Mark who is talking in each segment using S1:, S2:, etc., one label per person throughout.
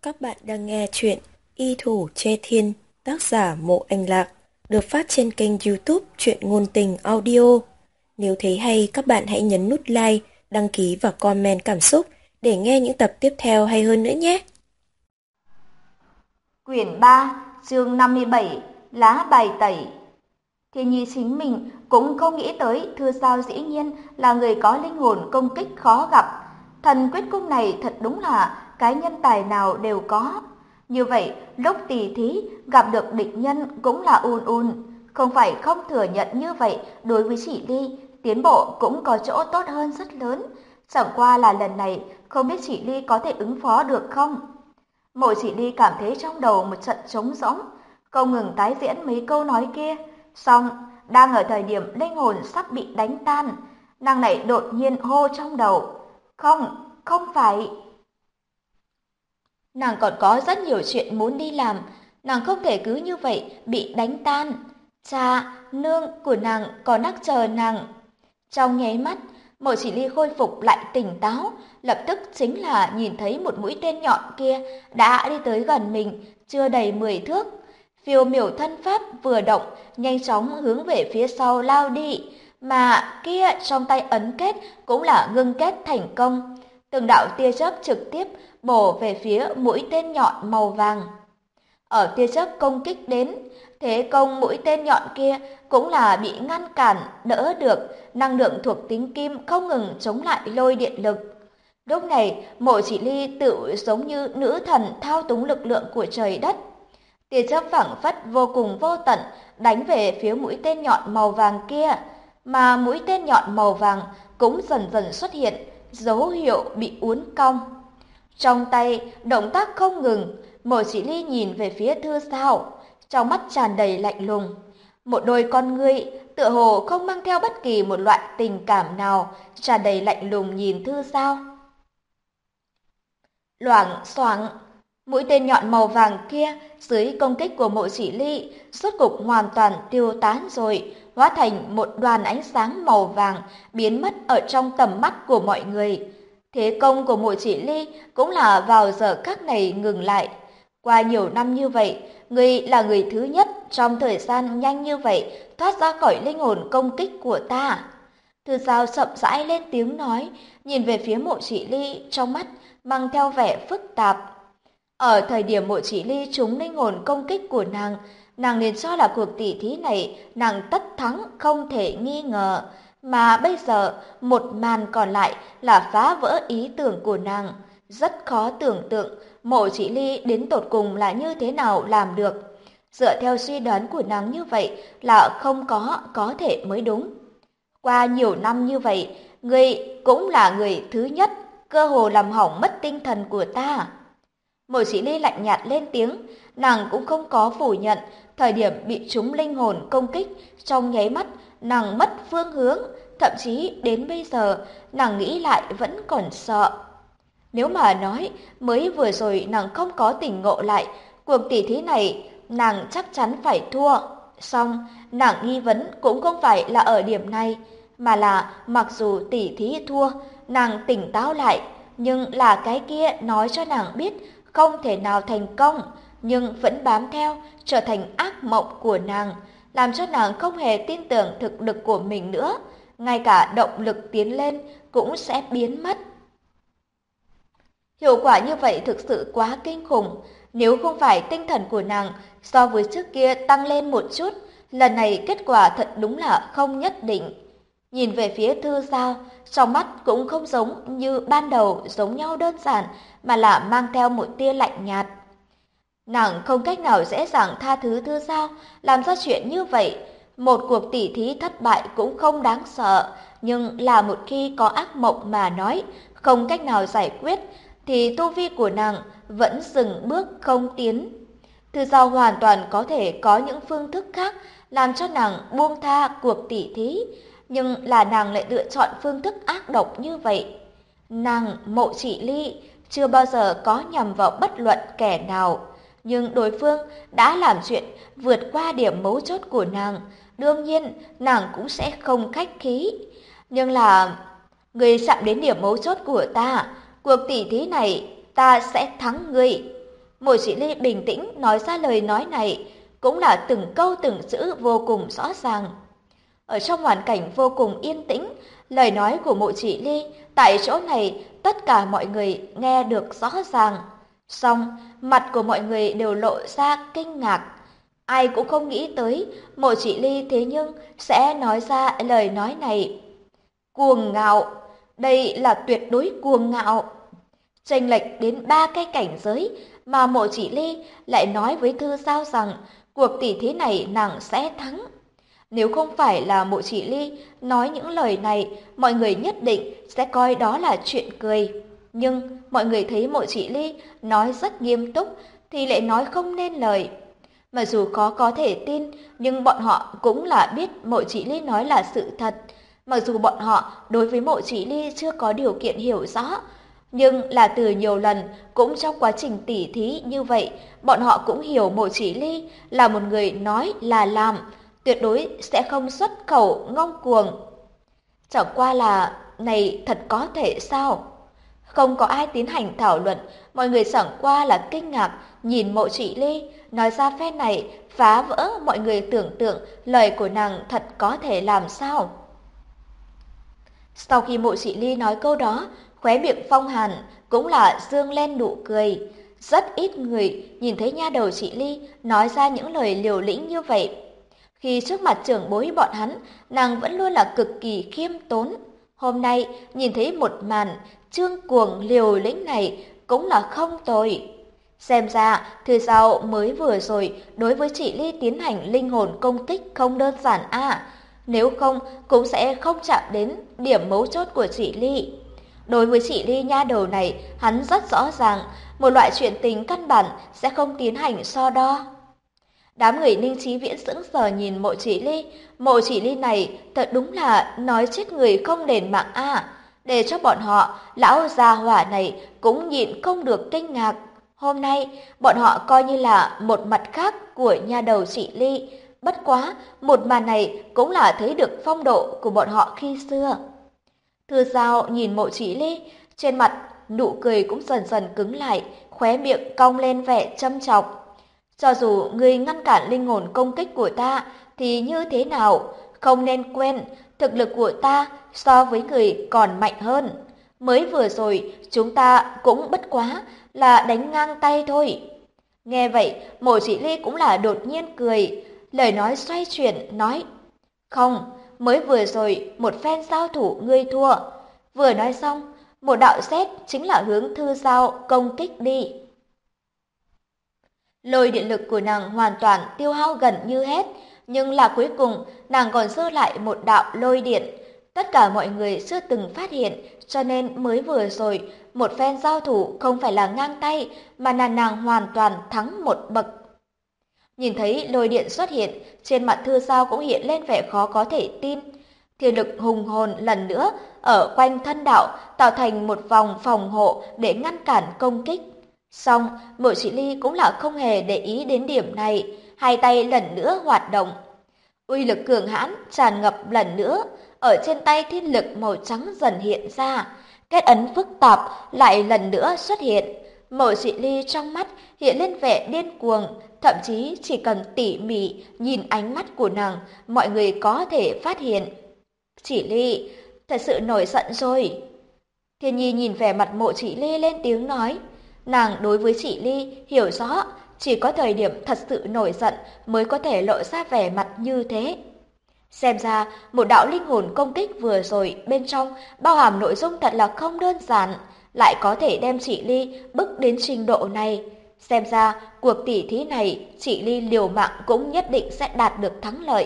S1: Các bạn đang nghe chuyện Y Thủ Che Thiên, tác giả Mộ Anh Lạc, được phát trên kênh YouTube Truyện Ngôn Tình Audio. Nếu thấy hay, các bạn hãy nhấn nút like, đăng ký và comment cảm xúc để nghe những tập tiếp theo hay hơn nữa nhé.
S2: Quyển 3, chương 57, lá bài tẩy. Thiên Nhi chính mình cũng không nghĩ tới Thư Giao dĩ nhiên là người có linh hồn công kích khó gặp. Thần quyết cung này thật đúng là cái nhân tài nào đều có. Như vậy, lúc tỉ thí gặp được địch nhân cũng là un. Không phải không thừa nhận như vậy, đối với chị Ly, tiến bộ cũng có chỗ tốt hơn rất lớn. Chẳng qua là lần này không biết chị Ly có thể ứng phó được không? Mộ Chỉ Ly cảm thấy trong đầu một trận trống rỗng, không ngừng tái diễn mấy câu nói kia. Xong, đang ở thời điểm linh hồn sắp bị đánh tan, nàng này đột nhiên hô trong đầu. Không, không phải. Nàng còn có rất nhiều chuyện muốn đi làm, nàng không thể cứ như vậy bị đánh tan. Cha, nương của nàng còn đang chờ nàng. Trong nháy mắt, Mộ Chỉ Ly khôi phục lại tỉnh táo, lập tức chính là nhìn thấy một mũi tên nhọn kia đã đi tới gần mình, chưa đầy 10 thước. Phiêu miểu thân pháp vừa động, nhanh chóng hướng về phía sau lao đi, mà kia trong tay ấn kết cũng là ngưng kết thành công. Từng đạo tia chớp trực tiếp bổ về phía mũi tên nhọn màu vàng. Ở tia chớp công kích đến, thế công mũi tên nhọn kia cũng là bị ngăn cản, đỡ được, năng lượng thuộc tính kim không ngừng chống lại lôi điện lực. Lúc này, Mộ Chỉ Ly tự giống như nữ thần thao túng lực lượng của trời đất. Tia chớp phảng phất vô cùng vô tận, đánh về phía mũi tên nhọn màu vàng kia, mà mũi tên nhọn màu vàng cũng dần dần xuất hiện dấu hiệu bị uốn cong. Trong tay, động tác không ngừng, Mộ Chỉ Ly nhìn về phía Thư Giao, trong mắt tràn đầy lạnh lùng. Một đôi con ngươi tựa hồ không mang theo bất kỳ một loại tình cảm nào, tràn đầy lạnh lùng nhìn Thư Giao. Loảng xoảng, mũi tên nhọn màu vàng kia dưới công kích của Mộ Chỉ Ly rốt cục hoàn toàn tiêu tán rồi, hóa thành một đoàn ánh sáng màu vàng biến mất ở trong tầm mắt của mọi người. Thế công của Mộ Chỉ Ly cũng là vào giờ khắc này ngừng lại. Qua nhiều năm như vậy, người là người thứ nhất trong thời gian nhanh như vậy thoát ra khỏi linh hồn công kích của ta. Thư Giao chậm rãi lên tiếng nói, nhìn về phía Mộ Chỉ Ly, trong mắt mang theo vẻ phức tạp. Ở thời điểm Mộ Chỉ Ly trúng linh hồn công kích của nàng liền cho là cuộc tỉ thí này nàng tất thắng không thể nghi ngờ. Mà bây giờ, một màn còn lại là phá vỡ ý tưởng của nàng. Rất khó tưởng tượng Mộ Chỉ Ly đến tột cùng là như thế nào làm được. Dựa theo suy đoán của nàng như vậy là không có thể mới đúng. Qua nhiều năm như vậy, ngươi cũng là người thứ nhất, cơ hồ làm hỏng mất tinh thần của ta. Mộ Chỉ Ly lạnh nhạt lên tiếng, nàng cũng không có phủ nhận, thời điểm bị trúng linh hồn công kích, trong nháy mắt nàng mất phương hướng, thậm chí đến bây giờ nàng nghĩ lại vẫn còn sợ. Nếu mà nói mới vừa rồi nàng không có tỉnh ngộ lại, cuộc tỉ thí này nàng chắc chắn phải thua. Song nàng nghi vấn cũng không phải là ở điểm này, mà là mặc dù tỉ thí thua, nàng tỉnh táo lại, nhưng là cái kia nói cho nàng biết không thể nào thành công, nhưng vẫn bám theo, trở thành ác mộng của nàng, làm cho nàng không hề tin tưởng thực lực của mình nữa, ngay cả động lực tiến lên cũng sẽ biến mất. Hiệu quả như vậy thực sự quá kinh khủng, nếu không phải tinh thần của nàng so với trước kia tăng lên một chút, lần này kết quả thật đúng là không nhất định. Nhìn về phía Thư Giao, trong mắt cũng không giống như ban đầu giống nhau đơn giản, mà là mang theo một tia lạnh nhạt. Nàng không cách nào dễ dàng tha thứ Thư Giao làm ra chuyện như vậy. Một cuộc tỉ thí thất bại cũng không đáng sợ, nhưng là một khi có ác mộng mà nói, không cách nào giải quyết, thì tu vi của nàng vẫn dừng bước không tiến. Thư Giao hoàn toàn có thể có những phương thức khác làm cho nàng buông tha cuộc tỉ thí, nhưng là nàng lại lựa chọn phương thức ác độc như vậy. Nàng Mộ Chỉ Ly chưa bao giờ có nhằm vào bất luận kẻ nào, nhưng đối phương đã làm chuyện vượt qua điểm mấu chốt của nàng, đương nhiên nàng cũng sẽ không khách khí. Nhưng là, người chạm đến điểm mấu chốt của ta, cuộc tỉ thí này ta sẽ thắng ngươi. Mộ Chỉ Ly bình tĩnh nói ra lời nói này, cũng là từng câu từng chữ vô cùng rõ ràng. Ở trong hoàn cảnh vô cùng yên tĩnh, lời nói của Mộ Chỉ Ly tại chỗ này tất cả mọi người nghe được rõ ràng. Song mặt của mọi người đều lộ ra kinh ngạc. Ai cũng không nghĩ tới Mộ Chỉ Ly thế nhưng sẽ nói ra lời nói này. Cuồng ngạo, đây là tuyệt đối cuồng ngạo. Chênh lệch đến 3 cái cảnh giới mà Mộ Chỉ Ly lại nói với Thư Giao rằng cuộc tỷ thí này nàng sẽ thắng. Nếu không phải là Mộ Chỉ Ly nói những lời này, mọi người nhất định sẽ coi đó là chuyện cười. Nhưng mọi người thấy Mộ Chỉ Ly nói rất nghiêm túc thì lại nói không nên lời. Mặc dù khó có thể tin, nhưng bọn họ cũng là biết Mộ Chỉ Ly nói là sự thật. Mặc dù bọn họ đối với Mộ Chỉ Ly chưa có điều kiện hiểu rõ, nhưng là từ nhiều lần cũng trong quá trình tỉ thí như vậy, bọn họ cũng hiểu Mộ Chỉ Ly là một người nói là làm, tuyệt đối sẽ không xuất khẩu ngông cuồng. Chẳng qua là, này thật có thể sao? Không có ai tiến hành thảo luận, mọi người chẳng qua là kinh ngạc nhìn Mộ Chỉ Ly, nói ra phen này phá vỡ mọi người tưởng tượng lời của nàng thật có thể làm sao. Sau khi Mộ Chỉ Ly nói câu đó, khóe miệng Phong Hàn cũng là dương lên nụ cười. Rất ít người nhìn thấy nha đầu chị Ly nói ra những lời liều lĩnh như vậy. Khi trước mặt trưởng bối bọn hắn, nàng vẫn luôn là cực kỳ khiêm tốn. Hôm nay nhìn thấy một màn trương cuồng liều lĩnh này cũng là không tồi. Xem ra Thư Giao mới vừa rồi đối với chị Ly tiến hành linh hồn công kích không đơn giản nếu không cũng sẽ không chạm đến điểm mấu chốt của chị Ly. Đối với chị Ly nha đầu này, hắn rất rõ ràng, một loại chuyện tình căn bản sẽ không tiến hành so đo. Đám người Ninh Chí Viễn sững sờ nhìn Mộ Chỉ Ly này thật đúng là nói chết người không đền mạng để cho bọn họ, lão già hỏa này cũng nhịn không được kinh ngạc. Hôm nay, bọn họ coi như là một mặt khác của nha đầu chị Ly, bất quá, một màn này cũng là thấy được phong độ của bọn họ khi xưa. Thư Giao nhìn Mộ Chỉ Ly, trên mặt nụ cười cũng dần dần cứng lại, khóe miệng cong lên vẻ châm chọc. Cho dù ngươi ngăn cản linh hồn công kích của ta thì như thế nào, không nên quên, thực lực của ta so với người còn mạnh hơn. Mới vừa rồi chúng ta cũng bất quá là đánh ngang tay thôi. Nghe vậy, Mộ Chỉ Ly cũng là đột nhiên cười, lời nói xoay chuyển, nói: Không, mới vừa rồi một phen giao thủ ngươi thua. Vừa nói xong, một đạo sét chính là hướng Thư Giao công kích đi. Lôi điện lực của nàng hoàn toàn tiêu hao gần như hết, nhưng là cuối cùng nàng còn dư lại một đạo lôi điện. Tất cả mọi người chưa từng phát hiện, cho nên mới vừa rồi một phen giao thủ không phải là ngang tay, mà là nàng hoàn toàn thắng một bậc. Nhìn thấy lôi điện xuất hiện, trên mặt Thư Giao cũng hiện lên vẻ khó có thể tin. Thiên lực hùng hồn lần nữa ở quanh thân đạo tạo thành một vòng phòng hộ để ngăn cản công kích. Song, Mộ Chỉ Ly cũng là không hề để ý đến điểm này, hai tay lần nữa hoạt động. Uy lực cường hãn tràn ngập lần nữa, ở trên tay thiên lực màu trắng dần hiện ra, kết ấn phức tạp lại lần nữa xuất hiện. Mộ Chỉ Ly trong mắt hiện lên vẻ điên cuồng, thậm chí chỉ cần tỉ mỉ nhìn ánh mắt của nàng, mọi người có thể phát hiện. Chỉ Ly, thật sự nổi giận rồi. Thiên Nhi nhìn vẻ mặt Mộ Chỉ Ly lên tiếng nói, nàng đối với Chỉ Ly hiểu rõ, chỉ có thời điểm thật sự nổi giận mới có thể lộ ra vẻ mặt như thế. Xem ra, một đạo linh hồn công kích vừa rồi bên trong bao hàm nội dung thật là không đơn giản, lại có thể đem Chỉ Ly bức đến trình độ này. Xem ra, cuộc tỉ thí này, Chỉ Ly liều mạng cũng nhất định sẽ đạt được thắng lợi.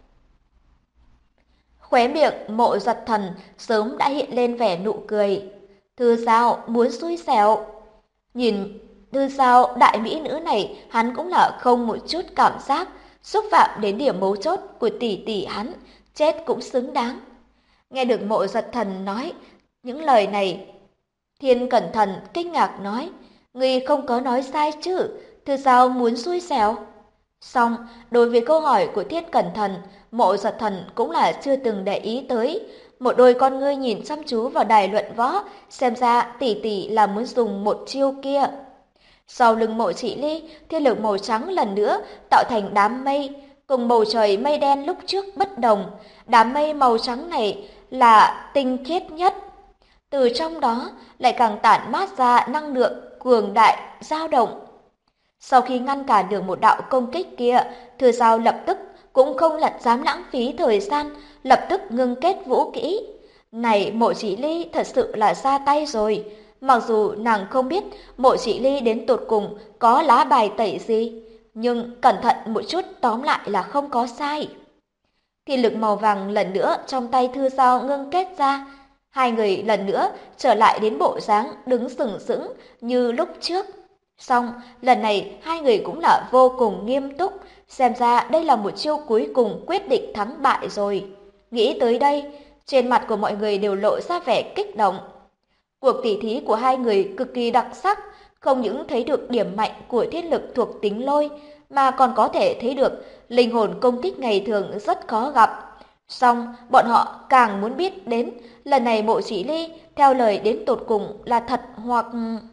S2: Khóe miệng Mộ Giật Thần sớm đã hiện lên vẻ nụ cười. Thư Giao muốn xui xẻo. Nhìn Thư Giao đại mỹ nữ này, hắn cũng là không một chút cảm giác, xúc phạm đến điểm mấu chốt của tỷ tỷ hắn, chết cũng xứng đáng. Nghe được Mộ Giật Thần nói những lời này, Thiên Cẩn Thần kinh ngạc nói, ngươi không có nói sai chứ, Thư Giao muốn xui xẻo. Song, đối với câu hỏi của Thiên Cẩn Thần, Mộ Giật Thần cũng là chưa từng để ý tới. Một đôi con ngươi nhìn chăm chú vào đài luận võ, xem ra tỷ tỷ là muốn dùng một chiêu kia. Sau lưng Mộ Chỉ Ly, thiên lực màu trắng lần nữa tạo thành đám mây, cùng bầu trời mây đen lúc trước bất đồng. Đám mây màu trắng này là tinh khiết nhất. Từ trong đó lại càng tản mát ra năng lượng cường đại, dao động. Sau khi ngăn cản được một đạo công kích kia, Thư Giao lập tức cũng không dám lãng phí thời gian, lập tức ngưng kết vũ kỹ. Này, Mộ Chỉ Ly thật sự là ra tay rồi. Mặc dù nàng không biết Mộ Chỉ Ly đến tột cùng có lá bài tẩy gì, nhưng cẩn thận một chút tóm lại là không có sai. Thì lực màu vàng lần nữa trong tay Thư Giao ngưng kết ra, hai người lần nữa trở lại đến bộ dáng đứng sừng sững như lúc trước. Xong, lần này hai người cũng là vô cùng nghiêm túc, xem ra đây là một chiêu cuối cùng quyết định thắng bại rồi. Nghĩ tới đây, trên mặt của mọi người đều lộ ra vẻ kích động. Cuộc tỉ thí của hai người cực kỳ đặc sắc, không những thấy được điểm mạnh của thiết lực thuộc tính lôi, mà còn có thể thấy được linh hồn công kích ngày thường rất khó gặp. Song, bọn họ càng muốn biết đến lần này Mộ Chỉ Ly theo lời đến tột cùng là thật hoặc...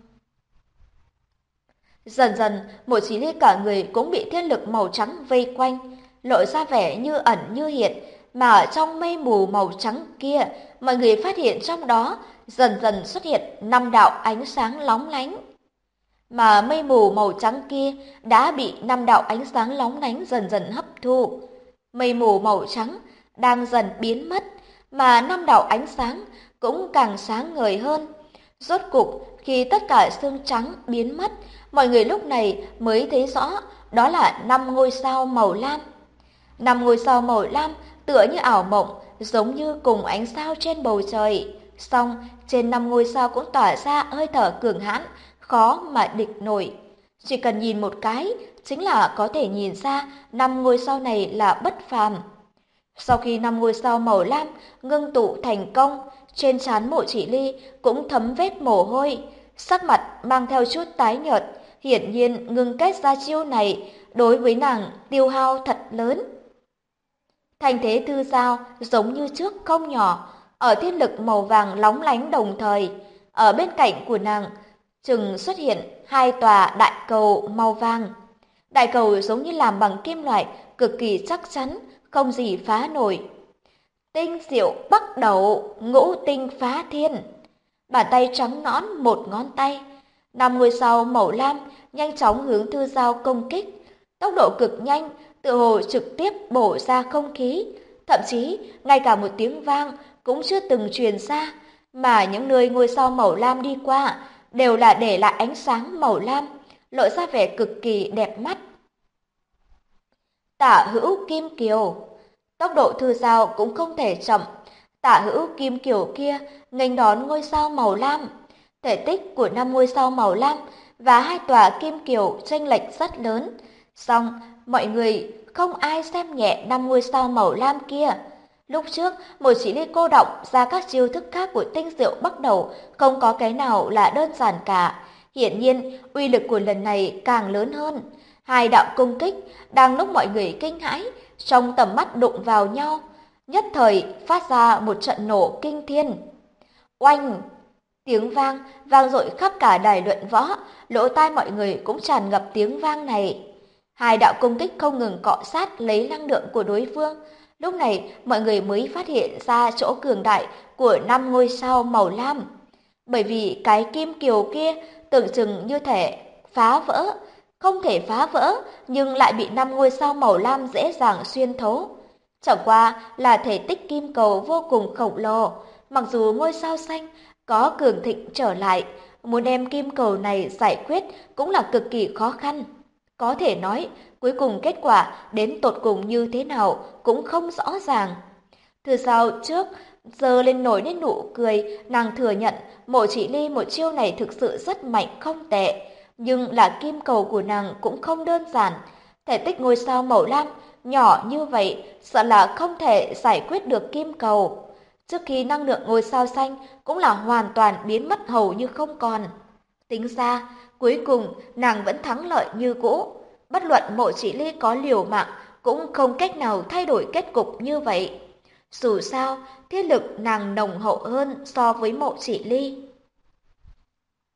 S2: Dần dần, Mộ Chỉ Ly cả người cũng bị thiên lực màu trắng vây quanh, lộ ra vẻ như ẩn như hiện, mà ở trong mây mù màu trắng kia, mọi người phát hiện trong đó dần dần xuất hiện 5 đạo ánh sáng lóng lánh. Mà mây mù màu trắng kia đã bị 5 đạo ánh sáng lóng lánh dần dần hấp thu. Mây mù màu trắng đang dần biến mất, mà 5 đạo ánh sáng cũng càng sáng ngời hơn. Rốt cục, khi tất cả xương trắng biến mất, mọi người lúc này mới thấy rõ đó là 5 ngôi sao màu lam. 5 ngôi sao màu lam tựa như ảo mộng, giống như cùng ánh sao trên bầu trời. Song trên 5 ngôi sao cũng tỏa ra hơi thở cường hãn, khó mà địch nổi. Chỉ cần nhìn một cái, chính là có thể nhìn ra 5 ngôi sao này là bất phàm. Sau khi 5 ngôi sao màu lam ngưng tụ thành công, trên trán Mộ Chỉ Ly cũng thấm vết mồ hôi, sắc mặt mang theo chút tái nhợt, hiển nhiên ngưng kết ra chiêu này đối với nàng tiêu hao thật lớn. Thành thế Thư Giao giống như trước không nhỏ, ở thiên lực màu vàng lóng lánh đồng thời, ở bên cạnh của nàng chừng xuất hiện 2 tòa đại cầu màu vàng. Đại cầu giống như làm bằng kim loại, cực kỳ chắc chắn, không gì phá nổi. Tinh diệu bắt đầu, ngũ tinh phá thiên. Bàn tay trắng nõn một ngón tay, 5 ngôi sao màu lam nhanh chóng hướng Thư Giao công kích, tốc độ cực nhanh, tựa hồ trực tiếp bổ ra không khí, thậm chí ngay cả một tiếng vang cũng chưa từng truyền ra, mà những nơi ngôi sao màu lam đi qua đều là để lại ánh sáng màu lam, lộ ra vẻ cực kỳ đẹp mắt. Tả hữu kim kiều, tốc độ Thư Giao cũng không thể chậm, tả hữu kim kiều kia nghênh đón ngôi sao màu lam. Thể tích của 5 ngôi sao màu lam và 2 tòa kim kiều chênh lệch rất lớn, song mọi người không ai xem nhẹ 5 ngôi sao màu lam kia. Lúc trước, Mộ Chỉ Ly cô đọng ra các chiêu thức khác của tinh diệu bắt đầu, không có cái nào là đơn giản cả. Hiển nhiên, uy lực của lần này càng lớn hơn. 2 đạo công kích đang lúc mọi người kinh hãi, trong tầm mắt đụng vào nhau, nhất thời phát ra một trận nổ kinh thiên. Oanh! Tiếng vang vang dội khắp cả đài luận võ, lỗ tai mọi người cũng tràn ngập tiếng vang này. 2 đạo công kích không ngừng cọ sát lấy năng lượng của đối phương. Lúc này mọi người mới phát hiện ra chỗ cường đại của 5 ngôi sao màu lam. Bởi vì cái kim kiều kia tưởng chừng như thể phá vỡ, không thể phá vỡ nhưng lại bị 5 ngôi sao màu lam dễ dàng xuyên thấu. Chẳng qua là thể tích kim cầu vô cùng khổng lồ, mặc dù ngôi sao xanh có cường thịnh trở lại, muốn đem kim cầu này giải quyết cũng là cực kỳ khó khăn. Có thể nói, cuối cùng kết quả đến tột cùng như thế nào cũng không rõ ràng. Từ sau trước, giờ lên nổi lên nụ cười, nàng thừa nhận Mộ Chỉ Ly một chiêu này thực sự rất mạnh không tệ, nhưng là kim cầu của nàng cũng không đơn giản. Thể tích ngôi sao màu lam nhỏ như vậy, sợ là không thể giải quyết được kim cầu. Trước khi năng lượng ngôi sao xanh cũng là hoàn toàn biến mất hầu như không còn. Tính ra, cuối cùng nàng vẫn thắng lợi như cũ. Bất luận Mộ Chỉ Ly có liều mạng cũng không cách nào thay đổi kết cục như vậy. Dù sao, thiết lực nàng nồng hậu hơn so với Mộ Chỉ Ly.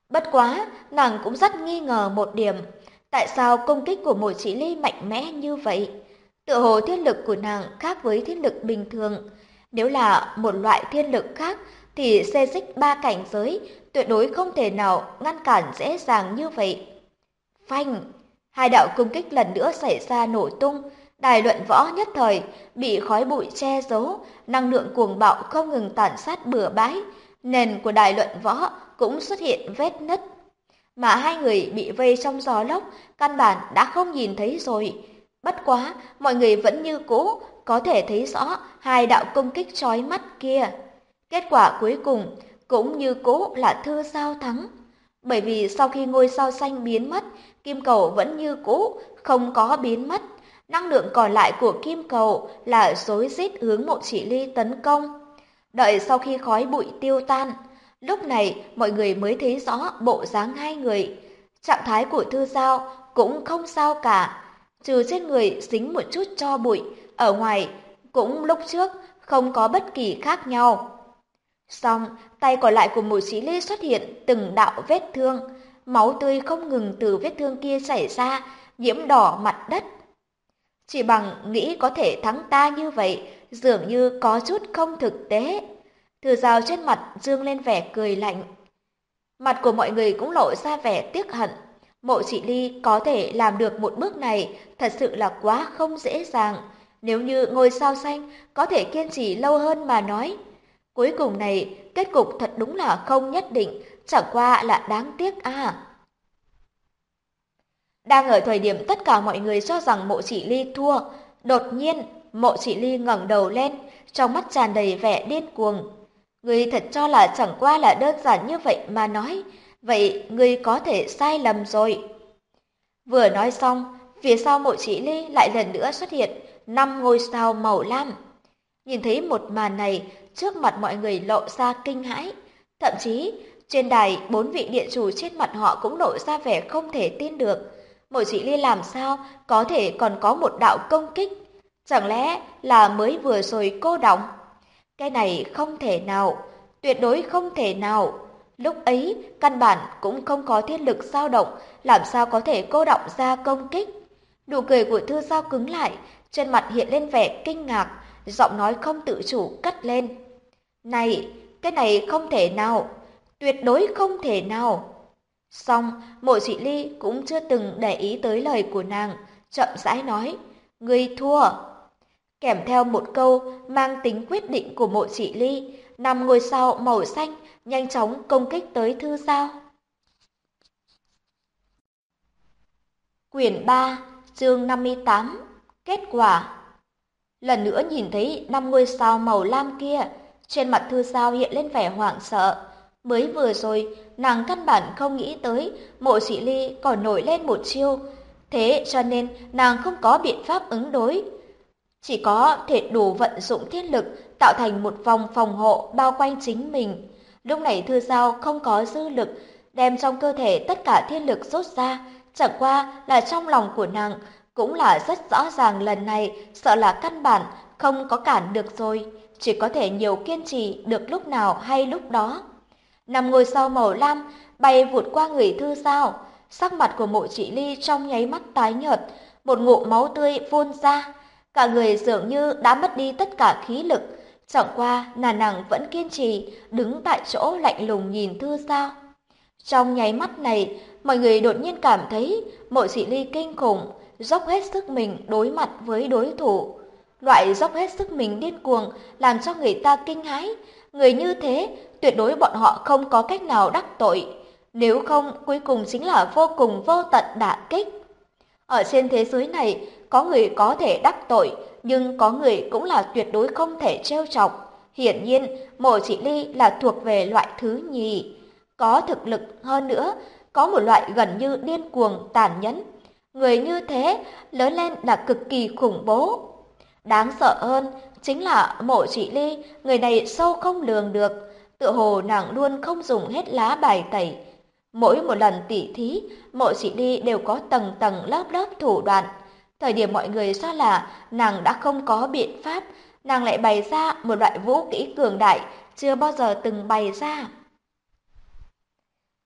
S2: Bất quá, nàng cũng rất nghi ngờ một điểm. Tại sao công kích của Mộ Chỉ Ly mạnh mẽ như vậy? Tựa hồ thiên lực của nàng khác với thiên lực bình thường. Nếu là một loại thiên lực khác thì xê xích 3 cảnh giới tuyệt đối không thể nào ngăn cản dễ dàng như vậy. Phanh! Hai đạo công kích lần nữa xảy ra nổ tung, đài luận võ nhất thời bị khói bụi che giấu, năng lượng cuồng bạo không ngừng tàn sát bừa bãi, nền của đài luận võ cũng xuất hiện vết nứt. Mà hai người bị vây trong gió lốc, căn bản đã không nhìn thấy rồi. Bất quá, mọi người vẫn như cũ, có thể thấy rõ hai đạo công kích chói mắt kia. Kết quả cuối cùng cũng như cũ là Thư Giao thắng. Bởi vì sau khi ngôi sao xanh biến mất, kim cầu vẫn như cũ, không có biến mất. Năng lượng còn lại của kim cầu là rối rít hướng Mộ Chỉ Ly tấn công. Đợi sau khi khói bụi tiêu tan, lúc này mọi người mới thấy rõ bộ dáng hai người. Trạng thái của Thư Giao cũng không sao cả, trừ trên người dính một chút tro bụi, ở ngoài cũng lúc trước không có bất kỳ khác nhau. Xong, tay còn lại của Mộ Chí Ly xuất hiện từng đạo vết thương, máu tươi không ngừng từ vết thương kia chảy ra, nhiễm đỏ mặt đất. Chỉ bằng nghĩ có thể thắng ta như vậy, dường như có chút không thực tế. Thư Giao trên mặt dương lên vẻ cười lạnh. Mặt của mọi người cũng lộ ra vẻ tiếc hận. Mộ Chỉ Ly có thể làm được một bước này thật sự là quá không dễ dàng. Nếu như ngôi sao xanh có thể kiên trì lâu hơn mà nói. Cuối cùng này, kết cục thật đúng là không nhất định, chẳng qua là đáng tiếc à. Đang ở thời điểm tất cả mọi người cho rằng Mộ Chỉ Ly thua, đột nhiên Mộ Chỉ Ly ngẩng đầu lên, trong mắt tràn đầy vẻ điên cuồng. Ngươi thật cho là chẳng qua là đơn giản như vậy mà nói, vậy ngươi có thể sai lầm rồi. Vừa nói xong, phía sau Mộ Chỉ Ly lại lần nữa xuất hiện 5 ngôi sao màu lam. Nhìn thấy một màn này, trước mặt mọi người lộ ra kinh hãi. Thậm chí, trên đài 4 vị địa chủ trên mặt họ cũng lộ ra vẻ không thể tin được. Mộ Chỉ Ly làm sao có thể còn có một đạo công kích? Chẳng lẽ là mới vừa rồi cô đọng? Cái này không thể nào, tuyệt đối không thể nào. Lúc ấy, căn bản cũng không có thiên lực dao động, làm sao có thể cô đọng ra công kích? Nụ cười của Thư Giao cứng lại, trên mặt hiện lên vẻ kinh ngạc, giọng nói không tự chủ cất lên. Này, cái này không thể nào, tuyệt đối không thể nào. Xong, Mộ Chỉ Ly cũng chưa từng để ý tới lời của nàng, chậm rãi nói, ngươi thua. Kèm theo một câu mang tính quyết định của Mộ Chỉ Ly, 5 ngôi sao màu xanh nhanh chóng công kích tới Thư Giao. Quyển 3, chương 58, kết quả. Lần nữa nhìn thấy 5 ngôi sao màu lam kia, trên mặt Thư Giao hiện lên vẻ hoảng sợ. Mới vừa rồi, nàng căn bản không nghĩ tới Mộ Chỉ Ly còn nổi lên một chiêu, thế cho nên nàng không có biện pháp ứng đối. Chỉ có thể đủ vận dụng thiên lực tạo thành một vòng phòng hộ bao quanh chính mình. Lúc này Thư Giao không có dư lực, đem trong cơ thể tất cả thiên lực rút ra, chẳng qua là trong lòng của nàng cũng là rất rõ ràng lần này sợ là căn bản không có cản được rồi, chỉ có thể nhiều kiên trì được lúc nào hay lúc đó. 5 ngôi sao màu lam bay vụt qua người Thư Giao, sắc mặt của Mộ Chỉ Ly trong nháy mắt tái nhợt, một ngụm máu tươi phun ra. Cả người dường như đã mất đi tất cả khí lực, chẳng qua là nàng vẫn kiên trì, đứng tại chỗ lạnh lùng nhìn Thư Giao. Trong nháy mắt này, mọi người đột nhiên cảm thấy Mộ Chỉ Ly kinh khủng, dốc hết sức mình đối mặt với đối thủ. Loại dốc hết sức mình điên cuồng làm cho người ta kinh hãi. Người như thế, tuyệt đối bọn họ không có cách nào đắc tội. Nếu không, cuối cùng chính là vô cùng vô tận đả kích. Ở trên thế giới này, có người có thể đắc tội, nhưng có người cũng là tuyệt đối không thể trêu chọc. Hiển nhiên, Mộ Chỉ Ly là thuộc về loại thứ nhì. Có thực lực hơn nữa, có một loại gần như điên cuồng tàn nhẫn. Người như thế, lớn lên là cực kỳ khủng bố. Đáng sợ hơn, chính là Mộ Chỉ Ly, người này sâu không lường được. Tựa hồ nàng luôn không dùng hết lá bài tẩy. Mỗi một lần tỉ thí, Mộ Chỉ Ly đều có tầng tầng lớp lớp thủ đoạn. Thời điểm mọi người cho là nàng đã không có biện pháp, nàng lại bày ra một loại vũ kỹ cường đại chưa bao giờ từng bày ra.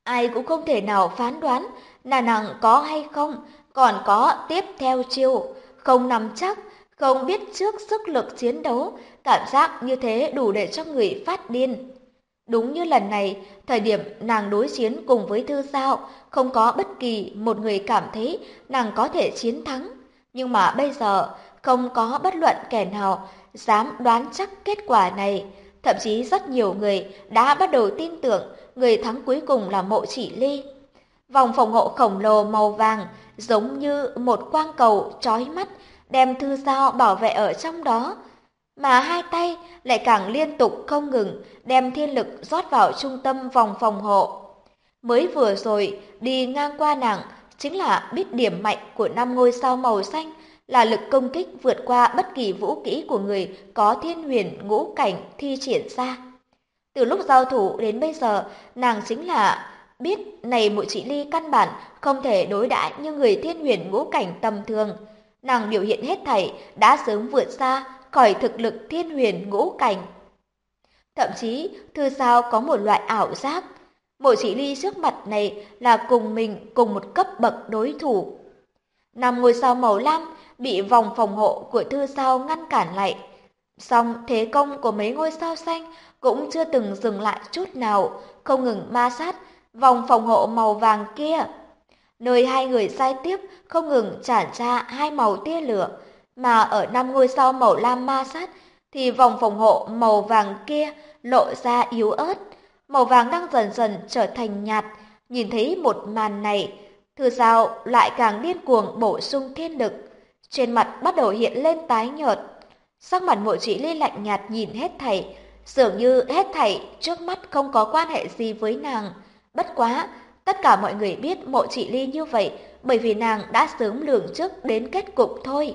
S2: Ai cũng không thể nào phán đoán là nàng có hay không, còn có tiếp theo chiêu, không nắm chắc, không biết trước sức lực chiến đấu, cảm giác như thế đủ để cho người phát điên. Đúng như lần này, thời điểm nàng đối chiến cùng với Thư Giao, không có bất kỳ một người cảm thấy nàng có thể chiến thắng. Nhưng mà bây giờ, không có bất luận kẻ nào dám đoán chắc kết quả này. Thậm chí rất nhiều người đã bắt đầu tin tưởng người thắng cuối cùng là Mộ Chỉ Ly. Vòng phòng hộ khổng lồ màu vàng giống như một quang cầu chói mắt đem Thư Giao bảo vệ ở trong đó, mà hai tay lại càng liên tục không ngừng đem thiên lực rót vào trung tâm vòng phòng hộ. Mới vừa rồi đi ngang qua nàng chính là biết điểm mạnh của 5 ngôi sao màu xanh là lực công kích vượt qua bất kỳ vũ kỹ của người có thiên huyền ngũ cảnh thi triển ra. Từ lúc giao thủ đến bây giờ, nàng chính là biết này Mộ Chỉ Ly căn bản không thể đối đãi như người thiên huyền ngũ cảnh tầm thường. Nàng biểu hiện hết thảy đã sớm vượt xa khỏi thực lực thiên huyền ngũ cảnh. Thậm chí, Thư Giao có một loại ảo giác. Mộ Chỉ Ly trước mặt này là cùng mình cùng một cấp bậc đối thủ. 5 ngôi sao màu lam bị vòng phòng hộ của Thư Giao ngăn cản lại. Song thế công của mấy ngôi sao xanh cũng chưa từng dừng lại chút nào, không ngừng ma sát vòng phòng hộ màu vàng kia. Nơi hai người sai tiếp không ngừng tràn ra hai màu tia lửa, mà ở 5 ngôi sao màu lam ma sát thì vòng phòng hộ màu vàng kia lộ ra yếu ớt. Màu vàng đang dần dần trở thành nhạt. Nhìn thấy một màn này, Thư Giao lại càng điên cuồng bổ sung thiên lực. Trên mặt bắt đầu hiện lên tái nhợt. Sắc mặt Mộ Chỉ Ly lạnh nhạt nhìn hết thảy, dường như hết thảy trước mắt không có quan hệ gì với nàng. Bất quá, tất cả mọi người biết Mộ Chỉ Ly như vậy bởi vì nàng đã sớm lường trước đến kết cục thôi.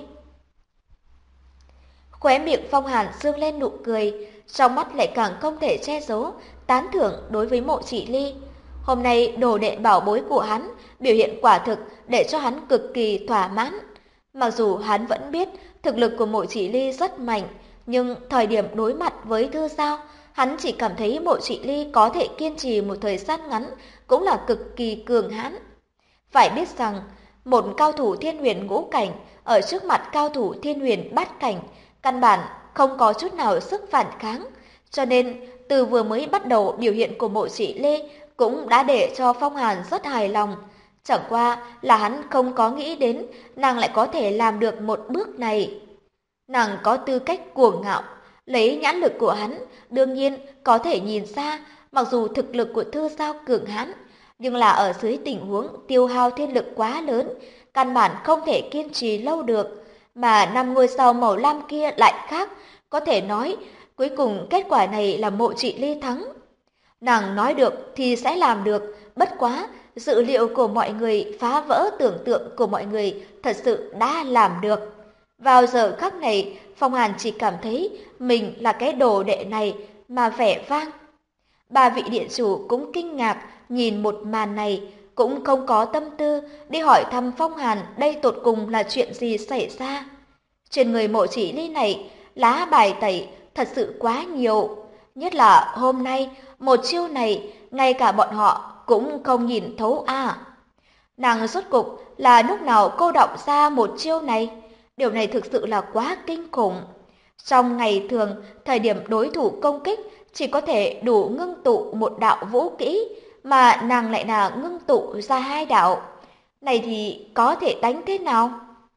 S2: Khóe miệng Phong Hàn dương lên nụ cười, trong mắt lại càng không thể che giấu tán thưởng đối với Mộ Chỉ Ly. Hôm nay đồ đệ bảo bối của hắn biểu hiện quả thực để cho hắn cực kỳ thỏa mãn. Mặc dù hắn vẫn biết thực lực của Mộ Chỉ Ly rất mạnh, nhưng thời điểm đối mặt với Thư Giao, hắn chỉ cảm thấy Mộ Chỉ Ly có thể kiên trì một thời gian ngắn cũng là cực kỳ cường hãn. Phải biết rằng, một cao thủ thiên huyền ngũ cảnh ở trước mặt cao thủ thiên huyền bát cảnh, căn bản không có chút nào sức phản kháng, cho nên từ vừa mới bắt đầu biểu hiện của Mộ Chỉ Ly cũng đã để cho Phong Hàn rất hài lòng. Chẳng qua là hắn không có nghĩ đến nàng lại có thể làm được một bước này. Nàng có tư cách cuồng ngạo, lấy nhãn lực của hắn, đương nhiên có thể nhìn ra, mặc dù thực lực của Thư Giao cường hãn, nhưng là ở dưới tình huống tiêu hao thiên lực quá lớn, căn bản không thể kiên trì lâu được. Mà 5 ngôi sao màu lam kia lại khác, có thể nói cuối cùng kết quả này là Mộ Chỉ Ly thắng. Nàng nói được thì sẽ làm được, bất quá dự liệu của mọi người, phá vỡ tưởng tượng của mọi người thật sự đã làm được. Vào giờ khắc này, Phong Hàn chỉ cảm thấy mình là cái đồ đệ này mà vẻ vang. Ba vị điện chủ cũng kinh ngạc nhìn một màn này, cũng không có tâm tư đi hỏi thăm Phong Hàn đây tột cùng là chuyện gì xảy ra. Trên người Mộ Chỉ Ly này, lá bài tẩy thật sự quá nhiều. Nhất là hôm nay, một chiêu này, ngay cả bọn họ cũng không nhìn thấu à. Nàng rốt cục là lúc nào cô đọng ra một chiêu này? Điều này thực sự là quá kinh khủng. Trong ngày thường, thời điểm đối thủ công kích chỉ có thể đủ ngưng tụ một đạo vũ kỹ, mà nàng lại là ngưng tụ ra hai đạo. Này thì có thể đánh thế nào?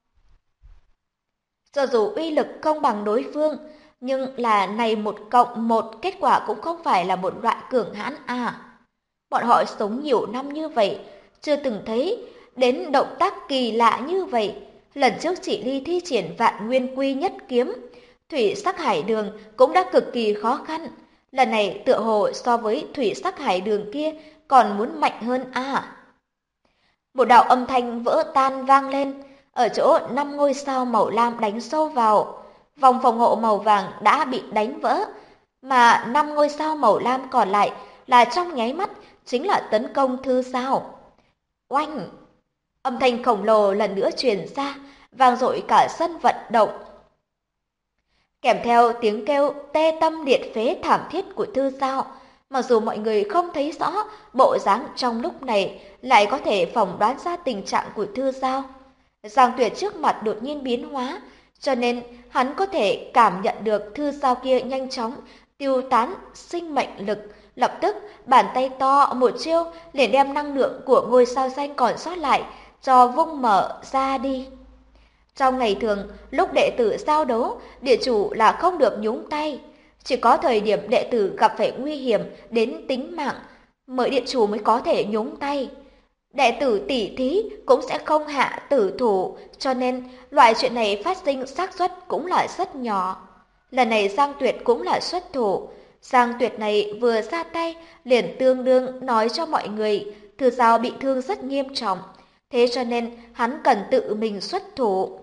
S2: Cho dù uy lực không bằng đối phương, nhưng là này 1+1 kết quả cũng không phải là một loại cường hãn à. Bọn họ sống nhiều năm như vậy, chưa từng thấy đến động tác kỳ lạ như vậy. Lần trước Chỉ Ly thi triển Vạn Nguyên Quy Nhất Kiếm, Thủy Sắc Hải Đường cũng đã cực kỳ khó khăn. Lần này tựa hồ so với Thủy Sắc Hải Đường kia còn muốn mạnh hơn à. Một đạo âm thanh vỡ tan vang lên, ở chỗ 5 ngôi sao màu lam đánh sâu vào. Vòng phòng hộ màu vàng đã bị đánh vỡ, mà 5 ngôi sao màu lam còn lại là trong nháy mắt chính là tấn công Thư Giao. Oanh! Âm thanh khổng lồ lần nữa truyền ra, vang dội cả sân vận động. Kèm theo tiếng kêu tê tâm liệt phế thảm thiết của Thư Giao, Mặc dù mọi người không thấy rõ bộ dáng trong lúc này, lại có thể phỏng đoán ra tình trạng của Thư Giao. Giang Tuyệt trước mặt đột nhiên biến hóa, cho nên hắn có thể cảm nhận được Thư Giao kia nhanh chóng tiêu tán sinh mệnh lực. Lập tức, bàn tay to một chiêu liền đem năng lượng của ngôi sao xanh còn sót lại cho vung mở ra đi. Trong ngày thường, lúc đệ tử giao đấu, địa chủ là không được nhúng tay. Chỉ có thời điểm đệ tử gặp phải nguy hiểm đến tính mạng, địa chủ mới có thể nhúng tay. Đệ tử tỉ thí cũng sẽ không hạ tử thủ, cho nên loại chuyện này phát sinh xác suất cũng là rất nhỏ. Lần này Giang Tuyệt cũng là xuất thủ. Giang Tuyệt này vừa ra tay liền tương đương nói cho mọi người Thư Giao bị thương rất nghiêm trọng, thế cho nên hắn cần tự mình xuất thủ.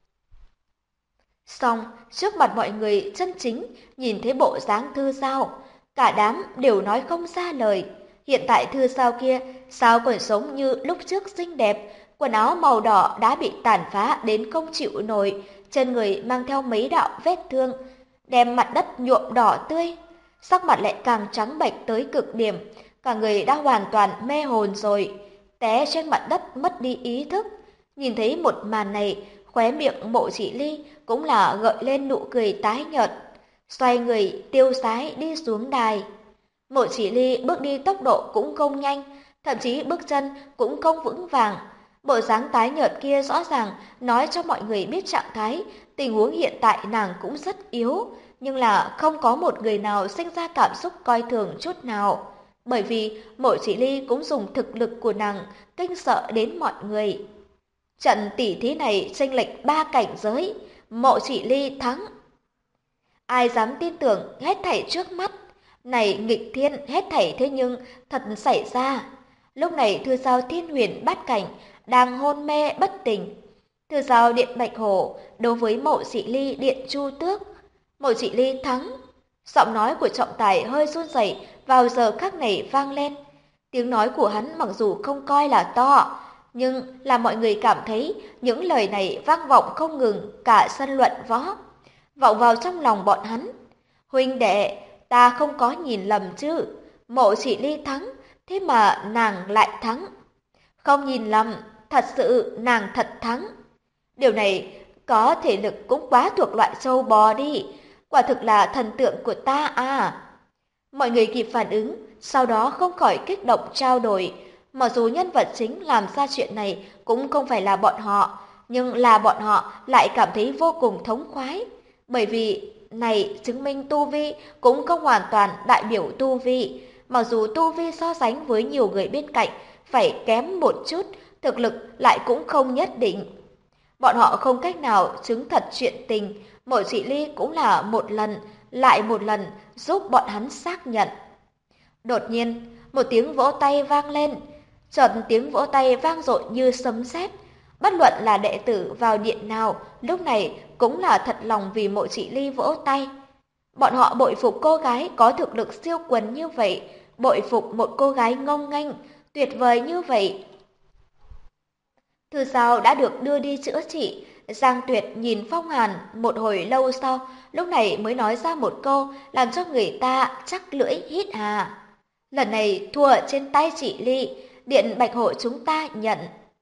S2: Xong, trước mặt mọi người chân chính nhìn thấy bộ dáng Thư Giao, cả đám đều nói không ra lời. Hiện tại Thư Giao kia sao còn sống như lúc trước xinh đẹp, quần áo màu đỏ đã bị tàn phá đến không chịu nổi, trên người mang theo mấy đạo vết thương, đem mặt đất nhuộm đỏ tươi, sắc mặt lại càng trắng bệch tới cực điểm, cả người đã hoàn toàn mê hồn rồi, té trên mặt đất mất đi ý thức. Nhìn thấy một màn này, khóe miệng Mộ Chỉ Ly cũng là gợi lên nụ cười tái nhợt, xoay người tiêu sái đi xuống đài. Mộ Chỉ Ly bước đi tốc độ cũng không nhanh, thậm chí bước chân cũng không vững vàng. Bộ dáng tái nhợt kia rõ ràng nói cho mọi người biết trạng thái, tình huống hiện tại nàng cũng rất yếu, nhưng là không có một người nào sinh ra cảm xúc coi thường chút nào. Bởi vì Mộ Chỉ Ly cũng dùng thực lực của nàng kinh sợ đến mọi người. Trận tỉ thí này chênh lệch 3 cảnh giới, Mộ Chỉ Ly thắng. Ai dám tin tưởng hết thảy trước mắt, này nghịch thiên hết thảy thế nhưng thật xảy ra. Lúc này Thư Giao Thiên Huyền Bát Cảnh đang hôn mê bất tỉnh. Thư Giao Điện Bạch Hổ đối với Mộ Chỉ Ly Điện Chu Tước. Mộ Chỉ Ly thắng. Giọng nói của trọng tài hơi run rẩy vào giờ khắc này vang lên. Tiếng nói của hắn mặc dù không coi là to, nhưng là mọi người cảm thấy những lời này vang vọng không ngừng cả sân luận võ, vọng vào trong lòng bọn hắn. Huynh đệ, ta không có nhìn lầm chứ? Mộ Chỉ Ly thắng, thế mà nàng lại thắng. Không nhìn lầm, thật sự nàng thật thắng. Điều này có thể lực cũng quá thuộc loại châu bò đi, quả thực là thần tượng của ta à. Mọi người kịp phản ứng, sau đó không khỏi kích động trao đổi. Mặc dù nhân vật chính làm ra chuyện này cũng không phải là bọn họ, nhưng là bọn họ lại cảm thấy vô cùng thống khoái. Bởi vì này chứng minh tu vi cũng không hoàn toàn đại biểu tu vi. Mặc dù tu vi so sánh với nhiều người bên cạnh phải kém một chút, thực lực lại cũng không nhất định. Bọn họ không cách nào chứng thật chuyện tình, Mộ Chỉ Ly cũng là một lần, lại một lần giúp bọn hắn xác nhận. Đột nhiên, một tiếng vỗ tay vang lên. Chợt tiếng vỗ tay vang dội như sấm sét. Bất luận là đệ tử vào điện nào, lúc này cũng là thật lòng vì Mộ Chỉ Ly vỗ tay. Bọn họ bội phục cô gái có thực lực siêu quần như vậy, bội phục một cô gái ngông nghênh, tuyệt vời như vậy. Thư Giao đã được đưa đi chữa trị. Giang Tuyệt nhìn Phong Hàn một hồi lâu sau, lúc này mới nói ra một câu làm cho người ta chắc lưỡi hít hà. Lần này thua ở trên tay chị Ly, Điện Bạch Hổ chúng ta nhận.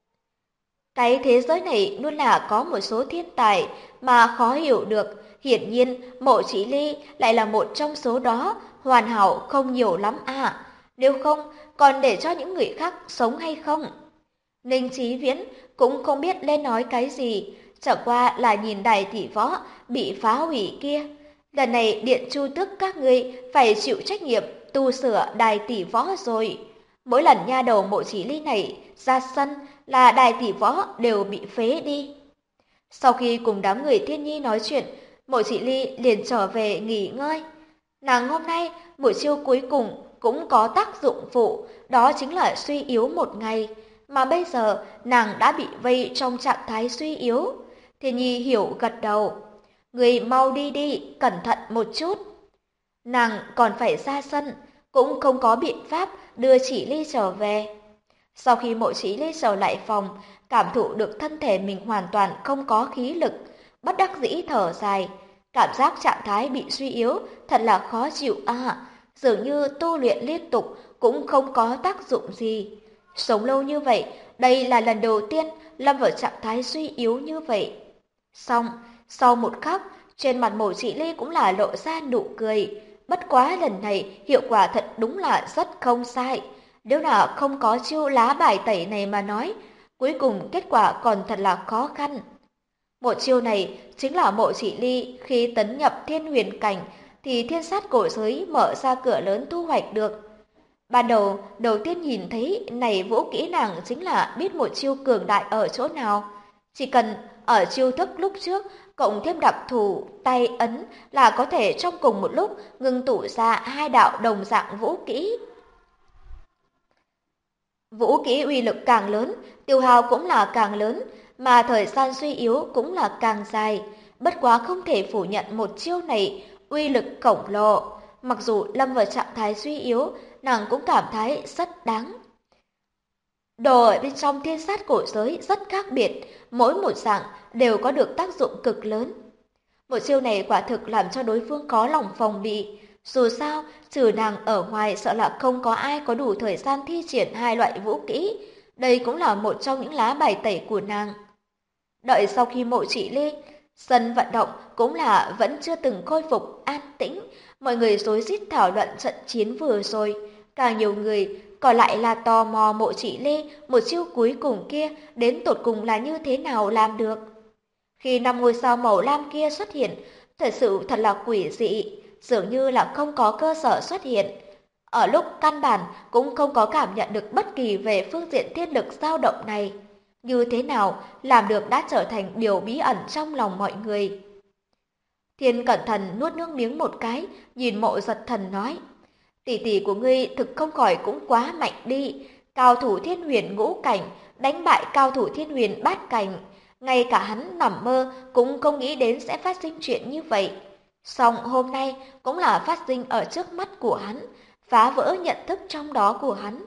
S2: Cái thế giới này luôn là có một số thiên tài mà khó hiểu được. Hiển nhiên Mộ Chỉ Ly lại là một trong số đó, hoàn hảo không nhiều lắm à. Nếu không còn để cho những người khác sống hay không? Ninh Chí Viễn cũng không biết lên nói cái gì, chẳng qua là nhìn đài tỷ võ bị phá hủy kia. Lần này Điện Chu Tước các ngươi phải chịu trách nhiệm tu sửa đài tỷ võ rồi. Mỗi lần nha đầu Mộ Chỉ Ly này ra sân là đài tỷ võ đều bị phế đi. Sau khi cùng đám người Thiên Nhi nói chuyện, Mộ Chỉ Ly liền trở về nghỉ ngơi. Nàng hôm nay buổi chiêu cuối cùng cũng có tác dụng phụ, đó chính là suy yếu một ngày. Mà bây giờ nàng đã bị vây trong trạng thái suy yếu. Thiên Nhi hiểu gật đầu. Người mau đi đi, cẩn thận một chút. Nàng còn phải ra sân, cũng không có biện pháp đưa Chỉ Ly trở về. Sau khi Mộ Chỉ Ly trở lại phòng, cảm thụ được thân thể mình hoàn toàn không có khí lực, bất đắc dĩ thở dài. Cảm giác trạng thái bị suy yếu thật là khó chịu à. dường như tu luyện liên tục cũng không có tác dụng gì. Sống lâu như vậy, đây là lần đầu tiên lâm vào trạng thái suy yếu như vậy. Xong, sau một khắc, trên mặt Mộ Chỉ Ly cũng là lộ ra nụ cười. Bất quá lần này hiệu quả thật đúng là rất không sai. Nếu là không có chiêu lá bài tẩy này mà nói, cuối cùng kết quả còn thật là khó khăn. Một chiêu này chính là Mộ Chỉ Ly khi tấn nhập Thiên Huyền cảnh thì thiên sát cổ giới mở ra cửa lớn thu hoạch được. Ban đầu tiên nhìn thấy này vũ kỹ nàng chính là biết một chiêu cường đại ở chỗ nào. Chỉ cần ở chiêu thức lúc trước cộng thêm đặc thù tay ấn là có thể trong cùng một lúc ngưng tụ ra hai đạo đồng dạng vũ kỹ. Vũ kỹ uy lực càng lớn, tiêu hao cũng là càng lớn, mà thời gian suy yếu cũng là càng dài. Bất quá không thể phủ nhận một chiêu này uy lực khổng lồ. Mặc dù lâm vào trạng thái suy yếu, nàng cũng cảm thấy rất đáng. Đồ ở bên trong thiên sát cổ giới rất khác biệt, mỗi một dạng đều có được tác dụng cực lớn. Một chiêu này quả thực làm cho đối phương có lòng phòng bị. Dù sao, trừ nàng ở ngoài sợ là không có ai có đủ thời gian thi triển hai loại vũ kỹ. Đây cũng là một trong những lá bài tẩy của nàng. Đợi sau khi Mộ Chỉ Ly, sân vận động cũng là vẫn chưa từng khôi phục an tĩnh. Mọi người rối rít thảo luận trận chiến vừa rồi. Càng nhiều người còn lại là tò mò Mộ Chỉ Ly một chiêu cuối cùng kia đến tột cùng là như thế nào làm được. Khi 5 ngôi sao màu lam kia xuất hiện, thật là quỷ dị, dường như là không có cơ sở xuất hiện. Ở lúc căn bản cũng không có cảm nhận được bất kỳ về phương diện thiên lực dao động này. Như thế nào làm được đã trở thành điều bí ẩn trong lòng mọi người. Thiên Cẩn Thần nuốt nước miếng một cái, nhìn Mộ Giật Thần nói: tỷ tỷ của ngươi thực không khỏi cũng quá mạnh đi, cao thủ thiên huyền ngũ cảnh đánh bại cao thủ thiên huyền bát cảnh, ngay cả hắn nằm mơ cũng không nghĩ đến sẽ phát sinh chuyện như vậy. Song hôm nay cũng là phát sinh ở trước mắt của hắn, phá vỡ nhận thức trong đó của hắn.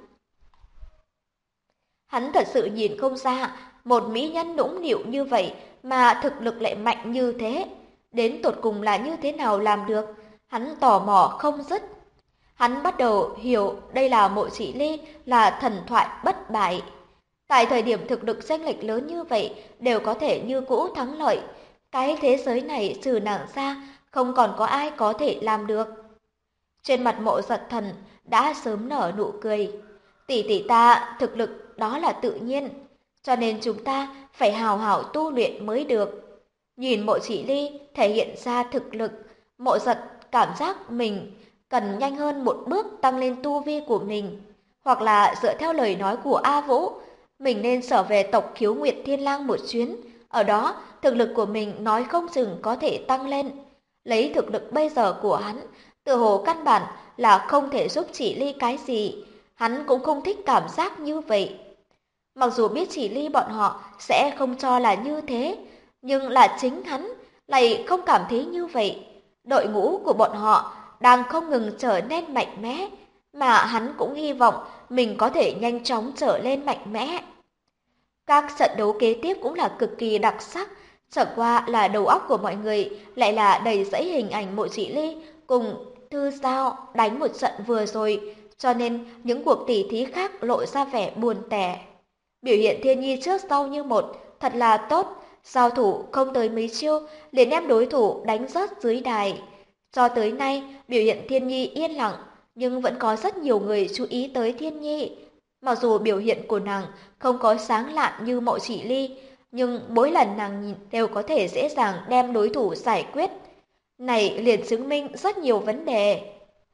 S2: Hắn thật sự nhìn không ra, một mỹ nhân nũng nịu như vậy mà thực lực lại mạnh như thế. Đến tột cùng là như thế nào làm được, hắn tò mò không dứt. Hắn bắt đầu hiểu đây là Mộ Chỉ Ly là thần thoại bất bại. Tại thời điểm thực lực chênh lệch lớn như vậy đều có thể như cũ thắng lợi. Cái thế giới này trừ nàng ra không còn có ai có thể làm được. Trên mặt Mộ Giật Thần đã sớm nở nụ cười. Tỷ tỷ ta thực lực đó là tự nhiên, cho nên chúng ta phải hào hào tu luyện mới được. Nhìn Mộ Chỉ Ly thể hiện ra thực lực, Mộ Giật cảm giác mình cần nhanh hơn một bước tăng lên tu vi của mình. Hoặc là dựa theo lời nói của A Vũ, mình nên trở về tộc Khiếu Nguyệt Thiên Lang một chuyến. Ở đó, thực lực của mình nói không chừng có thể tăng lên. Lấy thực lực bây giờ của hắn, tựa hồ căn bản là không thể giúp Chỉ Ly cái gì. Hắn cũng không thích cảm giác như vậy. Mặc dù biết Chỉ Ly bọn họ sẽ không cho là như thế, nhưng là chính hắn lại không cảm thấy như vậy. Đội ngũ của bọn họ đang không ngừng trở nên mạnh mẽ, mà hắn cũng hy vọng mình có thể nhanh chóng trở lên mạnh mẽ. Các trận đấu kế tiếp cũng là cực kỳ đặc sắc, chẳng qua là đầu óc của mọi người lại là đầy dẫy hình ảnh Mộ Chỉ Ly cùng Thư Giao đánh một trận vừa rồi, cho nên những cuộc tỉ thí khác lộ ra vẻ buồn tẻ. Biểu hiện Thiên Nhi trước sau như một, thật là tốt, giao thủ không tới mấy chiêu liền đem đối thủ đánh rớt dưới đài. Cho tới nay, biểu hiện Thiên Nhi yên lặng, nhưng vẫn có rất nhiều người chú ý tới Thiên Nhi. Mặc dù biểu hiện của nàng không có sáng lạn như Mộ Chỉ Ly, nhưng mỗi lần nàng nhìn đều có thể dễ dàng đem đối thủ giải quyết. Này liền chứng minh rất nhiều vấn đề.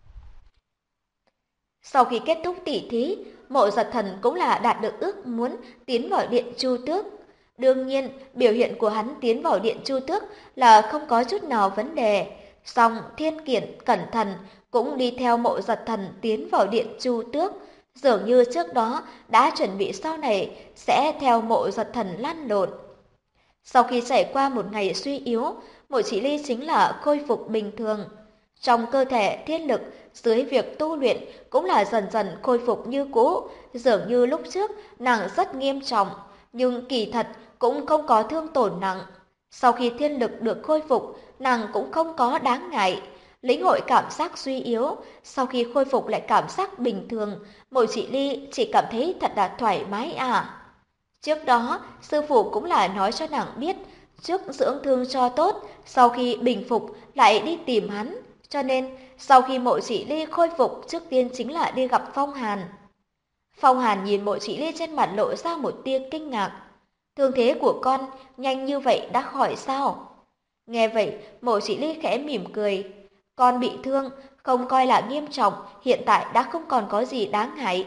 S2: Sau khi kết thúc tỉ thí, Mộ Giật Thần cũng là đạt được ước muốn tiến vào Điện Chu Tước. Đương nhiên, biểu hiện của hắn tiến vào Điện Chu Tước là không có chút nào vấn đề. Song Thiên Kiển Cẩn Thần cũng đi theo Mộ Giật Thần tiến vào Điện Chu Tước, dường như trước đó đã chuẩn bị sau này sẽ theo Mộ Giật Thần lăn lộn. Sau khi trải qua một ngày suy yếu, Mộ Chỉ Ly chính là khôi phục bình thường. Trong cơ thể thiên lực dưới việc tu luyện cũng là dần dần khôi phục như cũ, dường như lúc trước nàng rất nghiêm trọng, nhưng kỳ thật cũng không có thương tổn nặng. Sau khi thiên lực được khôi phục, nàng cũng không có đáng ngại. lĩnh hội cảm giác suy yếu, sau khi khôi phục lại cảm giác bình thường, Mộ Chỉ Ly chỉ cảm thấy thật là thoải mái à. Trước đó, sư phụ cũng là nói cho nàng biết, trước dưỡng thương cho tốt, sau khi bình phục lại đi tìm hắn. Cho nên, sau khi Mộ Chỉ Ly khôi phục, trước tiên chính là đi gặp Phong Hàn. Phong Hàn nhìn Mộ Chỉ Ly trên mặt lộ ra một tia kinh ngạc. Thương thế của con nhanh như vậy đã khỏi sao? Nghe vậy, Mộ Chỉ Ly khẽ mỉm cười. Con bị thương, không coi là nghiêm trọng, hiện tại đã không còn có gì đáng ngại.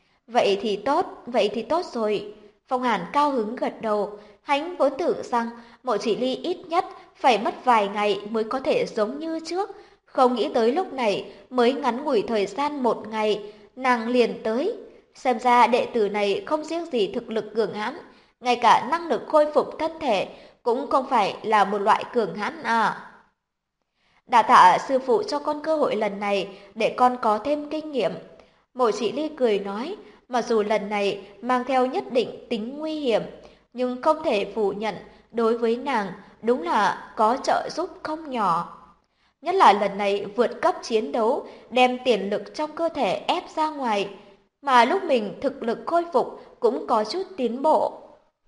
S2: Vậy thì tốt rồi. Phong Hàn cao hứng gật đầu, hắn vốn tưởng rằng Mộ Chỉ Ly ít nhất phải mất vài ngày mới có thể giống như trước, không nghĩ tới lúc này mới ngắn ngủi thời gian một ngày, nàng liền tới. Xem ra đệ tử này không riêng gì thực lực cường hãn, ngay cả năng lực khôi phục thân thể cũng không phải là một loại cường hãn à. Đa tạ sư phụ cho con cơ hội lần này để con có thêm kinh nghiệm. Mộ Chỉ Ly cười nói, mặc dù lần này mang theo nhất định tính nguy hiểm, nhưng không thể phủ nhận đối với nàng đúng là có trợ giúp không nhỏ. Nhất là lần này vượt cấp chiến đấu, đem tiền lực trong cơ thể ép ra ngoài, mà lúc mình thực lực khôi phục cũng có chút tiến bộ.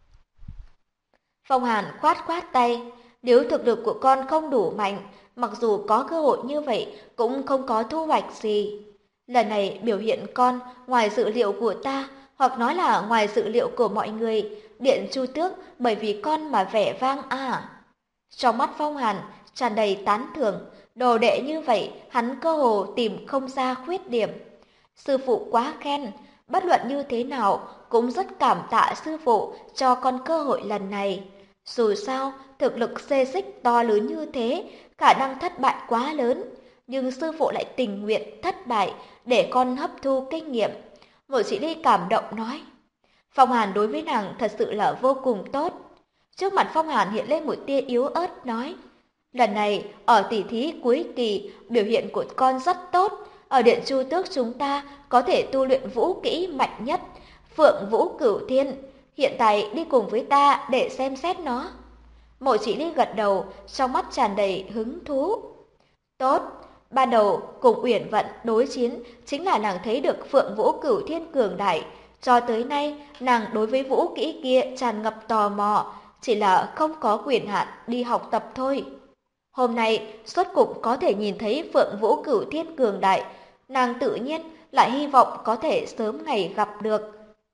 S2: Phong Hàn khoát khoát tay, nếu thực lực của con không đủ mạnh, mặc dù có cơ hội như vậy cũng không có thu hoạch gì. Lần này biểu hiện con ngoài dự liệu của ta, hoặc nói là ngoài dự liệu của mọi người, Điện Chu Tước bởi vì con mà vẻ vang à. Trong mắt Phong Hàn tràn đầy tán thưởng, đồ đệ như vậy hắn cơ hồ tìm không ra khuyết điểm. Sư phụ quá khen, bất luận như thế nào cũng rất cảm tạ sư phụ cho con cơ hội lần này. Dù sao, thực lực xê xích to lớn như thế, khả năng thất bại quá lớn, nhưng sư phụ lại tình nguyện thất bại để con hấp thu kinh nghiệm. Mộ Chỉ Ly cảm động nói. Phong Hàn đối với nàng thật sự là vô cùng tốt. Trước mặt Phong Hàn hiện lên một tia yếu ớt nói. Lần này, ở tỷ thí cuối kỳ, biểu hiện của con rất tốt. Ở Điện Chu Tước chúng ta có thể tu luyện vũ kỹ mạnh nhất, Phượng Vũ Cửu Thiên. Hiện tại đi cùng với ta để xem xét nó. Mộ Chỉ Ly gật đầu, trong mắt tràn đầy hứng thú. Tốt, ban đầu cùng Uyển Vận đối chiến chính là nàng thấy được Phượng Vũ Cửu Thiên cường đại. Cho tới nay, nàng đối với vũ kỹ kia tràn ngập tò mò, chỉ là không có quyền hạn đi học tập thôi. Hôm nay, rốt cục có thể nhìn thấy Phượng Vũ Cửu Thiên cường đại, nàng tự nhiên lại hy vọng có thể sớm ngày gặp được.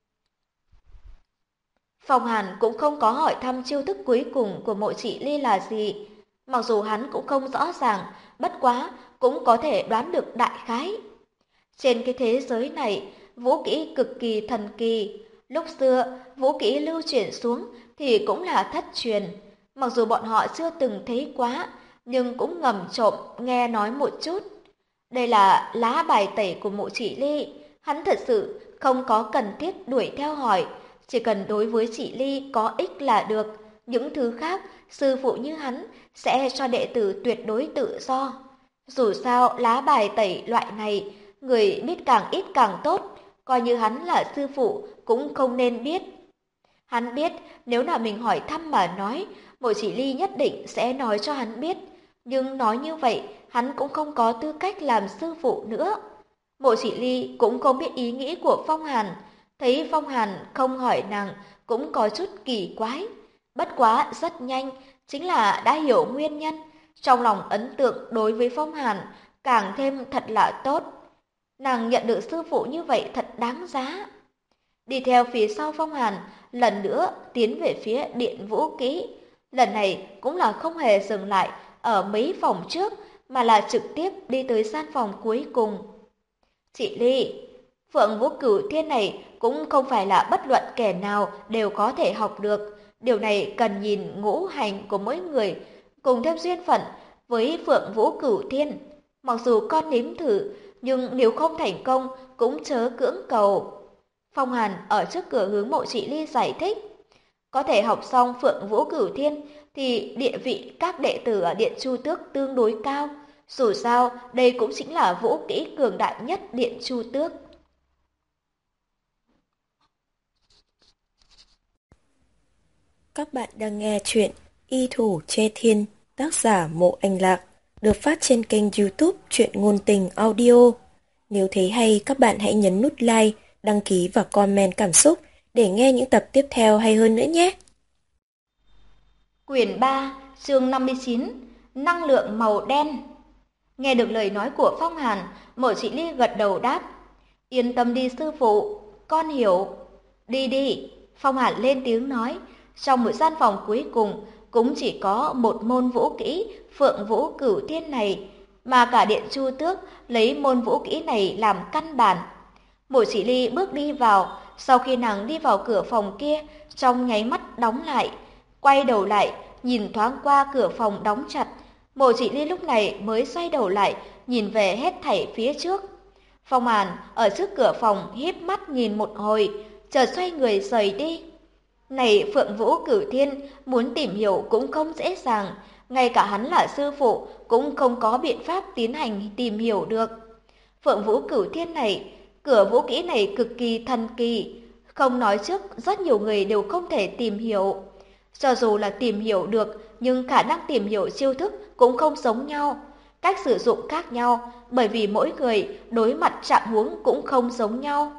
S2: Phong Hàn cũng không có hỏi thăm chiêu thức cuối cùng của Mộ Chỉ Ly là gì. Mặc dù hắn cũng không rõ ràng, bất quá cũng có thể đoán được đại khái. Trên cái thế giới này, vũ kỹ cực kỳ thần kỳ. Lúc xưa, vũ kỹ lưu truyền xuống thì cũng là thất truyền. Mặc dù bọn họ chưa từng thấy quá, nhưng cũng ngầm trộm nghe nói một chút. Đây là lá bài tẩy của Mộ Chỉ Ly. Hắn thật sự không có cần thiết đuổi theo hỏi. Chỉ cần đối với Chỉ Ly có ích là được. Những thứ khác, sư phụ như hắn sẽ cho đệ tử tuyệt đối tự do. Dù sao, lá bài tẩy loại này, người biết càng ít càng tốt. Coi như hắn là sư phụ cũng không nên biết. Hắn biết nếu là mình hỏi thăm mà nói, Mộ Chỉ Ly nhất định sẽ nói cho hắn biết. Nhưng nói như vậy, hắn cũng không có tư cách làm sư phụ nữa. Mộ Chỉ Ly cũng không biết ý nghĩ của Phong Hàn. Thấy Phong Hàn không hỏi nàng cũng có chút kỳ quái. Bất quá rất nhanh, chính là đã hiểu nguyên nhân. Trong lòng ấn tượng đối với Phong Hàn càng thêm thật là tốt. Nàng nhận được sư phụ như vậy thật đáng giá. Đi theo phía sau Phong Hàn, lần nữa tiến về phía điện vũ kỹ. Lần này cũng là không hề dừng lại ở mấy phòng trước, mà là trực tiếp đi tới gian phòng cuối cùng. Chị Ly, Phượng Vũ Cửu Thiên này cũng không phải là bất luận kẻ nào đều có thể học được. Điều này cần nhìn ngũ hành của mỗi người, cùng thêm duyên phận với Phượng Vũ Cửu Thiên. Mặc dù con nếm thử, nhưng nếu không thành công cũng chớ cưỡng cầu. Phong Hàn ở trước cửa hướng Mộ Chỉ Ly giải thích. Có thể học xong Phượng Vũ Cửu Thiên thì địa vị các đệ tử ở Điện Chu Tước tương đối cao. Dù sao, đây cũng chính là vũ kỹ cường đại nhất Điện Chu Tước.
S1: Các bạn đang nghe chuyện Y Thủ Chê Thiên, tác giả Mộ Anh Lạc, được phát trên kênh YouTube Truyện Ngôn Tình Audio. Nếu thấy hay, các bạn hãy nhấn nút like, đăng ký và comment cảm xúc để nghe những tập tiếp theo hay hơn nữa nhé.
S2: Quyển 3, chương 59, Năng lượng màu đen. Nghe được lời nói của Phong Hàn, Mộ Chỉ Ly gật đầu đáp. Yên tâm đi sư phụ, con hiểu. Đi đi, Phong Hàn lên tiếng nói. Trong một gian phòng cuối cùng cũng chỉ có một môn vũ kỹ Phượng Vũ Cửu Thiên này, mà cả Điện Chu Tước lấy môn vũ kỹ này làm căn bản. Mộ Chỉ Ly bước đi vào, sau khi nàng đi vào cửa phòng kia, trong nháy mắt đóng lại, quay đầu lại, nhìn thoáng qua cửa phòng đóng chặt. Mộ Chỉ Ly lúc này mới xoay đầu lại, nhìn về hết thảy phía trước. Phong Hàn ở trước cửa phòng híp mắt nhìn một hồi, chợt xoay người rời đi. Này Phượng Vũ Cửu Thiên, muốn tìm hiểu cũng không dễ dàng, ngay cả hắn là sư phụ cũng không có biện pháp tiến hành tìm hiểu được. Phượng Vũ Cửu Thiên này, cửa vũ kỹ này cực kỳ thần kỳ, không nói trước rất nhiều người đều không thể tìm hiểu. Cho dù là tìm hiểu được, nhưng khả năng tìm hiểu chiêu thức cũng không giống nhau, cách sử dụng khác nhau, bởi vì mỗi người đối mặt trạng huống cũng không giống nhau.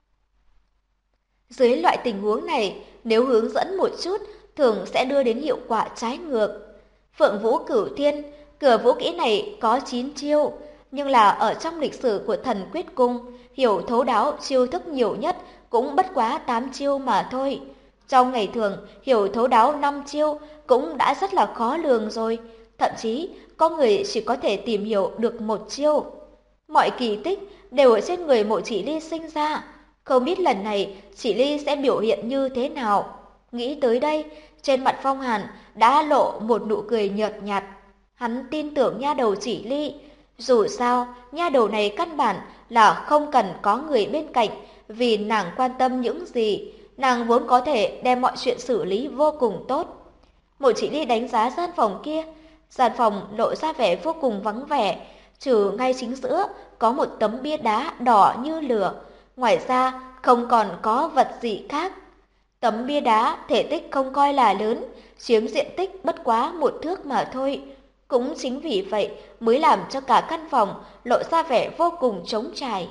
S2: Dưới loại tình huống này, nếu hướng dẫn một chút, thường sẽ đưa đến hiệu quả trái ngược. Phượng Vũ Cửu Thiên, cửa vũ kỹ này có 9 chiêu, nhưng là ở trong lịch sử của Thần Quyết Cung, hiểu thấu đáo chiêu thức nhiều nhất cũng bất quá 8 chiêu mà thôi. Trong ngày thường, hiểu thấu đáo 5 chiêu cũng đã rất là khó lường rồi, thậm chí có người chỉ có thể tìm hiểu được 1 chiêu. Mọi kỳ tích đều ở trên người Mộ Chỉ Ly sinh ra, không biết lần này Chỉ Ly sẽ biểu hiện như thế nào. Nghĩ tới đây, trên mặt Phong Hàn đã lộ một nụ cười nhợt nhạt. Hắn tin tưởng nha đầu Chỉ Ly, dù sao nha đầu này căn bản là không cần có người bên cạnh, vì nàng quan tâm những gì, nàng vốn có thể đem mọi chuyện xử lý vô cùng tốt. Mộ Chỉ Ly đánh giá gian phòng kia, gian phòng lộ ra vẻ vô cùng vắng vẻ, trừ ngay chính giữa có một tấm bia đá đỏ như lửa, ngoài ra không còn có vật gì khác. Tấm bia đá thể tích không coi là lớn, chiếm diện tích bất quá 1 thước mà thôi. Cũng chính vì vậy mới làm cho cả căn phòng lộ ra vẻ vô cùng trống trải.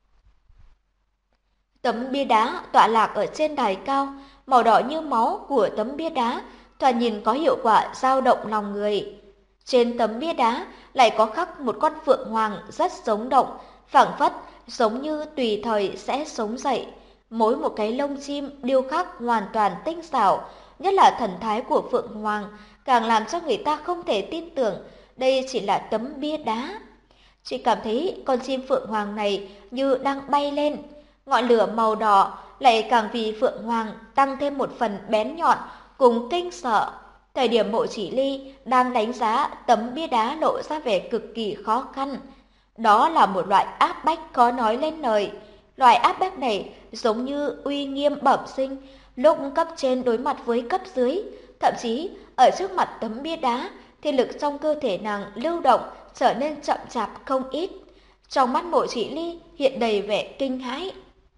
S2: Tấm bia đá tọa lạc ở trên đài cao, màu đỏ như máu của tấm bia đá thoạt nhìn có hiệu quả dao động lòng người. Trên tấm bia đá lại có khắc một con phượng hoàng rất sống động, phảng phất giống như tùy thời sẽ sống dậy. Mỗi một cái lông chim điêu khắc hoàn toàn tinh xảo, nhất là thần thái của phượng hoàng càng làm cho người ta không thể tin tưởng đây chỉ là tấm bia đá. Chỉ cảm thấy con chim phượng hoàng này như đang bay lên, ngọn lửa màu đỏ lại càng vì phượng hoàng tăng thêm một phần bén nhọn cùng kinh sợ. Thời điểm Mộ Chỉ Ly đang đánh giá, tấm bia đá lộ ra vẻ cực kỳ khó khăn. Đó là một loại áp bách khó nói lên lời. Loại áp bách này giống như uy nghiêm bẩm sinh, lúc cấp trên đối mặt với cấp dưới, thậm chí ở trước mặt tấm bia đá, thiên lực trong cơ thể nàng lưu động trở nên chậm chạp không ít. Trong mắt Mộ Chỉ Ly hiện đầy vẻ kinh hãi.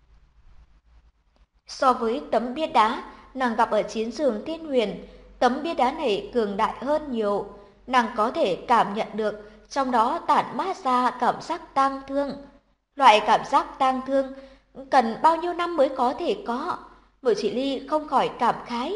S2: So với tấm bia đá nàng gặp ở chiến trường Thiên Huyền, tấm bia đá này cường đại hơn nhiều. Nàng có thể cảm nhận được trong đó tản mát ra cảm giác tang thương. Loại cảm giác tang thương cần bao nhiêu năm mới có thể có? Mộ Chỉ Ly không khỏi cảm khái.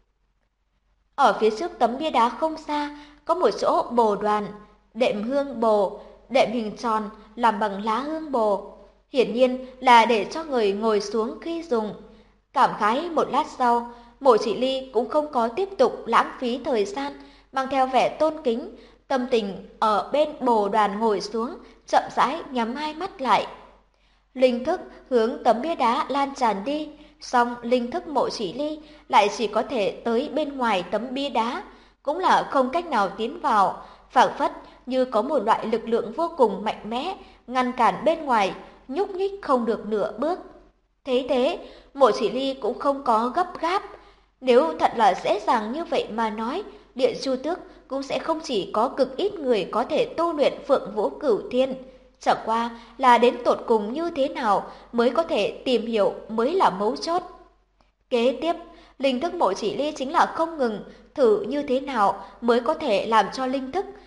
S2: Ở phía trước tấm bia đá không xa có một chỗ bồ đoàn, đệm hương bồ, đệm hình tròn làm bằng lá hương bồ, hiển nhiên là để cho người ngồi xuống khi dùng. Cảm khái một lát sau, Mộ Chỉ Ly cũng không có tiếp tục lãng phí thời gian, mang theo vẻ tôn kính, tâm tình ở bên bồ đoàn ngồi xuống, chậm rãi nhắm hai mắt lại. Linh thức hướng tấm bia đá lan tràn đi, song linh thức Mộ Chỉ Ly lại chỉ có thể tới bên ngoài tấm bia đá, cũng là không cách nào tiến vào, phảng phất như có một loại lực lượng vô cùng mạnh mẽ ngăn cản bên ngoài, nhúc nhích không được nửa bước. Thế, Mộ Chỉ Ly cũng không có gấp gáp. Nếu thật là dễ dàng như vậy mà nói, Điện Chu Tước cũng sẽ không chỉ có cực ít người có thể tu luyện Phượng Vũ Cửu Thiên. Chẳng qua là đến tột cùng như thế nào mới có thể tìm hiểu mới là mấu chốt. Kế tiếp, linh thức Mộ Chỉ Ly chính là không ngừng thử như thế nào mới có thể làm cho linh thức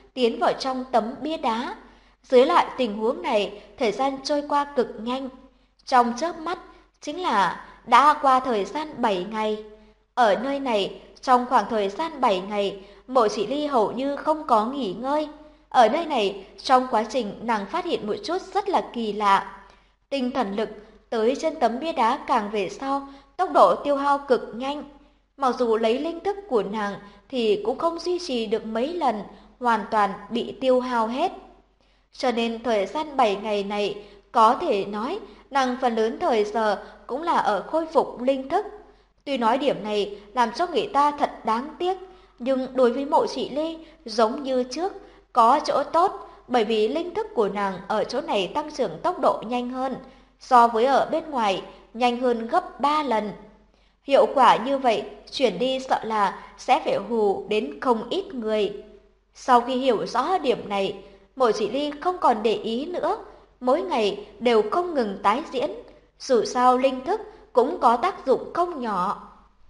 S2: tiến vào trong tấm bia đá. Dưới lại tình huống này, thời gian trôi qua cực nhanh. Trong chớp mắt, chính là đã qua thời gian 7 ngày. Ở nơi này, trong khoảng thời gian 7 ngày, Mộ Chỉ Ly hầu như không có nghỉ ngơi. Ở nơi này, trong quá trình nàng phát hiện một chút rất là kỳ lạ. Tinh thần lực tới trên tấm bia đá càng về sau, tốc độ tiêu hao cực nhanh. Mặc dù lấy linh thức của nàng thì cũng không duy trì được mấy lần, hoàn toàn bị tiêu hao hết. Cho nên thời gian 7 ngày này, có thể nói nàng phần lớn thời giờ cũng là ở khôi phục linh thức. Tuy nói điểm này làm cho người ta thật đáng tiếc, nhưng đối với Mộ Chỉ Ly giống như trước, có chỗ tốt, bởi vì linh thức của nàng ở chỗ này tăng trưởng tốc độ nhanh hơn, so với ở bên ngoài, nhanh hơn gấp 3 lần. Hiệu quả như vậy, chuyển đi sợ là sẽ phải hù đến không ít người. Sau khi hiểu rõ điểm này, Mộ Chỉ Ly không còn để ý nữa, mỗi ngày đều không ngừng tái diễn, dù sao linh thức cũng có tác dụng không nhỏ.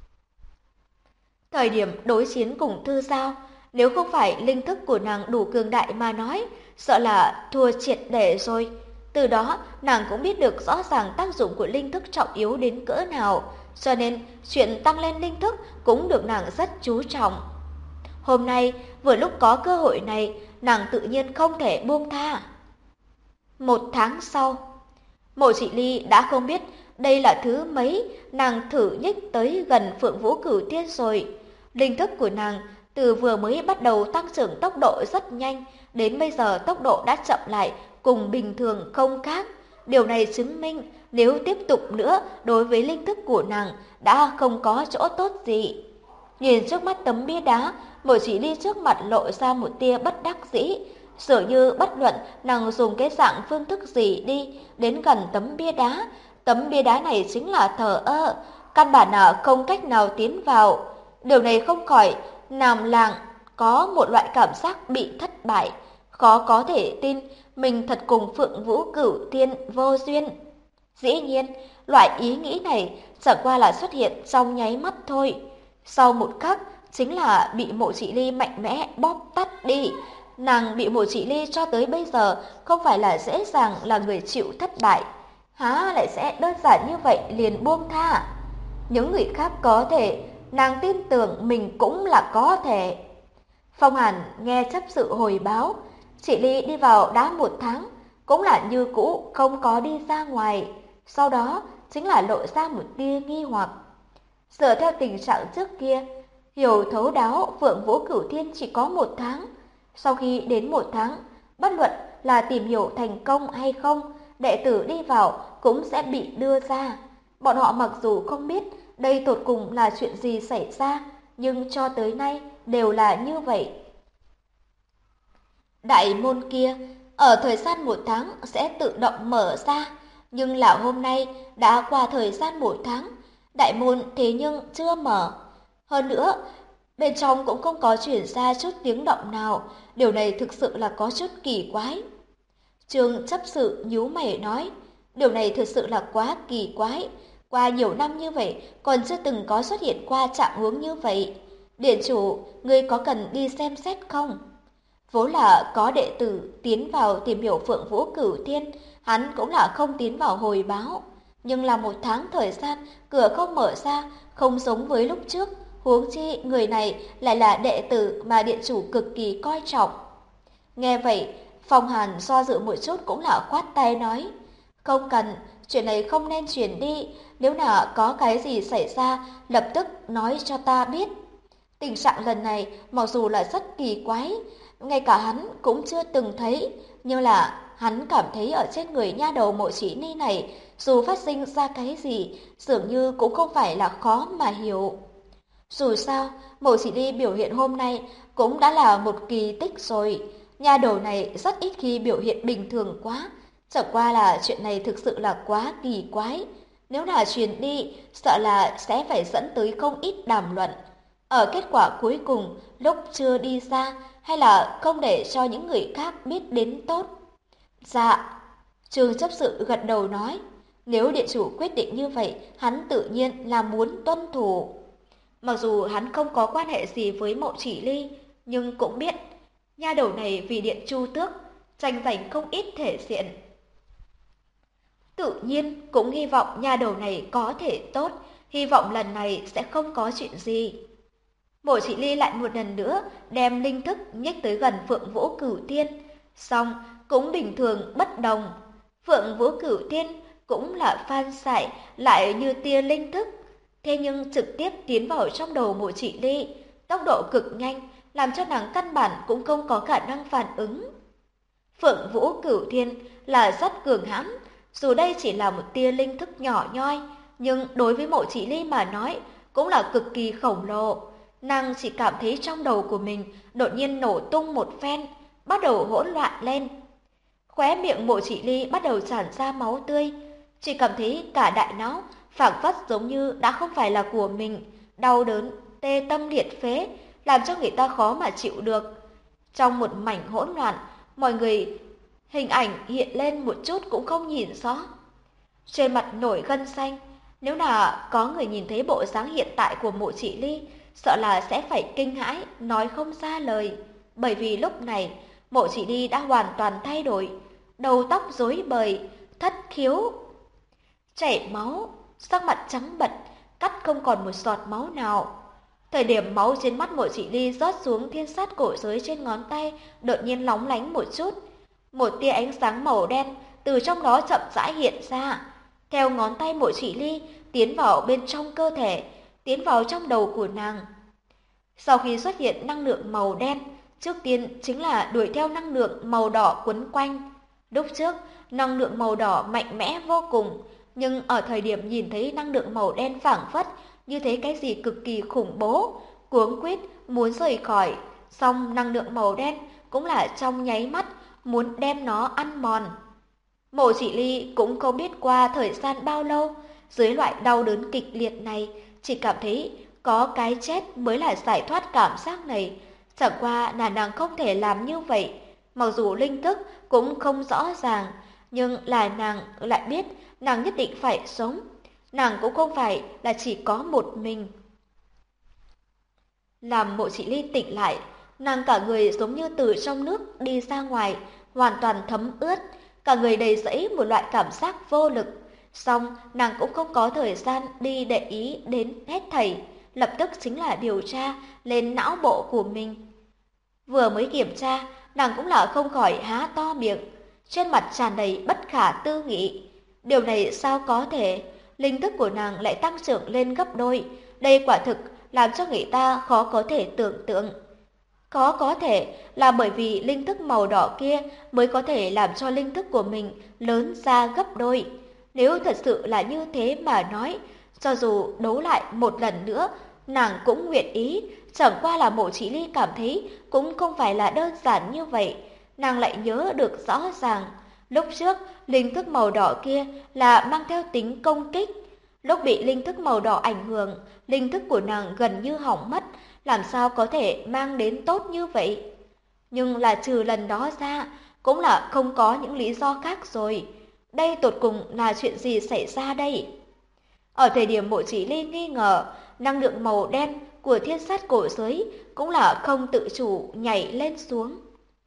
S2: Thời điểm đối chiến cùng Thư Giao, nếu không phải linh thức của nàng đủ cường đại mà nói, sợ là thua triệt để rồi. Từ đó, nàng cũng biết được rõ ràng tác dụng của linh thức trọng yếu đến cỡ nào, cho nên chuyện tăng lên linh thức cũng được nàng rất chú trọng. Hôm nay, vừa lúc có cơ hội này, nàng tự nhiên không thể buông tha. 1 tháng sau, Mộ Chỉ Ly đã không biết đây là thứ mấy nàng thử nhích tới gần Phượng Vũ Cửu Tiên rồi. Linh thức của nàng từ vừa mới bắt đầu tăng trưởng tốc độ rất nhanh, đến bây giờ tốc độ đã chậm lại, cùng bình thường không khác. Điều này chứng minh nếu tiếp tục nữa đối với linh thức của nàng đã không có chỗ tốt gì. Nhìn trước mắt tấm bia đá, Mộ Chỉ Ly trước mặt lộ ra một tia bất đắc dĩ. Dường như bất luận nàng dùng cái dạng phương thức gì đi đến gần tấm bia đá này chính là thờ ơ, căn bản là không cách nào tiến vào. Điều này không khỏi làm làng có một loại cảm giác bị thất bại, khó có thể tin mình thật cùng Phượng Vũ Cửu Thiên vô duyên. Dĩ nhiên, loại ý nghĩ này chẳng qua là xuất hiện trong nháy mắt thôi. Sau một khắc chính là bị Mộ Chỉ Ly mạnh mẽ bóp tắt đi. Nàng bị Mộ Chỉ Ly cho tới bây giờ không phải là dễ dàng là người chịu thất bại. Há lại sẽ đơn giản như vậy liền buông tha. Những người khác có thể, nàng tin tưởng mình cũng là có thể. Phong Hàn nghe chấp sự hồi báo, Chỉ Ly đi vào đã 1 tháng, cũng là như cũ không có đi ra ngoài. Sau đó chính là lộ ra một tia nghi hoặc. Dựa theo tình trạng trước kia, hiểu thấu đáo Phượng Vũ Cửu Thiên chỉ có 1 tháng. Sau khi đến 1 tháng, bất luận là tìm hiểu thành công hay không, đệ tử đi vào cũng sẽ bị đưa ra. Bọn họ mặc dù không biết đây tột cùng là chuyện gì xảy ra, nhưng cho tới nay đều là như vậy. Đại môn kia, ở thời gian 1 tháng sẽ tự động mở ra, nhưng là hôm nay đã qua thời gian 1 tháng, đại môn thế nhưng chưa mở. Hơn nữa, bên trong cũng không có chuyển ra chút tiếng động nào, điều này thực sự là có chút kỳ quái. Trương chấp sự nhíu mày nói, điều này thực sự là quá kỳ quái, qua nhiều năm như vậy còn chưa từng có xuất hiện qua trạng huống như vậy. Điện chủ, ngươi có cần đi xem xét không? Vốn là có đệ tử tiến vào tìm hiểu Phượng Vũ Cửu Thiên, hắn cũng là không tiến vào hồi báo. Nhưng là 1 tháng thời gian, cửa không mở ra, không giống với lúc trước. Huống chi người này lại là đệ tử mà điện chủ cực kỳ coi trọng. Nghe vậy, Phong Hàn do dự một chút cũng là khoát tay nói, không cần, chuyện này không nên truyền đi, nếu nào có cái gì xảy ra, lập tức nói cho ta biết. Tình trạng lần này mặc dù là rất kỳ quái, ngay cả hắn cũng chưa từng thấy, nhưng là hắn cảm thấy ở trên người nha đầu Mộ Chỉ Ly này, dù phát sinh ra cái gì, dường như cũng không phải là khó mà hiểu. Dù sao, Mộ Chỉ Ly biểu hiện hôm nay cũng đã là một kỳ tích rồi. Nha đầu này rất ít khi biểu hiện bình thường quá. Chẳng qua là chuyện này thực sự là quá kỳ quái. Nếu là truyền đi, sợ là sẽ phải dẫn tới không ít đàm luận. Ở kết quả cuối cùng, lúc chưa đi ra, hay là không để cho những người khác biết đến tốt. Dạ, Trương chấp sự gật đầu nói, nếu điện chủ quyết định như vậy, hắn tự nhiên là muốn tuân thủ. Mặc dù hắn không có quan hệ gì với Mộ Chỉ Ly, nhưng cũng biết Nha đầu này vì điện Chu Tước, tranh giành không ít thể diện. Tự nhiên cũng hy vọng nha đầu này có thể tốt, hy vọng lần này sẽ không có chuyện gì. Mộ Chỉ Ly lại một lần nữa đem linh thức nhích tới gần Phượng Vũ Cửu Tiên, song cũng bình thường bất đồng. Phượng Vũ Cửu Tiên cũng là phan xại lại như tia linh thức, thế nhưng trực tiếp tiến vào trong đầu Mộ Chỉ Ly, tốc độ cực nhanh, làm cho nàng căn bản cũng không có khả năng phản ứng. Phượng Vũ Cửu Tiên là rất cường hãn, dù đây chỉ là một tia linh thức nhỏ nhoi, nhưng đối với Mộ Chỉ Ly mà nói cũng là cực kỳ khổng lồ. Nàng chỉ cảm thấy trong đầu của mình đột nhiên nổ tung một phen, bắt đầu hỗn loạn lên. Khóe miệng Mộ Chỉ Ly bắt đầu tràn ra máu tươi, chỉ cảm thấy cả đại não phảng phất giống như đã không phải là của mình, đau đớn, tê tâm liệt phế, làm cho người ta khó mà chịu được. Trong một mảnh hỗn loạn, mọi người hình ảnh hiện lên một chút cũng không nhìn rõ. Trên mặt nổi gân xanh, nếu là có người nhìn thấy bộ dáng hiện tại của Mộ Chỉ Ly, sợ là sẽ phải kinh hãi, nói không ra lời. Bởi vì lúc này, Mộ Chỉ Ly đã hoàn toàn thay đổi, đầu tóc rối bời, thất khiếu, chảy máu, sắc mặt trắng bệch, cắt không còn một giọt máu nào. Thời điểm máu trên mắt Mộ Chỉ Ly rớt xuống thiên sát cổ giới trên ngón tay, đột nhiên lóng lánh một chút. Một tia ánh sáng màu đen từ trong đó chậm rãi hiện ra, theo ngón tay Mộ Chỉ Ly tiến vào bên trong cơ thể, tiến vào trong đầu của nàng. Sau khi xuất hiện năng lượng màu đen, trước tiên chính là đuổi theo năng lượng màu đỏ quấn quanh. Lúc trước, năng lượng màu đỏ mạnh mẽ vô cùng, nhưng ở thời điểm nhìn thấy năng lượng màu đen phảng phất như thế cái gì cực kỳ khủng bố, cuống quýt muốn rời khỏi, song năng lượng màu đen cũng là trong nháy mắt muốn đem nó ăn mòn. Mộ Chỉ Ly cũng không biết qua thời gian bao lâu, dưới loại đau đớn kịch liệt này, chỉ cảm thấy có cái chết mới là giải thoát cảm giác này. Chẳng qua là nàng không thể làm như vậy, mặc dù linh thức cũng không rõ ràng, nhưng là nàng lại biết nàng nhất định phải sống. Nàng cũng không phải là chỉ có một mình. Làm Mộ Chỉ Ly tỉnh lại, nàng cả người giống như từ trong nước đi ra ngoài, hoàn toàn thấm ướt, cả người đầy dẫy một loại cảm giác vô lực. Song nàng cũng không có thời gian đi để ý đến hết thảy, lập tức chính là điều tra lên não bộ của mình. Vừa mới kiểm tra, nàng cũng là không khỏi há to miệng, trên mặt tràn đầy bất khả tư nghị. Điều này sao có thể? Linh thức của nàng lại tăng trưởng lên gấp đôi, đây quả thực làm cho người ta khó có thể tưởng tượng. Có thể là bởi vì linh thức màu đỏ kia mới có thể làm cho linh thức của mình lớn ra gấp đôi. Nếu thật sự là như thế mà nói, cho dù đấu lại một lần nữa, nàng cũng nguyện ý, chẳng qua là Mộ Chỉ Ly cảm thấy cũng không phải là đơn giản như vậy. Nàng lại nhớ được rõ ràng, lúc trước linh thức màu đỏ kia là mang theo tính công kích. Lúc bị linh thức màu đỏ ảnh hưởng, linh thức của nàng gần như hỏng mất, làm sao có thể mang đến tốt như vậy. Nhưng là trừ lần đó ra, cũng là không có những lý do khác rồi. Đây tột cùng là chuyện gì xảy ra đây? Ở thời điểm Mộ Chỉ Ly nghi ngờ, năng lượng màu đen của thiên sát cổ giới cũng là không tự chủ nhảy lên xuống.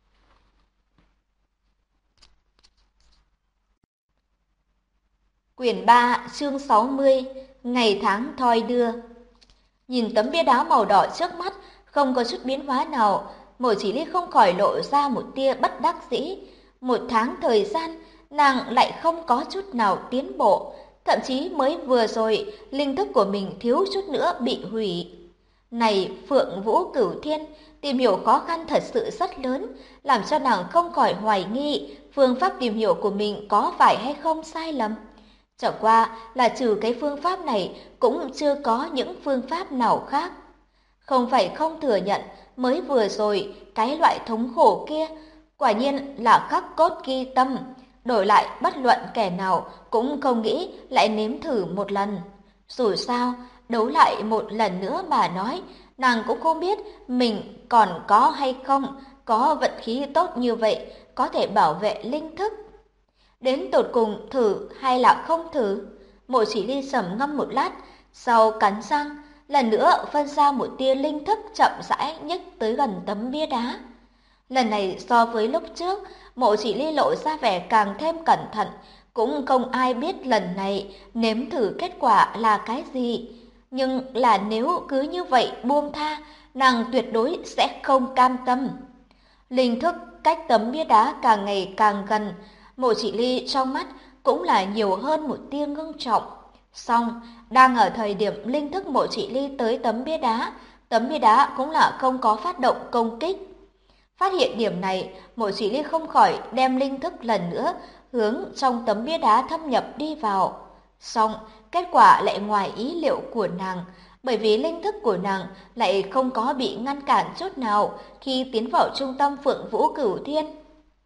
S2: Quyển 3, chương 60, ngày tháng thoi đưa. Nhìn tấm bia đá màu đỏ trước mắt, không có chút biến hóa nào, Mộ Chỉ Ly không khỏi lộ ra một tia bất đắc dĩ. Một tháng thời gian, nàng lại không có chút nào tiến bộ, thậm chí mới vừa rồi, linh thức của mình thiếu chút nữa bị hủy. Này Phượng Vũ Cửu Thiên, tìm hiểu khó khăn thật sự rất lớn, làm cho nàng không khỏi hoài nghi phương pháp tìm hiểu của mình có phải hay không sai lầm. Chẳng qua là trừ cái phương pháp này cũng chưa có những phương pháp nào khác. Không phải không thừa nhận, mới vừa rồi cái loại thống khổ kia quả nhiên là khắc cốt ghi tâm, đổi lại bất luận kẻ nào cũng không nghĩ lại nếm thử một lần. Dù sao, đấu lại một lần nữa mà nói, nàng cũng không biết mình còn có hay không, có vận khí tốt như vậy, có thể bảo vệ linh thức. Đến tột cùng thử hay là không thử? Mộ Chỉ Ly trầm ngâm một lát, sau cắn răng, lần nữa phân ra một tia linh thức chậm rãi nhích tới gần tấm bia đá. Lần này so với lúc trước, Mộ Chỉ Ly lộ ra vẻ càng thêm cẩn thận, cũng không ai biết lần này nếm thử kết quả là cái gì. Nhưng là nếu cứ như vậy buông tha, nàng tuyệt đối sẽ không cam tâm. Linh thức cách tấm bia đá càng ngày càng gần, Mộ Chỉ Ly trong mắt cũng là nhiều hơn một tia ngưng trọng. Song, đang ở thời điểm linh thức Mộ Chỉ Ly tới tấm bia đá cũng là không có phát động công kích. Phát hiện điểm này, Mộ Chỉ Ly không khỏi đem linh thức lần nữa hướng trong tấm bia đá thâm nhập đi vào. Song, kết quả lại ngoài ý liệu của nàng, bởi vì linh thức của nàng lại không có bị ngăn cản chút nào khi tiến vào trung tâm Phượng Vũ Cửu Thiên.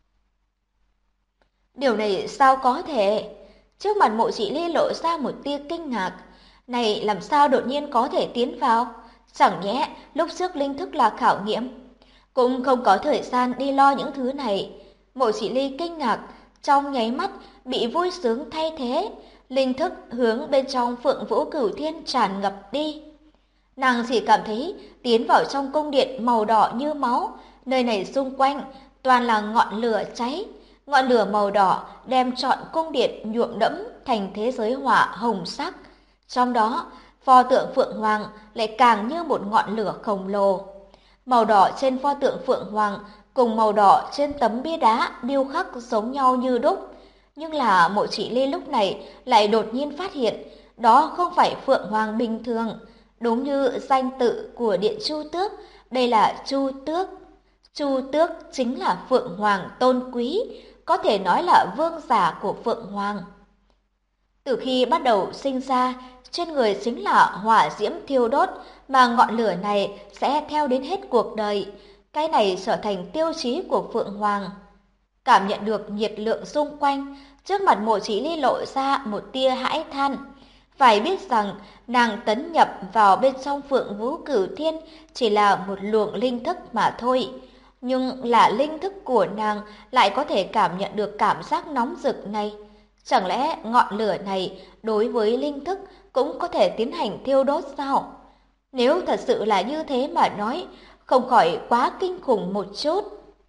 S2: Điều này sao có thể? Trước mặt Mộ Chỉ Ly lộ ra một tia kinh ngạc. Này làm sao đột nhiên có thể tiến vào? Chẳng nhẽ lúc trước linh thức là khảo nghiệm? Cũng không có thời gian đi lo những thứ này. Mộ Chỉ Ly kinh ngạc, trong nháy mắt bị vui sướng thay thế. Linh thức hướng bên trong Phượng Vũ Cửu Thiên tràn ngập đi. Nàng chỉ cảm thấy tiến vào trong cung điện màu đỏ như máu. Nơi này xung quanh toàn là ngọn lửa cháy. Ngọn lửa màu đỏ đem trọn cung điện nhuộm đẫm thành thế giới hỏa hồng sắc. Trong đó, pho tượng Phượng Hoàng lại càng như một ngọn lửa khổng lồ. Màu đỏ trên pho tượng Phượng Hoàng cùng màu đỏ trên tấm bia đá điêu khắc giống nhau như đúc. Nhưng là Mộ Chỉ Ly lúc này lại đột nhiên phát hiện đó không phải Phượng Hoàng bình thường. Đúng như danh tự của Điện Chu Tước, đây là Chu Tước. Chu Tước chính là Phượng Hoàng tôn quý, có thể nói là vương giả của Phượng Hoàng. Từ khi bắt đầu sinh ra, trên người chính là hỏa diễm thiêu đốt, mà ngọn lửa này sẽ theo đến hết cuộc đời. Cái này trở thành tiêu chí của Phượng Hoàng. Cảm nhận được nhiệt lượng xung quanh, trước mặt Mộ Chỉ Ly lộ ra một tia hãi than. Phải biết rằng nàng tấn nhập vào bên trong Phượng Vũ Cửu Thiên chỉ là một luồng linh thức mà thôi. Nhưng là linh thức của nàng lại có thể cảm nhận được cảm giác nóng rực này. Chẳng lẽ ngọn lửa này đối với linh thức cũng có thể tiến hành thiêu đốt sao? Nếu thật sự là như thế mà nói, không khỏi quá kinh khủng một chút.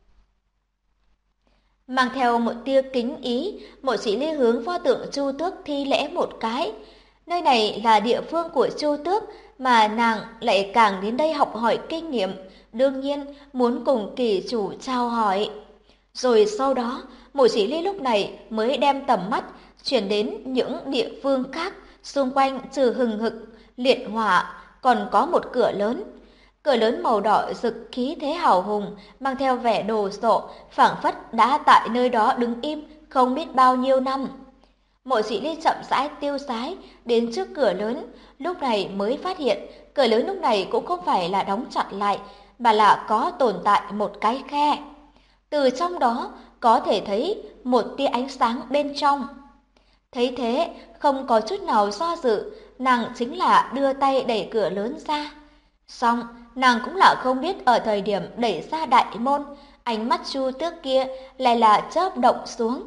S2: Mang theo một tia kính ý, Mộ Chỉ Ly hướng pho tượng Chu Tước thi lễ một cái. Nơi này là địa phương của Chu Tước, mà nàng lại càng đến đây học hỏi kinh nghiệm, đương nhiên muốn cùng kỳ chủ trao hỏi. Rồi sau đó, Mộ Chỉ Ly lúc này mới đem tầm mắt chuyển đến những địa phương khác, xung quanh trừ hừng hực, liệt hỏa, còn có một cửa lớn. Cửa lớn màu đỏ rực khí thế hào hùng, mang theo vẻ đồ sộ, phảng phất đã tại nơi đó đứng im không biết bao nhiêu năm. Mộ Chỉ Ly chậm rãi tiêu sái đến trước cửa lớn, lúc này mới phát hiện cửa lớn lúc này cũng không phải là đóng chặt lại, mà là có tồn tại một cái khe. Từ trong đó có thể thấy một tia ánh sáng bên trong. Thấy thế, không có chút nào do dự, nàng chính là đưa tay đẩy cửa lớn ra. Xong, nàng cũng là không biết ở thời điểm đẩy ra đại môn, ánh mắt Chu Tước kia lại là chớp động xuống.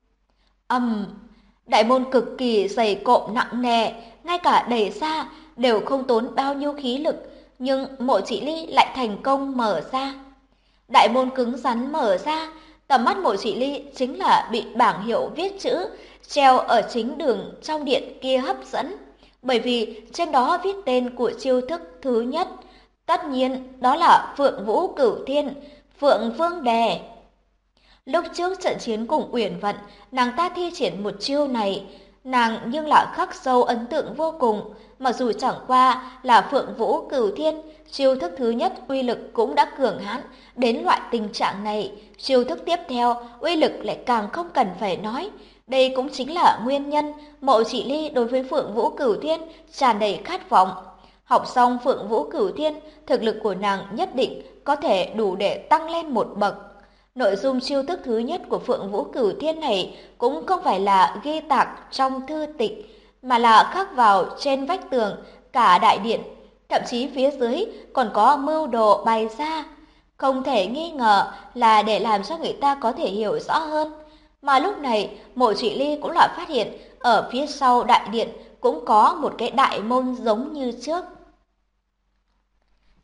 S2: Đại môn cực kỳ dày cộm nặng nề, ngay cả đẩy ra đều không tốn bao nhiêu khí lực, nhưng Mộ Chỉ Ly lại thành công mở ra. Đại môn cứng rắn mở ra, tầm mắt Mộ Chỉ Ly chính là bị bảng hiệu viết chữ treo ở chính đường trong điện kia hấp dẫn, bởi vì trên đó viết tên của chiêu thức thứ nhất. Tất nhiên đó là Phượng Vũ Cửu Thiên, Phượng Vương Đề. Lúc trước trận chiến cùng Uyển Vận, nàng ta thi triển một chiêu này, nàng nhưng lại khắc sâu ấn tượng vô cùng. Mặc dù chẳng qua là Phượng Vũ Cửu Thiên, chiêu thức thứ nhất uy lực cũng đã cường hãn đến loại tình trạng này, chiêu thức tiếp theo uy lực lại càng không cần phải nói. Đây cũng chính là nguyên nhân Mộ Chỉ Ly đối với Phượng Vũ Cửu Thiên tràn đầy khát vọng. Học xong Phượng Vũ Cửu Thiên, thực lực của nàng nhất định có thể đủ để tăng lên một bậc. Nội dung chiêu thức thứ nhất của Phượng Vũ Cửu Thiên này cũng không phải là ghi tạc trong thư tịch, mà là khắc vào trên vách tường cả đại điện, thậm chí phía dưới còn có mưu đồ bày ra. Không thể nghi ngờ là để làm cho người ta có thể hiểu rõ hơn. Mà lúc này, Mộ Chỉ Ly cũng là phát hiện ở phía sau đại điện cũng có một cái đại môn giống như trước.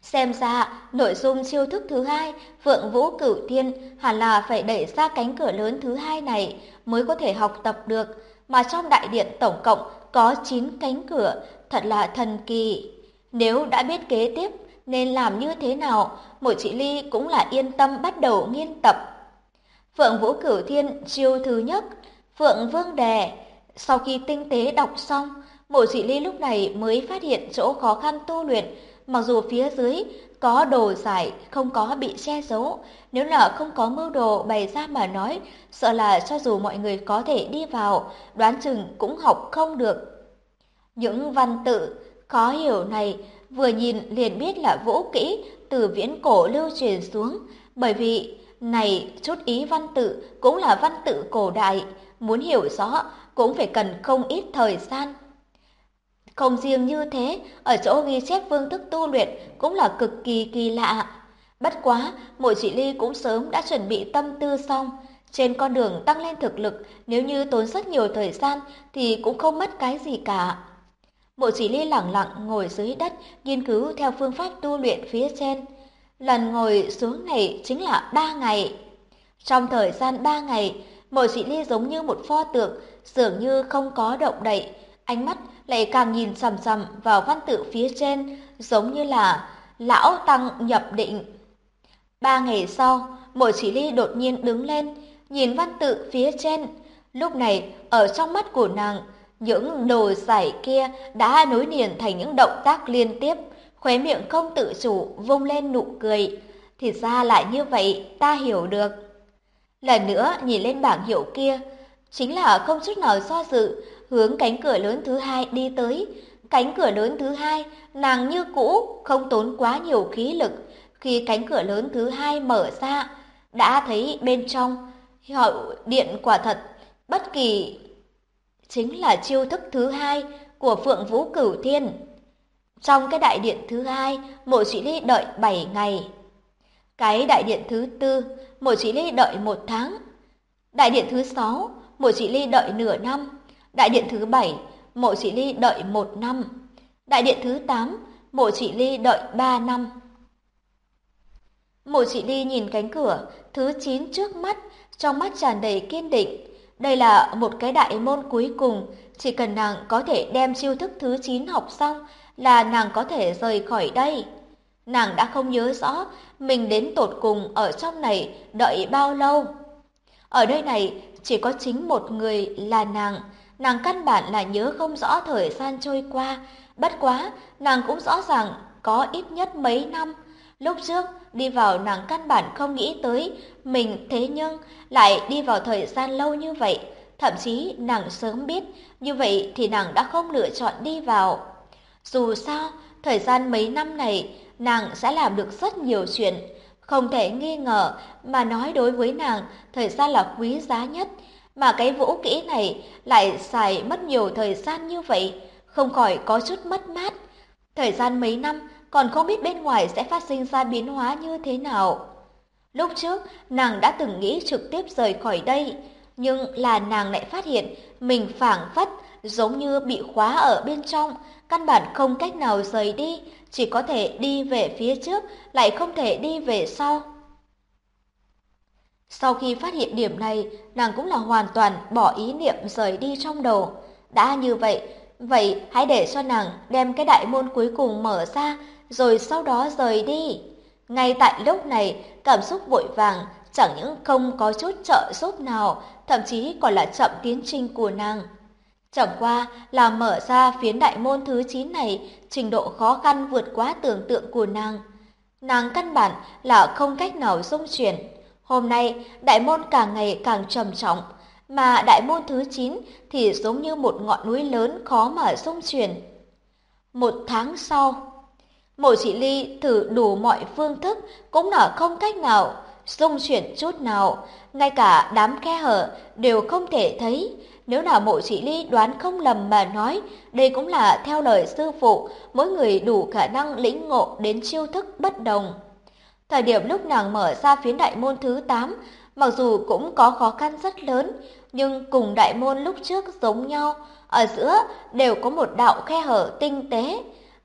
S2: Xem ra, nội dung chiêu thức thứ hai, Phượng Vũ Cửu Thiên hẳn là phải đẩy ra cánh cửa lớn thứ hai này mới có thể học tập được, mà trong đại điện tổng cộng có 9 cánh cửa, thật là thần kỳ. Nếu đã biết kế tiếp nên làm như thế nào, Mộ Chỉ Ly cũng là yên tâm bắt đầu nghiên tập. Phượng Vũ Cửu Thiên chiêu thứ nhất, Phượng Vương Đè. Sau khi tinh tế đọc xong, Mộ Chỉ Ly lúc này mới phát hiện chỗ khó khăn tu luyện. Mặc dù phía dưới có đồ giải không có bị che giấu, nếu là không có mưu đồ bày ra mà nói, sợ là cho dù mọi người có thể đi vào, đoán chừng cũng học không được. Những văn tự khó hiểu này vừa nhìn liền biết là vũ kỹ từ viễn cổ lưu truyền xuống, bởi vì này chút ý văn tự cũng là văn tự cổ đại, muốn hiểu rõ cũng phải cần không ít thời gian. Không riêng như thế, ở chỗ ghi chép phương thức tu luyện cũng là cực kỳ kỳ lạ. Bất quá, Mộ Chỉ Ly cũng sớm đã chuẩn bị tâm tư xong. Trên con đường tăng lên thực lực, nếu như tốn rất nhiều thời gian thì cũng không mất cái gì cả. Mộ Chỉ Ly lẳng lặng ngồi dưới đất, nghiên cứu theo phương pháp tu luyện phía trên. Lần ngồi xuống này chính là 3 ngày. Trong thời gian 3 ngày, Mộ Chỉ Ly giống như một pho tượng, dường như không có động đậy, ánh mắt lại càng nhìn chằm chằm vào văn tự phía trên, giống như là lão tăng nhập định. 3 ngày sau, Mộ Chỉ Ly đột nhiên đứng lên, nhìn văn tự phía trên. Lúc này, ở trong mắt của nàng, những đồ giải kia đã nối liền thành những động tác liên tiếp, khóe miệng không tự chủ vung lên nụ cười. Thì ra lại như vậy, ta hiểu được. Lần nữa nhìn lên bảng hiệu kia, chính là không chút nào do dự, hướng cánh cửa lớn thứ hai đi tới. Cánh cửa lớn thứ hai, nàng như cũ, không tốn quá nhiều khí lực. Khi cánh cửa lớn thứ hai mở ra, đã thấy bên trong hậu điện quả thật, bất kỳ chính là chiêu thức thứ hai của Phượng Vũ Cửu Thiên. Trong cái đại điện thứ hai, Mộ Chỉ Ly đợi 7 ngày. Cái đại điện thứ tư, Mộ Chỉ Ly đợi 1 tháng. Đại điện thứ 6, Mộ Chỉ Ly đợi nửa năm. Đại điện thứ 7, Mộ Chỉ Ly đợi 1 năm. Đại điện thứ 8, Mộ Chỉ Ly đợi 3 năm. Mộ Chỉ Ly nhìn cánh cửa thứ 9 trước mắt, trong mắt tràn đầy kiên định. Đây là một cái đại môn cuối cùng, chỉ cần nàng có thể đem chiêu thức thứ 9 học xong là nàng có thể rời khỏi đây. Nàng đã không nhớ rõ mình đến tột cùng ở trong này đợi bao lâu. Ở nơi này chỉ có chính một người là nàng căn bản là nhớ không rõ thời gian trôi qua, bất quá nàng cũng rõ ràng có ít nhất mấy năm. Lúc trước đi vào nàng căn bản không nghĩ tới mình, thế nhưng lại đi vào thời gian lâu như vậy, thậm chí nàng sớm biết như vậy thì nàng đã không lựa chọn đi vào. Dù sao, thời gian mấy năm này nàng sẽ làm được rất nhiều chuyện, không thể nghi ngờ mà nói đối với nàng thời gian là quý giá nhất, mà cái vũ kỹ này lại xài mất nhiều thời gian như vậy, không khỏi có chút mất mát. Thời gian mấy năm còn không biết bên ngoài sẽ phát sinh ra biến hóa như thế nào. Lúc trước nàng đã từng nghĩ trực tiếp rời khỏi đây, nhưng là nàng lại phát hiện mình phảng phất giống như bị khóa ở bên trong, căn bản không cách nào rời đi, chỉ có thể đi về phía trước, lại không thể đi về sau. Sau khi phát hiện điểm này, nàng cũng là hoàn toàn bỏ ý niệm rời đi trong đầu. Đã như vậy hãy để cho nàng đem cái đại môn cuối cùng mở ra, rồi sau đó rời đi. Ngay tại lúc này, cảm xúc vội vàng chẳng những không có chút trợ giúp nào, thậm chí còn là chậm tiến trình của nàng. Chẳng qua là mở ra phiến đại môn thứ 9 này, trình độ khó khăn vượt quá tưởng tượng của nàng. Nàng căn bản là không cách nào dung chuyển. Hôm nay, đại môn càng ngày càng trầm trọng, mà đại môn thứ 9 thì giống như một ngọn núi lớn khó mà dung chuyển. 1 tháng sau, Mộ Chỉ Ly thử đủ mọi phương thức cũng là không cách nào dung chuyển chút nào, ngay cả đám khe hở đều không thể thấy. Nếu là Mộ Chỉ Ly đoán không lầm mà nói, đây cũng là theo lời sư phụ, mỗi người đủ khả năng lĩnh ngộ đến chiêu thức bất đồng. Thời điểm lúc nàng mở ra phiến đại môn thứ 8, mặc dù cũng có khó khăn rất lớn, nhưng cùng đại môn lúc trước giống nhau, ở giữa đều có một đạo khe hở tinh tế,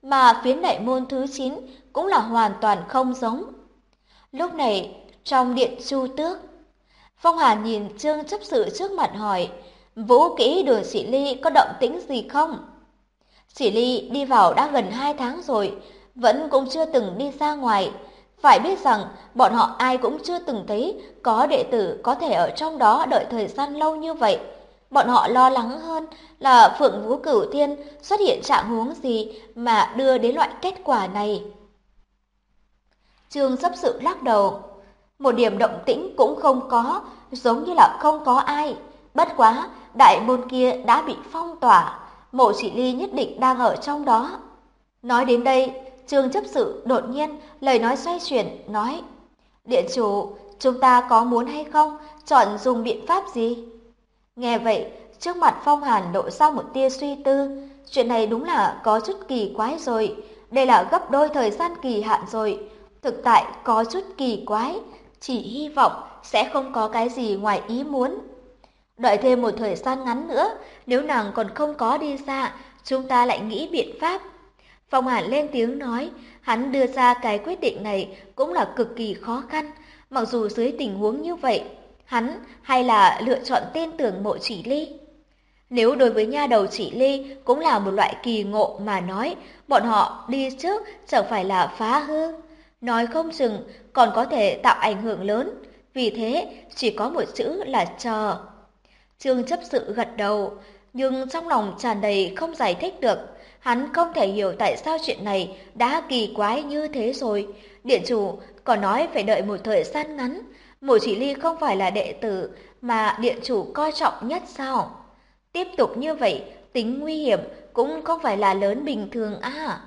S2: mà phiến đại môn thứ 9 cũng là hoàn toàn không giống. Lúc này, trong điện Chu Tước, Phong Hàn nhìn Trương chấp sự trước mặt hỏi, Vũ Kỹ Đường Sĩ Ly có động tĩnh gì không? Sĩ Ly đi vào đã gần 2 tháng rồi, vẫn cũng chưa từng đi ra ngoài. Phải biết rằng bọn họ ai cũng chưa từng thấy có đệ tử có thể ở trong đó đợi thời gian lâu như vậy. Bọn họ lo lắng hơn là Phượng Vũ Cửu Thiên xuất hiện trạng huống gì mà đưa đến loại kết quả này. Trương chấp sự lắc đầu, một điểm động tĩnh cũng không có, giống như là không có ai. Bất quá, đại môn kia đã bị phong tỏa, Mộ Chỉ Ly nhất định đang ở trong đó. Nói đến đây, Trương chấp sự đột nhiên lời nói xoay chuyển, nói, Điện chủ, chúng ta có muốn hay không, chọn dùng biện pháp gì? Nghe vậy, trước mặt Phong Hàn lộ ra một tia suy tư, chuyện này đúng là có chút kỳ quái rồi, đây là gấp đôi thời gian kỳ hạn rồi, thực tại có chút kỳ quái, chỉ hy vọng sẽ không có cái gì ngoài ý muốn. Đợi thêm một thời gian ngắn nữa, nếu nàng còn không có đi ra, chúng ta lại nghĩ biện pháp. Phong Hàn lên tiếng nói, hắn đưa ra cái quyết định này cũng là cực kỳ khó khăn, mặc dù dưới tình huống như vậy, hắn hay là lựa chọn tin tưởng Mộ Chỉ Ly. Nếu đối với nha đầu Chỉ Ly cũng là một loại kỳ ngộ mà nói, bọn họ đi trước chẳng phải là phá hư. Nói không chừng còn có thể tạo ảnh hưởng lớn, vì thế chỉ có một chữ là chờ. Trương chấp sự gật đầu, nhưng trong lòng tràn đầy không giải thích được. Hắn không thể hiểu tại sao chuyện này đã kỳ quái như thế rồi. Điện chủ còn nói phải đợi một thời gian ngắn. Mộ Chỉ Ly không phải là đệ tử mà điện chủ coi trọng nhất sao? Tiếp tục như vậy, tính nguy hiểm cũng không phải là lớn bình thường à.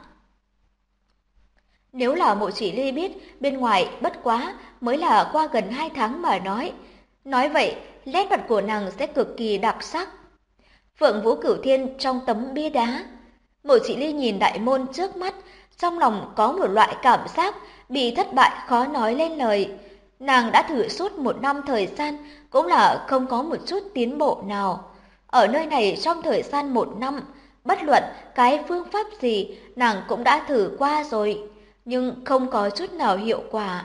S2: Nếu là Mộ Chỉ Ly biết bên ngoài bất quá mới là qua gần 2 tháng mà nói vậy, nét mặt của nàng sẽ cực kỳ đặc sắc. Phượng Vũ Cửu Thiên trong tấm bia đá. Mộ Chỉ Ly nhìn đại môn trước mắt, trong lòng có một loại cảm giác bị thất bại khó nói lên lời. Nàng đã thử suốt 1 năm thời gian, cũng là không có một chút tiến bộ nào. Ở nơi này trong thời gian 1 năm, bất luận cái phương pháp gì nàng cũng đã thử qua rồi, nhưng không có chút nào hiệu quả.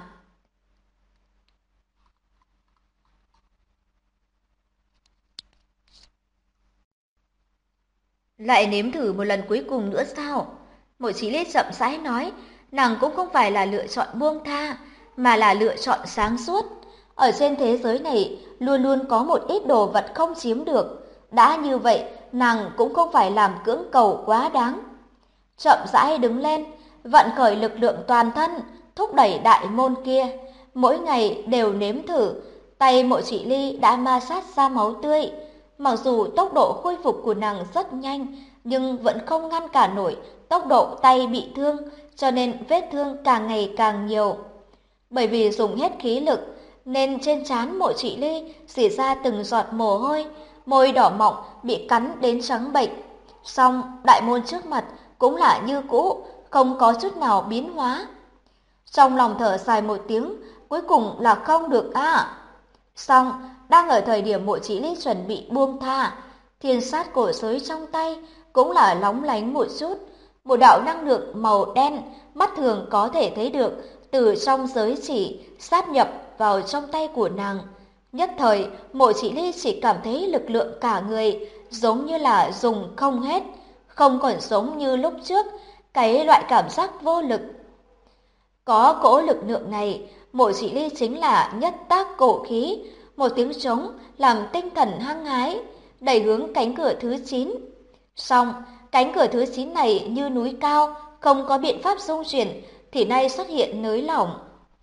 S2: Lại nếm thử một lần cuối cùng nữa sao? Mộ Chí Ly chậm rãi nói, nàng cũng không phải là lựa chọn buông tha, mà là lựa chọn sáng suốt. Ở trên thế giới này, luôn luôn có một ít đồ vật không chiếm được. Đã như vậy, nàng cũng không phải làm cưỡng cầu quá đáng. Chậm rãi đứng lên, vận khởi lực lượng toàn thân, thúc đẩy đại môn kia. Mỗi ngày đều nếm thử, tay Mộ Chỉ Ly đã ma sát ra máu tươi. Mặc dù tốc độ khôi phục của nàng rất nhanh, nhưng vẫn không ngăn cản nổi tốc độ tay bị thương, cho nên vết thương càng ngày càng nhiều. Bởi vì dùng hết khí lực, nên trên trán Mộ Chỉ Ly rỉ ra từng giọt mồ hôi, môi đỏ mọng bị cắn đến trắng bệch. Song đại môn trước mặt cũng là như cũ, không có chút nào biến hóa. Trong lòng thở dài một tiếng, cuối cùng là không được à. Song đang ở thời điểm Mộ Chí Ly chuẩn bị buông tha, thiên sát cổ giới trong tay cũng là lóng lánh một chút. Một đạo năng lượng màu đen mắt thường có thể thấy được từ trong giới chỉ sát nhập vào trong tay của nàng. Nhất thời, Mộ Chí Ly chỉ cảm thấy lực lượng cả người giống như là dùng không hết, không còn giống như lúc trước, cái loại cảm giác vô lực. Có cỗ lực lượng này, Mộ Chí Ly chính là nhất tác cổ khí, một tiếng trống làm tinh thần hăng hái, đẩy hướng cánh cửa thứ 9. Song, cánh cửa thứ 9 này như núi cao, không có biện pháp dung chuyển, thì nay xuất hiện nới lỏng.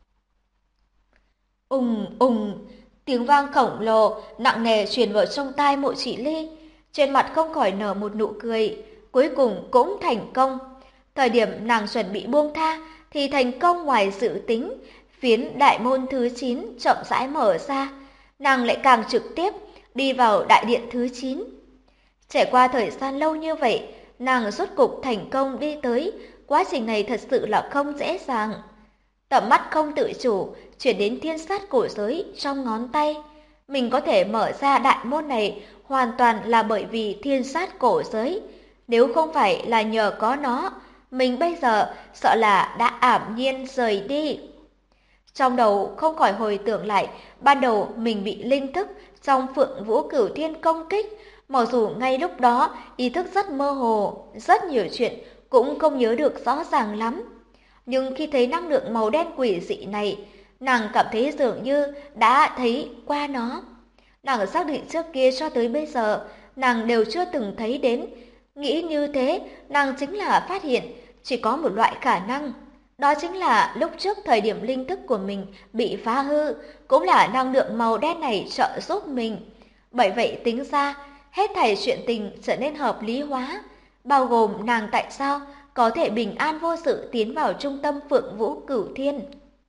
S2: Tiếng vang khổng lồ, nặng nề truyền vào trong tai Mộ Chỉ Ly. Trên mặt không khỏi nở một nụ cười, cuối cùng cũng thành công. Thời điểm nàng chuẩn bị buông tha, thì thành công ngoài dự tính, phiến đại môn thứ 9 chậm rãi mở ra. Nàng lại càng trực tiếp đi vào đại điện thứ 9. Trải qua thời gian lâu như vậy, nàng rốt cục thành công đi tới, quá trình này thật sự là không dễ dàng. Tầm mắt không tự chủ chuyển đến thiên sát cổ giới trong ngón tay. Mình có thể mở ra đại môn này hoàn toàn là bởi vì thiên sát cổ giới. Nếu không phải là nhờ có nó, mình bây giờ sợ là đã ảm nhiên rời đi. Trong đầu không khỏi hồi tưởng lại, ban đầu mình bị linh thức trong Phượng Vũ Cửu Thiên công kích, mặc dù ngay lúc đó ý thức rất mơ hồ, rất nhiều chuyện cũng không nhớ được rõ ràng lắm. Nhưng khi thấy năng lượng màu đen quỷ dị này, nàng cảm thấy dường như đã thấy qua nó. Nàng xác định trước kia cho tới bây giờ, nàng đều chưa từng thấy đến. Nghĩ như thế, nàng chính là phát hiện chỉ có một loại khả năng. Đó chính là lúc trước thời điểm linh thức của mình bị phá hư, cũng là năng lượng màu đen này trợ giúp mình. Bởi vậy tính ra, hết thảy chuyện tình trở nên hợp lý hóa, bao gồm nàng tại sao có thể bình an vô sự tiến vào trung tâm Phượng Vũ Cửu Thiên.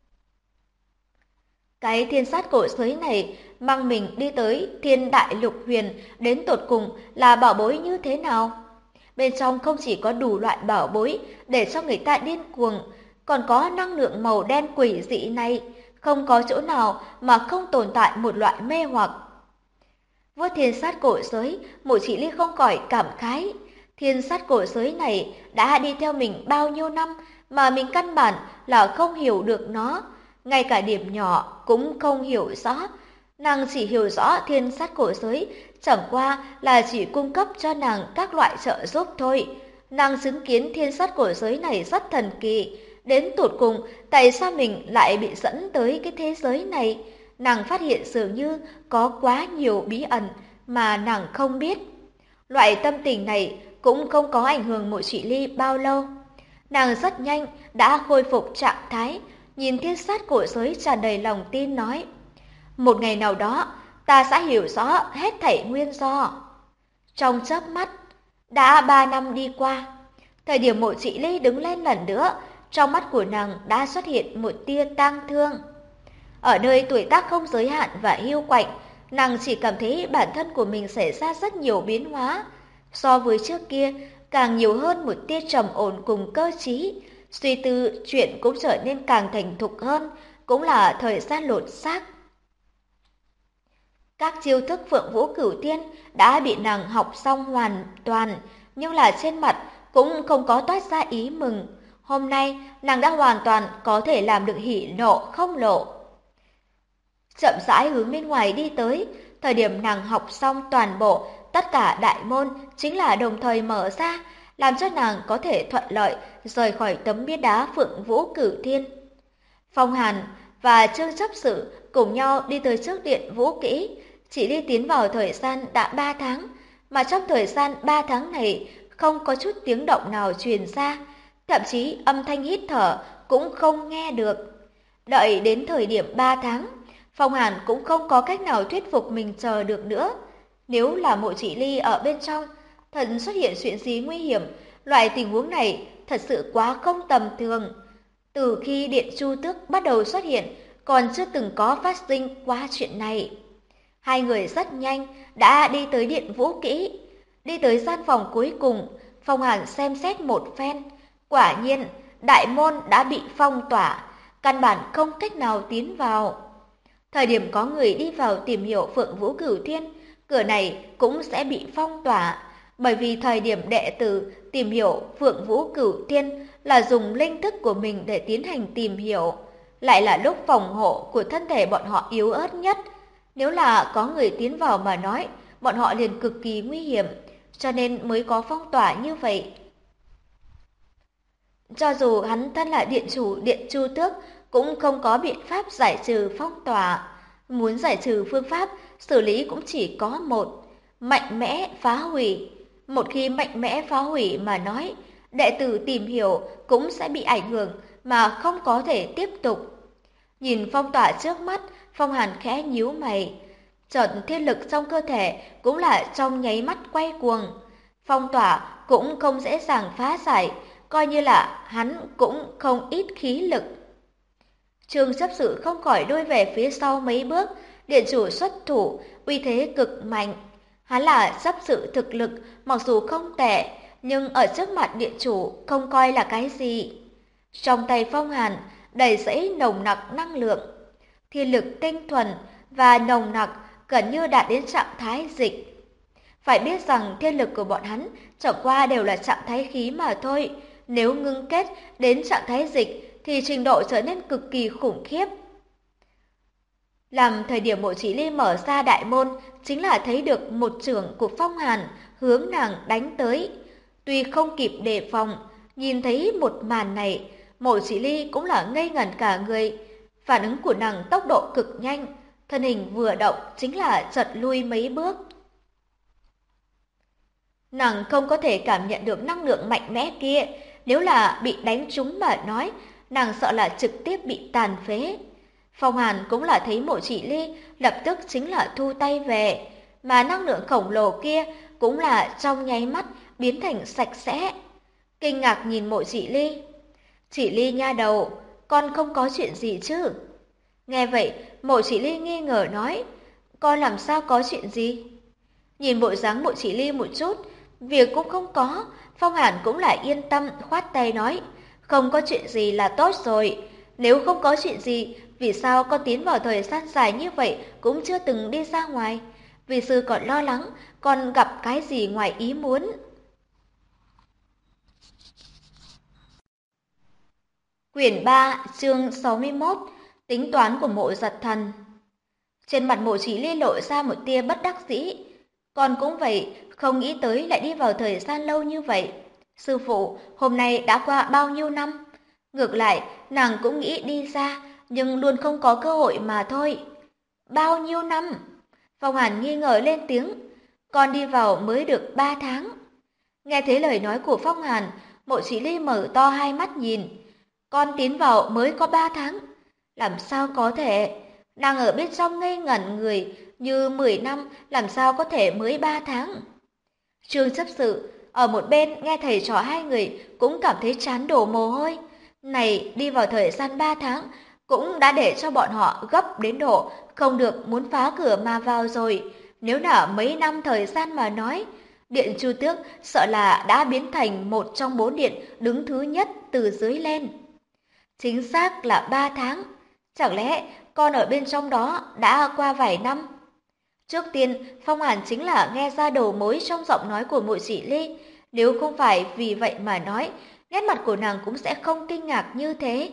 S2: Cái thiên sát cổ xới này mang mình đi tới Thiên Đại Lục Huyền đến tột cùng là bảo bối như thế nào? Bên trong không chỉ có đủ loại bảo bối để cho người ta điên cuồng, còn có năng lượng màu đen quỷ dị này, không có chỗ nào mà không tồn tại một loại mê hoặc. Vuốt thiên sát cổ giới, Mộ Chỉ Ly không khỏi cảm khái. Thiên sát cổ giới này đã đi theo mình bao nhiêu năm mà mình căn bản là không hiểu được nó, ngay cả điểm nhỏ cũng không hiểu rõ. Nàng chỉ hiểu rõ thiên sát cổ giới chẳng qua là chỉ cung cấp cho nàng các loại trợ giúp thôi. Nàng chứng kiến thiên sát cổ giới này rất thần kỳ. Đến tột cùng, tại sao mình lại bị dẫn tới cái thế giới này? Nàng phát hiện dường như có quá nhiều bí ẩn mà nàng không biết. Loại tâm tình này cũng không có ảnh hưởng Mộ Chỉ Ly bao lâu. Nàng rất nhanh đã khôi phục trạng thái, nhìn thiên sát cổ giới tràn đầy lòng tin nói: một ngày nào đó, ta sẽ hiểu rõ hết thảy nguyên do. Trong chớp mắt, đã 3 năm đi qua. Thời điểm Mộ Chỉ Ly đứng lên lần nữa, trong mắt của nàng đã xuất hiện một tia tang thương. Ở nơi tuổi tác không giới hạn và hiu quạnh, nàng chỉ cảm thấy bản thân của mình xảy ra rất nhiều biến hóa. So với trước kia, càng nhiều hơn một tia trầm ổn cùng cơ trí. Suy tư chuyện cũng trở nên càng thành thục hơn, cũng là thời gian lột xác. Các chiêu thức Phượng Vũ Cửu Thiên đã bị nàng học xong hoàn toàn, nhưng là trên mặt cũng không có toát ra ý mừng. Hôm nay, nàng đã hoàn toàn có thể làm được hỉ nộ không lộ. Chậm rãi hướng bên ngoài đi tới, thời điểm nàng học xong toàn bộ, tất cả đại môn chính là đồng thời mở ra, làm cho nàng có thể thuận lợi rời khỏi tấm bia đá Phượng Vũ Cửu Thiên. Phong Hàn và Trương Chấp Sự cùng nhau đi tới trước điện Vũ Kỹ, chỉ đi tiến vào thời gian đã 3 tháng, mà trong thời gian 3 tháng này không có chút tiếng động nào truyền ra, thậm chí âm thanh hít thở cũng không nghe được. Đợi đến thời điểm 3 tháng, Phong Hàn cũng không có cách nào thuyết phục mình chờ được nữa. Nếu là Mộ Chỉ Ly ở bên trong, thật xuất hiện chuyện gì nguy hiểm, loại tình huống này thật sự quá không tầm thường. Từ khi Điện Chu Tước bắt đầu xuất hiện, còn chưa từng có phát sinh qua chuyện này. Hai người rất nhanh đã đi tới điện Vũ Kỹ. Đi tới gian phòng cuối cùng, Phong Hàn xem xét một phen. Quả nhiên, đại môn đã bị phong tỏa, căn bản không cách nào tiến vào. Thời điểm có người đi vào tìm hiểu Phượng Vũ Cửu Thiên, cửa này cũng sẽ bị phong tỏa, bởi vì thời điểm đệ tử tìm hiểu Phượng Vũ Cửu Thiên là dùng linh thức của mình để tiến hành tìm hiểu, lại là lúc phòng hộ của thân thể bọn họ yếu ớt nhất. Nếu là có người tiến vào mà nói, bọn họ liền cực kỳ nguy hiểm, cho nên mới có phong tỏa như vậy. Cho dù hắn thân là điện chủ Điện Chu Tước, cũng không có biện pháp giải trừ phong tỏa. Muốn giải trừ phương pháp, xử lý cũng chỉ có một: mạnh mẽ phá hủy. Một khi mạnh mẽ phá hủy mà nói, đệ tử tìm hiểu cũng sẽ bị ảnh hưởng mà không có thể tiếp tục. Nhìn phong tỏa trước mắt, Phong Hàn khẽ nhíu mày. Chợt thiên lực trong cơ thể cũng là trong nháy mắt quay cuồng. Phong tỏa cũng không dễ dàng phá giải, coi như là hắn cũng không ít khí lực. Trương Chấp Sự không khỏi lui về phía sau mấy bước, điện chủ xuất thủ, uy thế cực mạnh. Hắn là chấp sự thực lực, mặc dù không tệ, nhưng ở trước mặt điện chủ không coi là cái gì. Trong tay Phong Hàn đầy dẫy nồng nặc năng lượng, thiên lực tinh thuần và nồng nặc gần như đạt đến trạng thái dịch. Phải biết rằng thiên lực của bọn hắn chẳng qua đều là trạng thái khí mà thôi, nếu ngưng kết đến trạng thái dịch thì trình độ trở nên cực kỳ khủng khiếp. Làm thời điểm Mộ Chỉ Ly mở ra đại môn, chính là thấy được một chưởng của Phong Hàn hướng nàng đánh tới. Tuy không kịp đề phòng, nhìn thấy một màn này, Mộ Chỉ Ly cũng là ngây ngẩn cả người. Phản ứng của nàng tốc độ cực nhanh, thân hình vừa động chính là chật lui mấy bước. Nàng không có thể cảm nhận được năng lượng mạnh mẽ kia, nếu là bị đánh trúng mà nói, nàng sợ là trực tiếp bị tàn phế. Phong Hàn cũng là thấy Mộ Chỉ Ly, lập tức chính là thu tay về, mà năng lượng khổng lồ kia cũng là trong nháy mắt biến thành sạch sẽ. Kinh ngạc nhìn Mộ Chỉ Ly. Chỉ Ly nha đầu, con không có chuyện gì chứ? Nghe vậy, Mộ Chỉ Ly nghi ngờ nói, con làm sao có chuyện gì? Nhìn bộ dáng Mộ Chỉ Ly một chút, việc cũng không có, Phong Hàn cũng lại yên tâm khoát tay nói, không có chuyện gì là tốt rồi. Nếu không có chuyện gì, vì sao con tiến vào thời gian dài như vậy cũng chưa từng đi ra ngoài? Vì sư còn lo lắng con gặp cái gì ngoài ý muốn. Quyển 3, chương 61, tính toán của Mộ Giật Thần. Trên mặt Mộ Chỉ Ly lộ ra một tia bất đắc dĩ. Con cũng vậy, không nghĩ tới lại đi vào thời gian lâu như vậy. Sư phụ, hôm nay đã qua bao nhiêu năm? Ngược lại, nàng cũng nghĩ đi ra, nhưng luôn không có cơ hội mà thôi. Bao nhiêu năm? Phong Hàn nghi ngờ lên tiếng. Con đi vào mới được 3 tháng. Nghe thấy lời nói của Phong Hàn, Mộ Chỉ Ly mở to hai mắt nhìn. Con tiến vào mới có 3 tháng. Làm sao có thể? Nàng ở bên trong ngây ngẩn người, như 10 năm, làm sao có thể mới 3 tháng? Trương chấp sự, ở một bên nghe thầy trò hai người cũng cảm thấy chán đổ mồ hôi. Này, đi vào thời gian 3 tháng, cũng đã để cho bọn họ gấp đến độ không được muốn phá cửa mà vào rồi. Nếu là mấy năm thời gian mà nói, Điện Chu Tước sợ là đã biến thành một trong 4 điện đứng thứ nhất từ dưới lên. Chính xác là 3 tháng. Chẳng lẽ con ở bên trong đó đã qua vài năm? Trước tiên, Phong Hàn chính là nghe ra đầu mối trong giọng nói của Mộ Chỉ Ly. Nếu không phải vì vậy mà nói, nét mặt của nàng cũng sẽ không kinh ngạc như thế.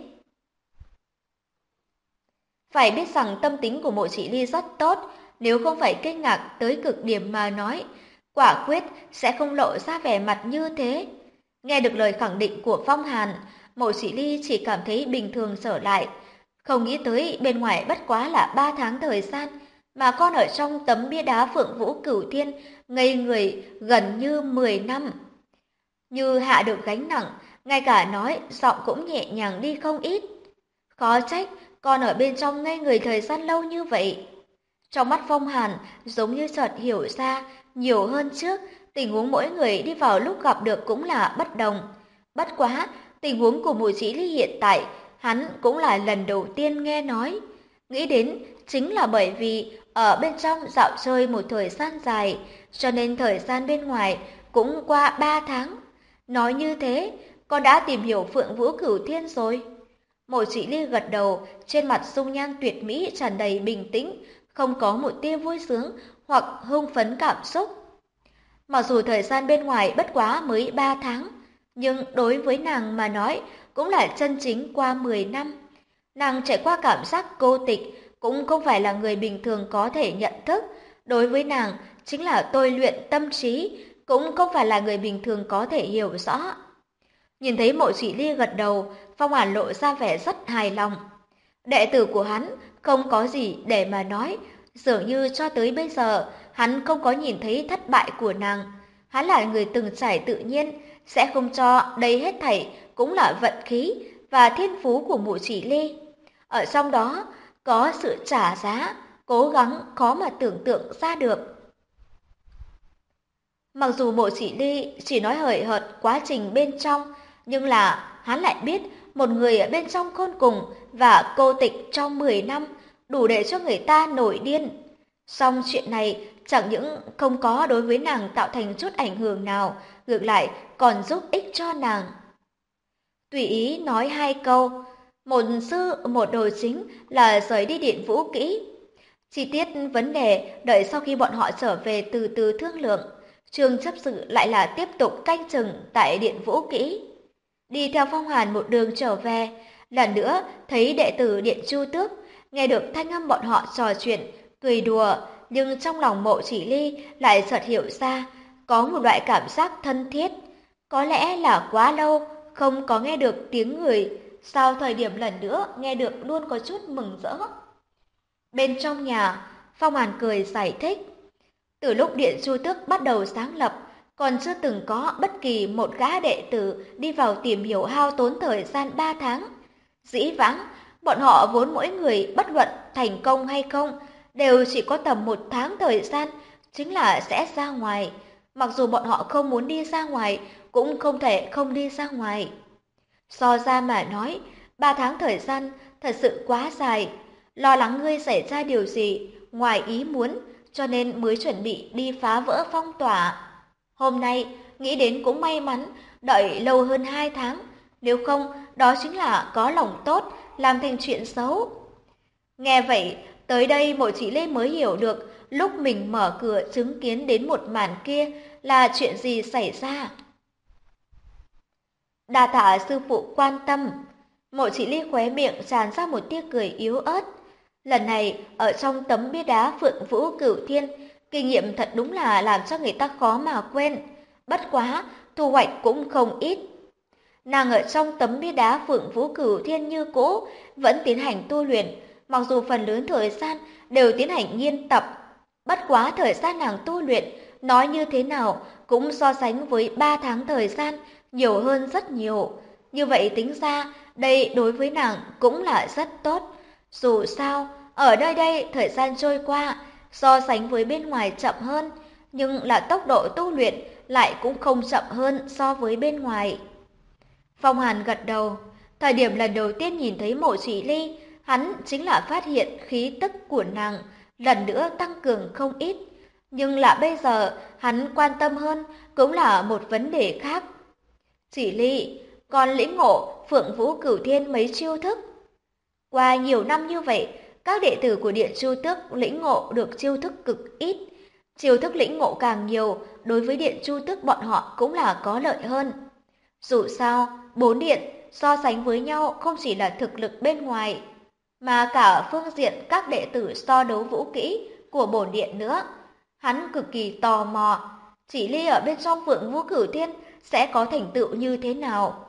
S2: Phải biết rằng tâm tính của Mộ Chỉ Ly rất tốt, nếu không phải kinh ngạc tới cực điểm mà nói, quả quyết sẽ không lộ ra vẻ mặt như thế. Nghe được lời khẳng định của Phong Hàn, Mộ Chỉ Ly chỉ cảm thấy bình thường trở lại. Không nghĩ tới bên ngoài bất quá là 3 tháng thời gian, mà con ở trong tấm bia đá Phượng Vũ Cửu Thiên ngây người gần như 10 năm. Như hạ được gánh nặng, ngay cả nói giọng cũng nhẹ nhàng đi không ít. Khó trách con ở bên trong ngây người thời gian lâu như vậy. Trong mắt Phong Hàn giống như chợt hiểu ra nhiều hơn trước, tình huống mỗi người đi vào lúc gặp được cũng là bất đồng. Bất quá, tình huống của Mộ Chỉ Ly hiện tại, hắn cũng là lần đầu tiên nghe nói. Nghĩ đến chính là bởi vì ở bên trong dạo chơi một thời gian dài, cho nên thời gian bên ngoài cũng qua 3 tháng. Nói như thế, con đã tìm hiểu Phượng Vũ Cửu Thiên rồi. Mộ Chỉ Ly gật đầu, trên mặt dung nhan tuyệt mỹ tràn đầy bình tĩnh, không có một tia vui sướng hoặc hưng phấn cảm xúc. Mặc dù thời gian bên ngoài bất quá mới 3 tháng, nhưng đối với nàng mà nói cũng là chân chính qua 10 năm. Nàng trải qua cảm giác cô tịch, cũng không phải là người bình thường có thể nhận thức. Đối với nàng, chính là tôi luyện tâm trí, cũng không phải là người bình thường có thể hiểu rõ. Nhìn thấy Mộ Chỉ Ly gật đầu, Phong Hàn lộ ra vẻ rất hài lòng. Đệ tử của hắn không có gì để mà nói, dường như cho tới bây giờ hắn không có nhìn thấy thất bại của nàng. Hắn là người từng trải tự nhiên, sẽ không cho đây hết thảy cũng là vận khí và thiên phú của Mộ Chỉ Ly. Ở trong đó có sự trả giá, cố gắng khó mà tưởng tượng ra được. Mặc dù Mộ Chỉ Ly chỉ nói hời hợt quá trình bên trong, nhưng là hắn lại biết một người ở bên trong khôn cùng và cô tịch trong 10 năm đủ để cho người ta nổi điên. Song chuyện này chẳng những không có đối với nàng tạo thành chút ảnh hưởng nào, ngược lại còn giúp ích cho nàng. Tùy ý nói 2 câu, một sư một đồ chính là rời đi Điện Vũ Kỹ. Chi tiết vấn đề đợi sau khi bọn họ trở về từ từ thương lượng. Trương chấp sự lại là tiếp tục canh chừng tại Điện Vũ Kỹ. Đi theo Phong Hàn một đường trở về, lần nữa thấy đệ tử Điện Chu Tước, nghe được thanh âm bọn họ trò chuyện, cười đùa, nhưng trong lòng Mộ Chỉ Ly lại chợt hiểu ra, có một loại cảm giác thân thiết. Có lẽ là quá lâu không có nghe được tiếng người, sau thời điểm lần nữa nghe được luôn có chút mừng rỡ. Bên trong nhà, Phong Hàn cười giải thích. Từ lúc Điện Chu Tước bắt đầu sáng lập, còn chưa từng có bất kỳ một gã đệ tử đi vào tìm hiểu hao tốn thời gian 3 tháng. Dĩ vãng, bọn họ vốn mỗi người bất luận thành công hay không, đều chỉ có tầm 1 tháng thời gian, chính là sẽ ra ngoài. Mặc dù bọn họ không muốn đi ra ngoài, cũng không thể không đi ra ngoài. So ra mà nói, 3 tháng thời gian thật sự quá dài. Lo lắng ngươi xảy ra điều gì ngoài ý muốn, cho nên mới chuẩn bị đi phá vỡ phong tỏa. Hôm nay, nghĩ đến cũng may mắn, đợi lâu hơn 2 tháng. Nếu không, đó chính là có lòng tốt, làm thành chuyện xấu. Nghe vậy, tới đây Mộ Chỉ Lê mới hiểu được lúc mình mở cửa chứng kiến đến một màn kia là chuyện gì xảy ra. Đa tạ sư phụ quan tâm. Mộ Chỉ Ly khóe miệng tràn ra một tia cười yếu ớt. Lần này, ở trong tấm bia đá Phượng Vũ Cửu Thiên, kinh nghiệm thật đúng là làm cho người ta khó mà quên. Bất quá, thu hoạch cũng không ít. Nàng ở trong tấm bia đá Phượng Vũ Cửu Thiên như cũ, vẫn tiến hành tu luyện, mặc dù phần lớn thời gian đều tiến hành nghiên tập. Bất quá thời gian nàng tu luyện, nói như thế nào cũng so sánh với 3 tháng thời gian nhiều hơn rất nhiều. Như vậy tính ra, đây đối với nàng cũng là rất tốt. Dù sao, ở nơi đây thời gian trôi qua, so sánh với bên ngoài chậm hơn, nhưng là tốc độ tu luyện lại cũng không chậm hơn so với bên ngoài. Phong Hàn gật đầu, thời điểm lần đầu tiên nhìn thấy Mộ Chỉ Ly, hắn chính là phát hiện khí tức của nàng lần nữa tăng cường không ít. Nhưng là bây giờ, hắn quan tâm hơn cũng là một vấn đề khác. Chỉ Ly, còn lĩnh ngộ Phượng Vũ Cửu Thiên mấy chiêu thức. Qua nhiều năm như vậy, các đệ tử của Điện Chu Tước lĩnh ngộ được chiêu thức cực ít. Chiêu thức lĩnh ngộ càng nhiều, đối với Điện Chu Tước bọn họ cũng là có lợi hơn. Dù sao, 4 điện so sánh với nhau không chỉ là thực lực bên ngoài, mà cả phương diện các đệ tử so đấu vũ kỹ của bổn điện nữa. Hắn cực kỳ tò mò, Chỉ Ly ở bên trong Phượng Vũ Cửu Thiên sẽ có thành tựu như thế nào.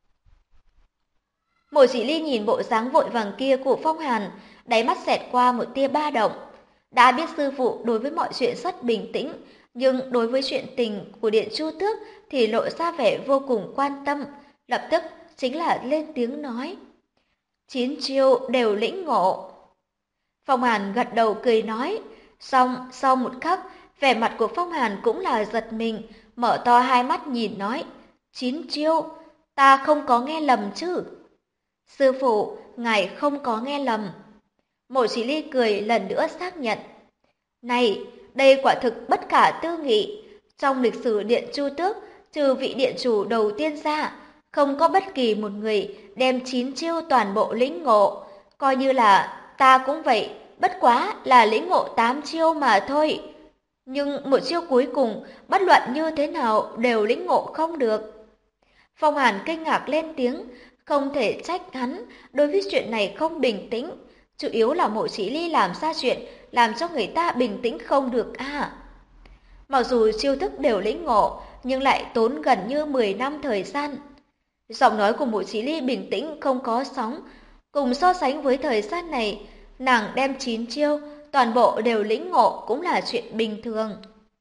S2: Mộ Chỉ Ly nhìn bộ dáng vội vàng kia của Phong Hàn, đáy mắt xẹt qua một tia ba động. Đã biết sư phụ đối với mọi chuyện rất bình tĩnh, nhưng đối với chuyện tình của Điện Chu Tước thì lộ ra vẻ vô cùng quan tâm, lập tức chính là lên tiếng nói. 9 chiêu đều lĩnh ngộ. Phong Hàn gật đầu cười nói, xong sau một khắc, vẻ mặt của Phong Hàn cũng là giật mình, mở to hai mắt nhìn nói, 9 chiêu, ta không có nghe lầm chứ? Sư phụ, ngài không có nghe lầm. Mộ Chỉ Ly cười lần nữa xác nhận. Này, đây quả thực bất khả tư nghị. Trong lịch sử Điện Chu Tước, trừ vị điện chủ đầu tiên ra, không có bất kỳ một người đem 9 chiêu toàn bộ lĩnh ngộ. Coi như là ta cũng vậy, bất quá là lĩnh ngộ 8 chiêu mà thôi. Nhưng một chiêu cuối cùng, bất luận như thế nào đều lĩnh ngộ không được. Phong Hàn kinh ngạc lên tiếng, không thể trách hắn đối với chuyện này không bình tĩnh. Chủ yếu là Mộ Chỉ Ly làm ra chuyện làm cho người ta bình tĩnh không được à. Mặc dù chiêu thức đều lĩnh ngộ, nhưng lại tốn gần như 10 năm thời gian. Giọng nói của Mộ Chỉ Ly bình tĩnh không có sóng. Cùng so sánh với thời gian này, nàng đem 9 chiêu, toàn bộ đều lĩnh ngộ cũng là chuyện bình thường.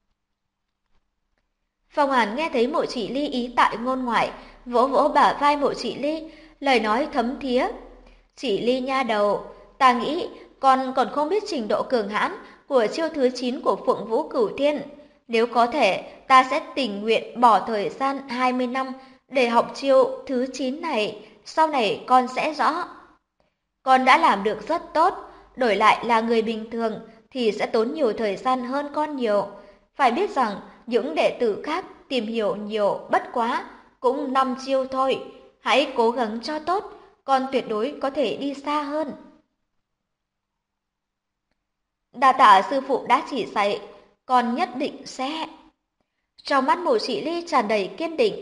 S2: Phong Hàn nghe thấy Mộ Chỉ Ly ý tại ngôn ngoại, vỗ vỗ bả vai Mộ Chỉ Ly, lời nói thấm thía. Chỉ Ly nha đầu, ta nghĩ con còn không biết trình độ cường hãn của chiêu thứ 9 của Phượng Vũ Cửu Thiên. Nếu có thể, ta sẽ tình nguyện bỏ thời gian 20 năm để học chiêu thứ 9 này, sau này con sẽ rõ. Con đã làm được rất tốt, đổi lại là người bình thường thì sẽ tốn nhiều thời gian hơn con nhiều. Phải biết rằng những đệ tử khác tìm hiểu nhiều bất quá, cũng 5 chiêu thôi. Hãy cố gắng cho tốt, con tuyệt đối có thể đi xa hơn. Đa tạ sư phụ đã chỉ dạy, con nhất định sẽ. Trong mắt Mộ Chỉ Ly tràn đầy kiên định,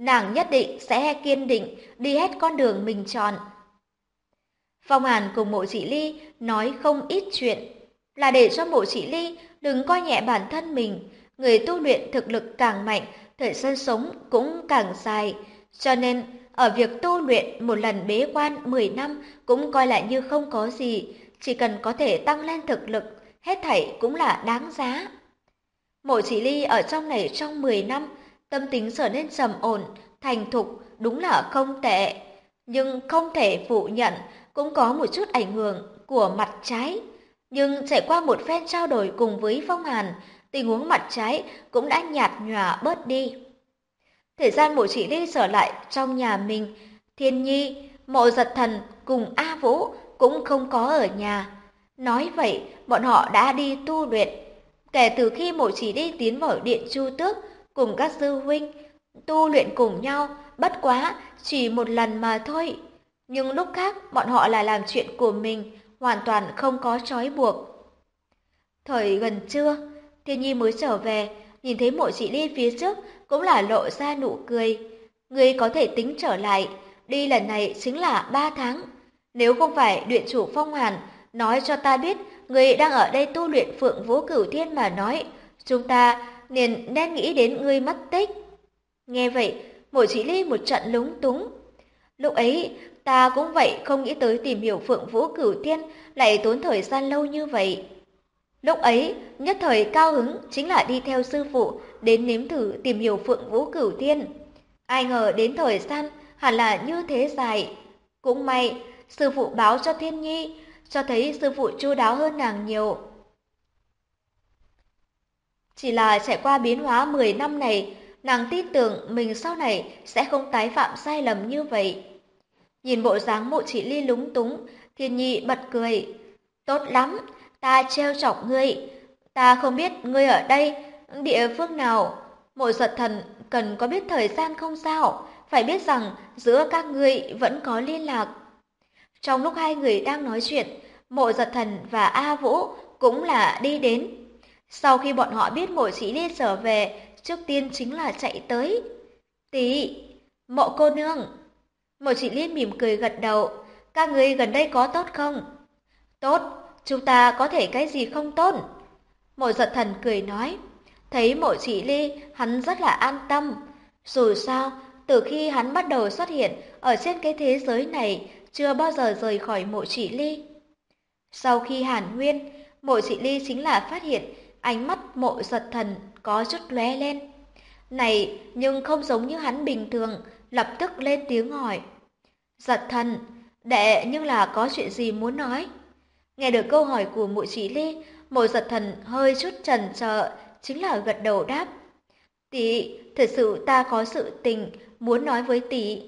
S2: nàng nhất định sẽ kiên định đi hết con đường mình chọn. Phong Hàn cùng Mộ Chỉ Ly nói không ít chuyện, là để cho Mộ Chỉ Ly đừng coi nhẹ bản thân mình. Người tu luyện thực lực càng mạnh, thời gian sống cũng càng dài, cho nên ở việc tu luyện một lần bế quan 10 năm cũng coi lại như không có gì, chỉ cần có thể tăng lên thực lực, hết thảy cũng là đáng giá. Mộ Chỉ Ly ở trong này trong 10 năm, tâm tính trở nên trầm ổn, thành thục, đúng là không tệ. Nhưng không thể phủ nhận, cũng có một chút ảnh hưởng của mặt trái. Nhưng trải qua một phen trao đổi cùng với Phong Hàn, tình huống mặt trái cũng đã nhạt nhòa bớt đi. Thời gian Mộ Chỉ Ly trở lại trong nhà mình, Thiên Nhi, Mộ Giật Thần cùng A Vũ cũng không có ở nhà. Nói vậy, bọn họ đã đi tu luyện. Kể từ khi Mộ Chỉ Ly tiến vào Điện Chu Tước cùng các sư huynh tu luyện cùng nhau, bất quá chỉ một lần mà thôi. Nhưng lúc khác bọn họ là làm chuyện của mình, hoàn toàn không có trói buộc. Thời gần trưa, Thiên Nhi mới trở về, nhìn thấy Mộ Chỉ Ly phía trước cũng là lộ ra nụ cười. Ngươi có thể tính trở lại, đi lần này chính là 3 tháng. Nếu không phải Điện chủ Phong Hàn nói cho ta biết ngươi đang ở đây tu luyện Phượng Vũ Cửu Thiên mà nói, chúng ta nên nghĩ đến ngươi mất tích. Nghe vậy, Mộ Chỉ Ly một trận lúng túng. Lúc ấy, ta cũng vậy, không nghĩ tới tìm hiểu Phượng Vũ Cửu Thiên lại tốn thời gian lâu như vậy. Lúc ấy, nhất thời cao hứng chính là đi theo sư phụ đến nếm thử tìm hiểu Phượng Vũ Cửu Thiên. Ai ngờ đến thời gian hẳn là như thế dài. Cũng may, sư phụ báo cho Thiên Nhi, cho thấy sư phụ chu đáo hơn nàng nhiều. Chỉ là trải qua biến hóa 10 năm này, nàng tin tưởng mình sau này sẽ không tái phạm sai lầm như vậy. Nhìn bộ dáng Mộ Chỉ Ly lúng túng, Thiên Nhi bật cười. Tốt lắm, ta trêu chọc ngươi. Ta không biết ngươi ở đây, địa phương nào. Mộ Giật Thần cần có biết thời gian không sao, phải biết rằng giữa các ngươi vẫn có liên lạc. Trong lúc hai người đang nói chuyện, Mộ Giật Thần và A Vũ cũng là đi đến. Sau khi bọn họ biết Mộ Chỉ Ly trở về, trước tiên chính là chạy tới. Tỷ, Mộ cô nương. Mộ Chỉ Ly mỉm cười gật đầu. Các ngươi gần đây có tốt không? Tốt, chúng ta có thể cái gì không tốt? Mộ Giật Thần cười nói. Thấy Mộ Chỉ Ly, hắn rất là an tâm. Dù sao, từ khi hắn bắt đầu xuất hiện ở trên cái thế giới này, chưa bao giờ rời khỏi Mộ Chỉ Ly. Sau khi hàn huyên, Mộ Chỉ Ly chính là phát hiện ánh mắt Mộ Giật Thần có chút lóe lên. Này, nhưng không giống như hắn bình thường, lập tức lên tiếng hỏi. Giật Thần, đệ nhưng là có chuyện gì muốn nói? Nghe được câu hỏi của Mộ Chỉ Ly, Mộ Giật Thần hơi chút chần chờ, chính là gật đầu đáp. Tỷ, thật sự ta có sự tình muốn nói với tỷ.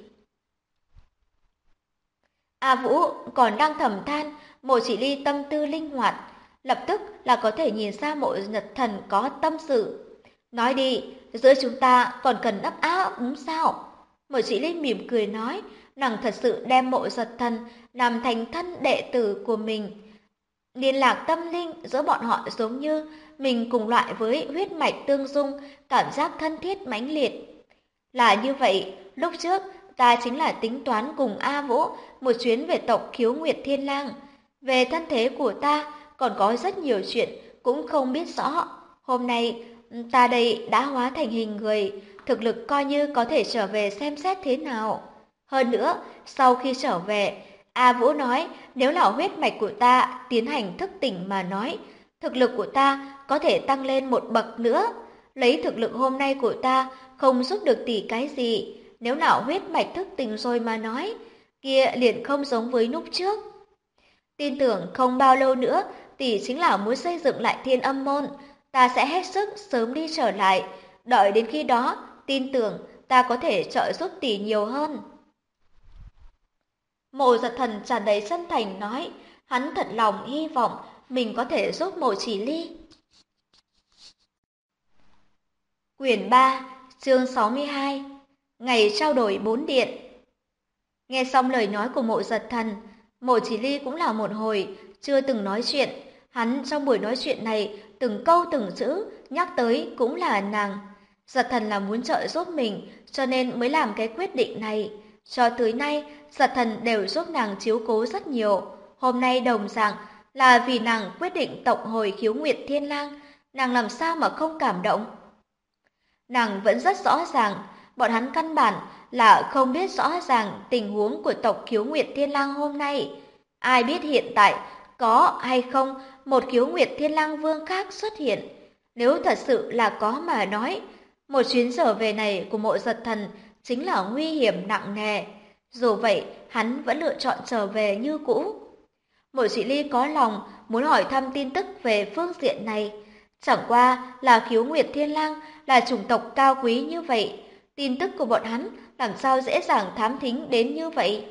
S2: A Vũ còn đang thầm than, Mộ Chỉ Ly tâm tư linh hoạt, lập tức là có thể nhìn ra Mộ Giật Thần có tâm sự. Nói đi, giữa chúng ta còn cần ấp á đúng sao? Mộ Chỉ Ly mỉm cười nói, nàng thật sự đem Mộ Giật Thần làm thành thân đệ tử của mình. Liên lạc tâm linh giữa bọn họ giống như mình cùng loại với huyết mạch tương dung, cảm giác thân thiết mãnh liệt. Là như vậy, lúc trước ta chính là tính toán cùng A Vũ một chuyến về tộc Khiếu Nguyệt Thiên Lang. Về thân thế của ta còn có rất nhiều chuyện cũng không biết rõ. Hôm nay ta đây đã hóa thành hình người, thực lực coi như có thể trở về xem xét thế nào. Hơn nữa, sau khi trở về, A Vũ nói nếu là huyết mạch của ta tiến hành thức tỉnh mà nói, thực lực của ta có thể tăng lên một bậc nữa. Lấy thực lực hôm nay của ta không giúp được tỷ cái gì, nếu nào huyết mạch thức tỉnh rồi mà nói, kia liền không giống với lúc trước. Tin tưởng không bao lâu nữa, tỷ chính là muốn xây dựng lại Thiên Âm Môn, ta sẽ hết sức sớm đi trở lại, đợi đến khi đó, tin tưởng ta có thể trợ giúp tỷ nhiều hơn. Mộ Giật Thần tràn đầy chân thành nói, hắn thật lòng hy vọng mình có thể giúp Mộ Chỉ Ly. Quyển 3, chương 62, ngày trao đổi 4 điện. Nghe xong lời nói của Mộ Giật Thần, Mộ Chỉ Ly cũng là một hồi chưa từng nói chuyện, hắn trong buổi nói chuyện này từng câu từng chữ nhắc tới cũng là nàng. Giật Thần là muốn trợ giúp mình, cho nên mới làm cái quyết định này. Cho tới nay, Giật Thần đều giúp nàng chiếu cố rất nhiều. Hôm nay đồng dạng là vì nàng quyết định tộc hồi Khiếu Nguyệt Thiên Lang, nàng làm sao mà không cảm động. Nàng vẫn rất rõ ràng, bọn hắn căn bản là không biết rõ ràng tình huống của tộc Khiếu Nguyệt Thiên Lang hôm nay. Ai biết hiện tại có hay không một Khiếu Nguyệt Thiên Lang Vương khác xuất hiện. Nếu thật sự là có mà nói, một chuyến trở về này của Mộ Giật Thần chính là nguy hiểm nặng nề. Dù vậy, hắn vẫn lựa chọn trở về như cũ. Mộ Chỉ Ly có lòng muốn hỏi thăm tin tức về phương diện này. Chẳng qua là Khiếu Nguyệt Thiên Lang là chủng tộc cao quý như vậy, tin tức của bọn hắn làm sao dễ dàng thám thính đến như vậy.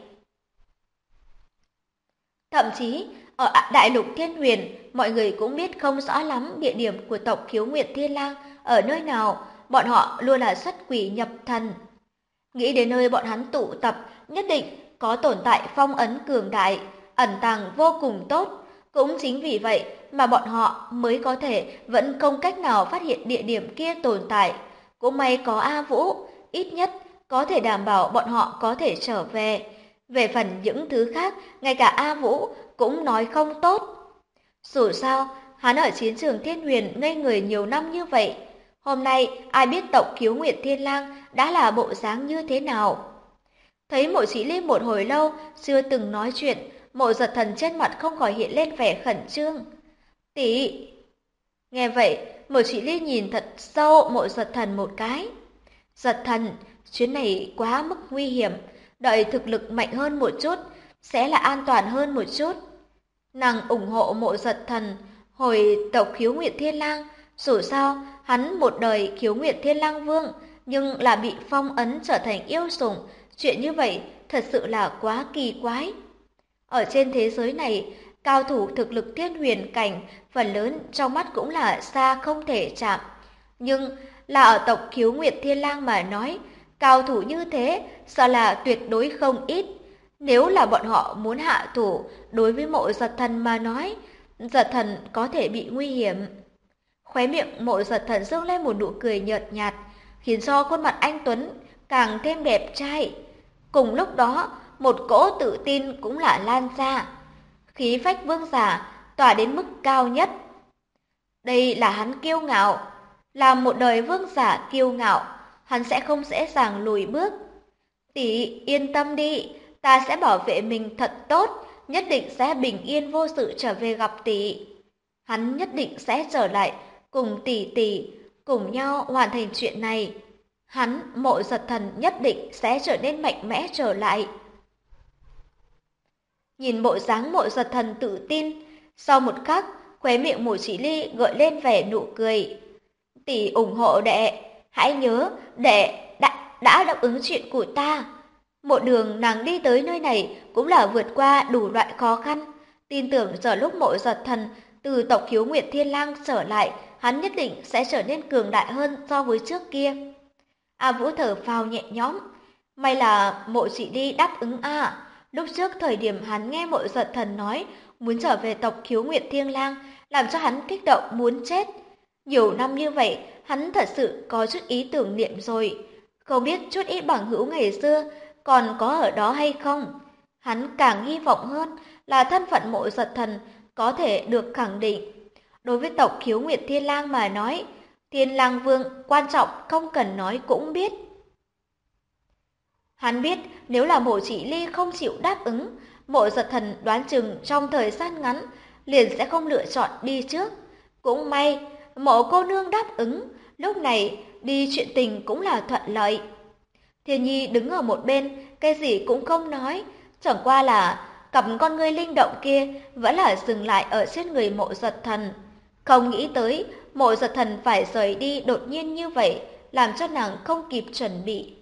S2: Thậm chí, ở Đại lục Thiên Huyền, mọi người cũng biết không rõ lắm địa điểm của tộc Khiếu Nguyệt Thiên Lang ở nơi nào, bọn họ luôn là xuất quỷ nhập thần. Nghĩ đến nơi bọn hắn tụ tập, nhất định có tồn tại phong ấn cường đại, ẩn tàng vô cùng tốt. Cũng chính vì vậy mà bọn họ mới có thể vẫn không cách nào phát hiện địa điểm kia tồn tại. Cũng may có A Vũ, ít nhất có thể đảm bảo bọn họ có thể trở về. Về phần những thứ khác, ngay cả A Vũ cũng nói không tốt. Dù sao, hắn ở chiến trường Thiên Huyền ngây người nhiều năm như vậy. Hôm nay ai biết tộc Khiếu Nguyệt Thiên Lang đã là bộ dáng như thế nào. Thấy Mộ Chỉ Ly một hồi lâu chưa từng nói chuyện, Mộ Giật Thần trên mặt không khỏi hiện lên vẻ khẩn trương. Tỷ! Nghe vậy, Mộ Chỉ Ly nhìn thật sâu Mộ Giật Thần một cái. Giật Thần, chuyến này quá mức nguy hiểm, đợi thực lực mạnh hơn một chút, sẽ là an toàn hơn một chút. Nàng ủng hộ Mộ Giật Thần hồi tộc Khiếu Nguyệt Thiên Lang, dù sao hắn một đời Khiếu Nguyệt Thiên Lang Vương, nhưng là bị phong ấn trở thành yêu sủng, chuyện như vậy thật sự là quá kỳ quái. Ở trên thế giới này, cao thủ thực lực Thiên Huyền cảnh phần lớn trong mắt cũng là xa không thể chạm, nhưng là ở tộc Khiếu Nguyệt Thiên Lang mà nói, cao thủ như thế sợ là tuyệt đối không ít. Nếu là bọn họ muốn hạ thủ đối với Mộ Giật Thần mà nói, Giật Thần có thể bị nguy hiểm. Khóe miệng Mộ Giật Thần dương lên một nụ cười nhợt nhạt, khiến cho khuôn mặt anh tuấn càng thêm đẹp trai. Cùng lúc đó, một cỗ tự tin cũng là lan ra. Khí phách vương giả tỏa đến mức cao nhất. Đây là hắn kiêu ngạo, là một đời vương giả kiêu ngạo, hắn sẽ không dễ dàng lùi bước. Tỷ yên tâm đi, ta sẽ bảo vệ mình thật tốt, nhất định sẽ bình yên vô sự trở về gặp tỷ. Hắn nhất định sẽ trở lại cùng tỷ tỷ, cùng nhau hoàn thành chuyện này. Hắn, Mộ Giật Thần nhất định sẽ trở nên mạnh mẽ trở lại. Nhìn bộ dáng Mộ Giật Thần tự tin, sau một khắc, khóe miệng Mộ Chỉ Ly gợi lên vẻ nụ cười. Tỷ ủng hộ đệ, hãy nhớ đệ đã đáp ứng chuyện của ta. Một đường nàng đi tới nơi này cũng là vượt qua đủ loại khó khăn. Tin tưởng giờ lúc Mộ Giật Thần từ tộc Khiếu Nguyệt Thiên Lang trở lại, hắn nhất định sẽ trở nên cường đại hơn so với trước kia. A Vũ thở phào nhẹ nhõm. May là Mộ Chỉ Ly đáp ứng a. Lúc trước thời điểm hắn nghe Mộ Giật Thần nói muốn trở về tộc Khiếu Nguyệt Thiên Lang, làm cho hắn kích động muốn chết. Nhiều năm như vậy, hắn thật sự có chút ý tưởng niệm rồi. Không biết chút ít bằng hữu ngày xưa còn có ở đó hay không. Hắn càng hy vọng hơn là thân phận Mộ Giật Thần có thể được khẳng định. Đối với tộc Khiếu Nguyệt Thiên Lang mà nói, Thiên Lang Vương quan trọng không cần nói cũng biết. Hắn biết nếu là Mộ Chỉ Ly không chịu đáp ứng, Mộ Giật Thần đoán chừng trong thời gian ngắn liền sẽ không lựa chọn đi trước. Cũng may, Mộ cô nương đáp ứng, lúc này đi chuyện tình cũng là thuận lợi. Thiên Nhi đứng ở một bên, cái gì cũng không nói, chẳng qua là cặp con ngươi linh động kia vẫn là dừng lại ở trên người Mộ Giật Thần. Không nghĩ tới, Mộ Giật Thần phải rời đi đột nhiên như vậy, làm cho nàng không kịp chuẩn bị.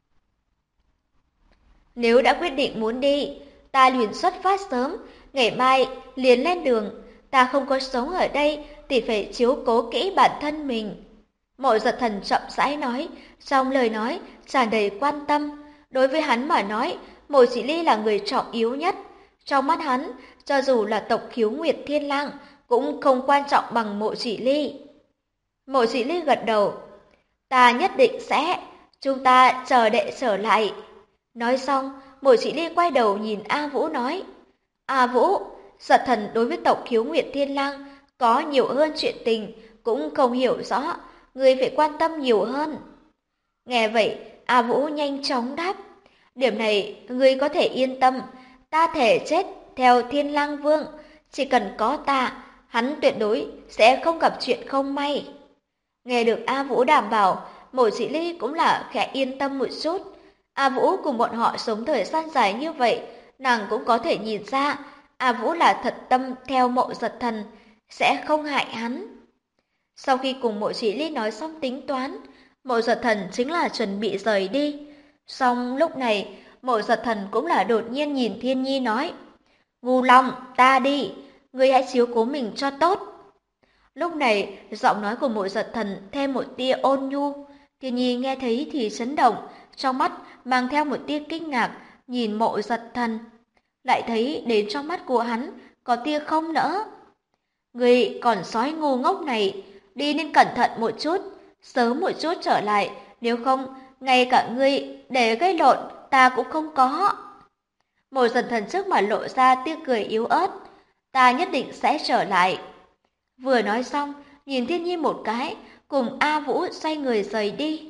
S2: Nếu đã quyết định muốn đi, ta liền xuất phát sớm, ngày mai liền lên đường. Ta không có sống ở đây thì phải chiếu cố kỹ bản thân mình. Mộ Giật Thần chậm rãi nói, trong lời nói tràn đầy quan tâm. Đối với hắn mà nói, Mộ Chỉ Ly là người trọng yếu nhất. Trong mắt hắn, cho dù là tộc Khiếu Nguyệt Thiên Lang cũng không quan trọng bằng Mộ Chỉ Ly. Mộ Chỉ Ly gật đầu. Ta nhất định sẽ, chúng ta chờ đệ trở lại. Nói xong, Mộ Chỉ Ly quay đầu nhìn A Vũ nói, A Vũ, Giật Thần đối với tộc Khiếu Nguyệt Thiên Lang có nhiều hơn chuyện tình, cũng không hiểu rõ, ngươi phải quan tâm nhiều hơn. Nghe vậy, A Vũ nhanh chóng đáp, điểm này ngươi có thể yên tâm, ta thể chết theo Thiên Lang Vương, chỉ cần có ta, hắn tuyệt đối sẽ không gặp chuyện không may. Nghe được A Vũ đảm bảo, Mộ Chỉ Ly cũng là khẽ yên tâm một chút. A Vũ cùng bọn họ sống thời gian dài như vậy, nàng cũng có thể nhìn ra A Vũ là thật tâm theo Mộ Giật Thần, sẽ không hại hắn. Sau khi cùng Mộ Chỉ Ly nói xong tính toán, Mộ Giật Thần chính là chuẩn bị rời đi. Song lúc này, Mộ Giật Thần cũng là đột nhiên nhìn Thiên Nhi nói, Ngưu Long, ta đi, ngươi hãy chiếu cố mình cho tốt. Lúc này, giọng nói của Mộ Giật Thần thêm một tia ôn nhu. Thiên Nhi nghe thấy thì chấn động, trong mắt mang theo một tia kinh ngạc, nhìn Mộ Giật Thần. Lại thấy đến trong mắt của hắn có tia không nỡ. Ngươi còn sói ngu ngốc này, đi nên cẩn thận một chút, sớm một chút trở lại, nếu không, ngay cả ngươi để gây lộn ta cũng không có. Mộ Giật Thần trước mặt lộ ra tia cười yếu ớt, ta nhất định sẽ trở lại. Vừa nói xong, nhìn Thiên Nhi một cái, cùng A Vũ xoay người rời đi.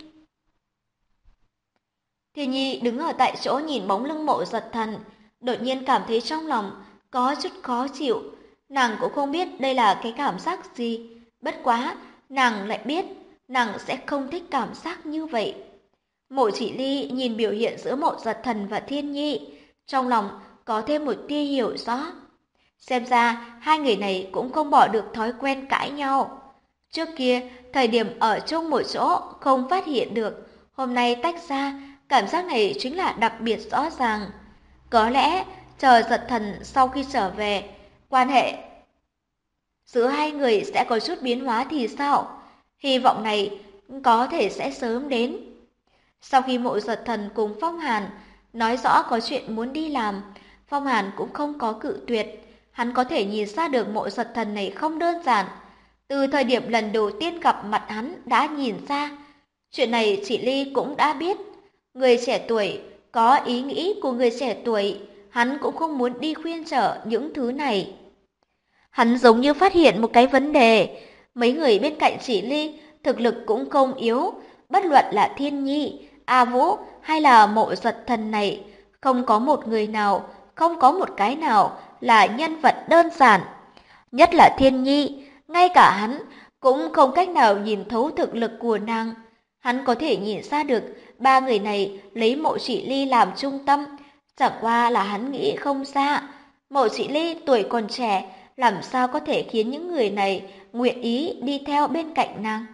S2: Thiên Nhi đứng ở tại chỗ nhìn bóng lưng Mộ Giật Thần, đột nhiên cảm thấy trong lòng có chút khó chịu. Nàng cũng không biết đây là cái cảm giác gì, bất quá nàng lại biết nàng sẽ không thích cảm giác như vậy. Mộ Chỉ Ly nhìn biểu hiện giữa Mộ Giật Thần và Thiên Nhi, trong lòng có thêm một tia hiểu rõ. Xem ra hai người này cũng không bỏ được thói quen cãi nhau. Trước kia, thời điểm ở chung một chỗ không phát hiện được, hôm nay tách ra, cảm giác này chính là đặc biệt rõ ràng. Có lẽ chờ Giật Thần sau khi trở về, quan hệ giữa hai người sẽ có chút biến hóa thì sao? Hy vọng này có thể sẽ sớm đến. Sau khi Mộ Giật Thần cùng Phong Hàn nói rõ có chuyện muốn đi làm, Phong Hàn cũng không có cự tuyệt. Hắn có thể nhìn ra được Mộ Giật Thần này không đơn giản. Từ thời điểm lần đầu tiên gặp mặt hắn đã nhìn ra. Chuyện này chị Ly cũng đã biết. Người trẻ tuổi có ý nghĩ của người trẻ tuổi, hắn cũng không muốn đi khuyên trở những thứ này. Hắn giống như phát hiện một cái vấn đề. Mấy người bên cạnh chị Ly thực lực cũng không yếu, bất luận là Thiên Nhi, A Vũ hay là Mộ Giật Thần này, không có một người nào, không có một cái nào là nhân vật đơn giản. Nhất là Thiên Nhi, ngay cả hắn cũng không cách nào nhìn thấu thực lực của nàng. Hắn có thể nhìn ra được ba người này lấy Mộ Chỉ Ly làm trung tâm, chẳng qua là hắn nghĩ không ra. Mộ Chỉ Ly tuổi còn trẻ, làm sao có thể khiến những người này nguyện ý đi theo bên cạnh nàng.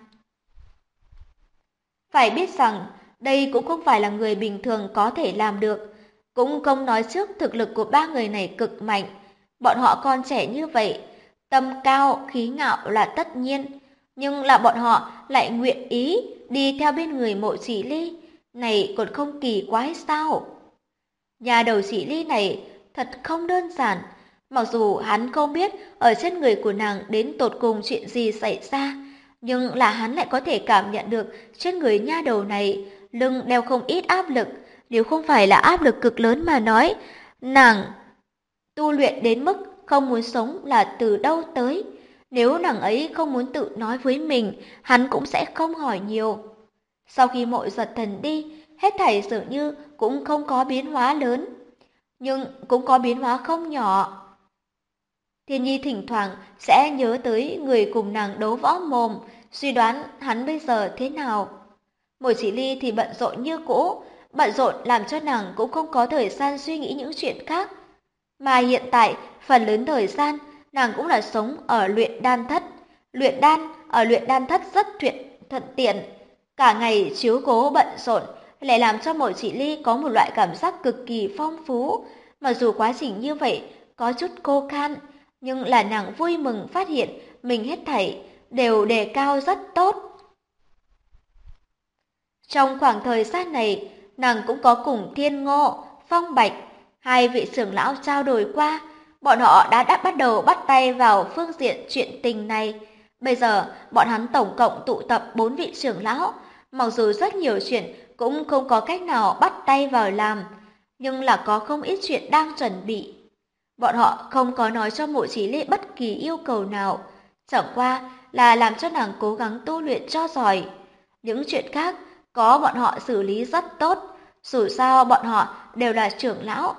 S2: Phải biết rằng, đây cũng không phải là người bình thường có thể làm được. Cũng không nói trước thực lực của ba người này cực mạnh. Bọn họ còn trẻ như vậy, tâm cao, khí ngạo là tất nhiên. Nhưng là bọn họ lại nguyện ý đi theo bên người Mộ Chỉ Ly. Này còn không kỳ quái sao? Nhà đầu Chỉ Ly này thật không đơn giản. Mặc dù hắn không biết ở trên người của nàng đến tột cùng chuyện gì xảy ra, nhưng là hắn lại có thể cảm nhận được trên người nha đầu này lưng đeo không ít áp lực. Nếu không phải là áp lực cực lớn mà nói, nàng tu luyện đến mức không muốn sống là từ đâu tới. Nếu nàng ấy không muốn tự nói với mình, hắn cũng sẽ không hỏi nhiều. Sau khi Mộ Giật Thần đi, hết thảy dường như cũng không có biến hóa lớn, nhưng cũng có biến hóa không nhỏ. Thiên Nhi thỉnh thoảng sẽ nhớ tới người cùng nàng đấu võ mồm, suy đoán hắn bây giờ thế nào. Mộ Chỉ Ly thì bận rộn như cũ, bận rộn làm cho nàng cũng không có thời gian suy nghĩ những chuyện khác. Mà hiện tại, phần lớn thời gian, nàng cũng là sống ở luyện đan thất. Luyện đan ở luyện đan thất rất thuận tiện. Cả ngày chiếu cố bận rộn, lại làm cho Mộ Chỉ Ly có một loại cảm giác cực kỳ phong phú. Mặc dù quá trình như vậy có chút cô khan, nhưng là nàng vui mừng phát hiện mình hết thảy đều đề cao rất tốt. Trong khoảng thời gian này, nàng cũng có cùng Thiên Ngô, Phong Bạch, hai vị trưởng lão trao đổi qua. Bọn họ đã bắt đầu bắt tay vào phương diện chuyện tình này. Bây giờ, bọn hắn tổng cộng tụ tập 4 vị trưởng lão, Mặc dù rất nhiều chuyện cũng không có cách nào bắt tay vào làm, nhưng là có không ít chuyện đang chuẩn bị. Bọn họ không có nói cho Mộ Chỉ Ly bất kỳ yêu cầu nào, chẳng qua là làm cho nàng cố gắng tu luyện cho giỏi. Những chuyện khác có bọn họ xử lý rất tốt, dù sao bọn họ đều là trưởng lão.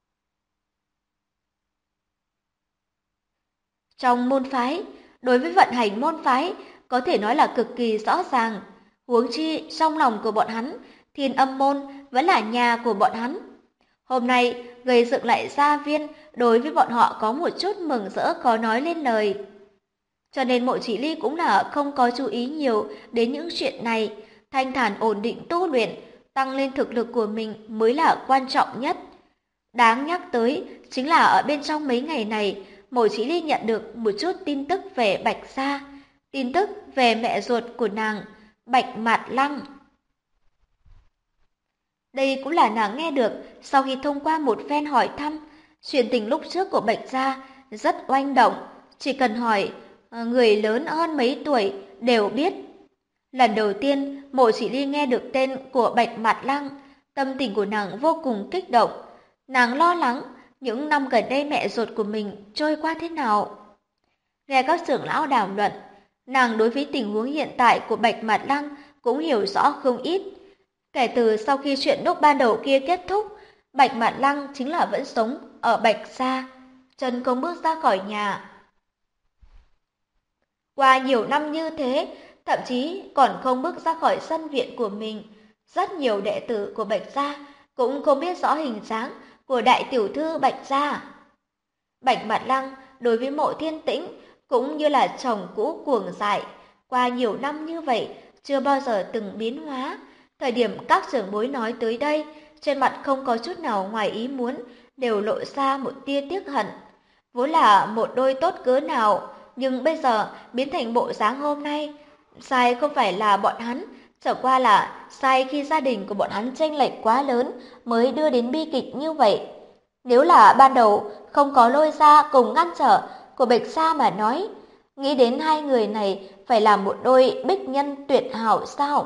S2: Trong môn phái, đối với vận hành môn phái, có thể nói là cực kỳ rõ ràng. Huống chi trong lòng của bọn hắn, Thiên Âm môn vẫn là nhà của bọn hắn. Hôm nay gây dựng lại gia viên đối với bọn họ có một chút mừng rỡ khó nói lên lời. Cho nên Mộ Chỉ Ly cũng là không có chú ý nhiều đến những chuyện này, thanh thản ổn định tu luyện, tăng lên thực lực của mình mới là quan trọng nhất. Đáng nhắc tới chính là ở bên trong mấy ngày này, Mộ Chỉ Ly nhận được một chút tin tức về Bạch Gia, tin tức về mẹ ruột của nàng, Bạch Mạt Lăng. Đây cũng là nàng nghe được sau khi thông qua một phen hỏi thăm, chuyện tình lúc trước của Bạch Gia rất oanh động, chỉ cần hỏi người lớn hơn mấy tuổi đều biết. Lần đầu tiên Mộ Chỉ Ly nghe được tên của Bạch Mạt Lăng, tâm tình của nàng vô cùng kích động. Nàng lo lắng những năm gần đây mẹ ruột của mình trôi qua thế nào. Nghe các trưởng lão đàm luận, nàng đối với tình huống hiện tại của Bạch Mạt Lăng cũng hiểu rõ không ít. Kể từ sau khi chuyện lúc ban đầu kia kết thúc, Bạch Mạt Lăng chính là vẫn sống ở Bạch Gia, chân không bước ra khỏi nhà. Qua nhiều năm như thế, thậm chí còn không bước ra khỏi sân viện của mình, rất nhiều đệ tử của Bạch Gia cũng không biết rõ hình dáng của đại tiểu thư Bạch Gia. Bạch Mạt Lăng đối với Mộ Thiên Tĩnh cũng như là chồng cũ cuồng dại, qua nhiều năm như vậy chưa bao giờ từng biến hóa. Thời điểm các trưởng bối nói tới đây, trên mặt không có chút nào ngoài ý muốn, đều lộ ra một tia tiếc hận. Vốn là một đôi tốt cỡ nào, nhưng bây giờ biến thành bộ dáng hôm nay. Sai không phải là bọn hắn, chẳng qua là sai khi gia đình của bọn hắn chênh lệch quá lớn mới đưa đến bi kịch như vậy. Nếu là ban đầu không có Lôi Gia cùng ngăn trở của Bạch Gia mà nói, nghĩ đến hai người này phải là một đôi bích nhân tuyệt hảo sao?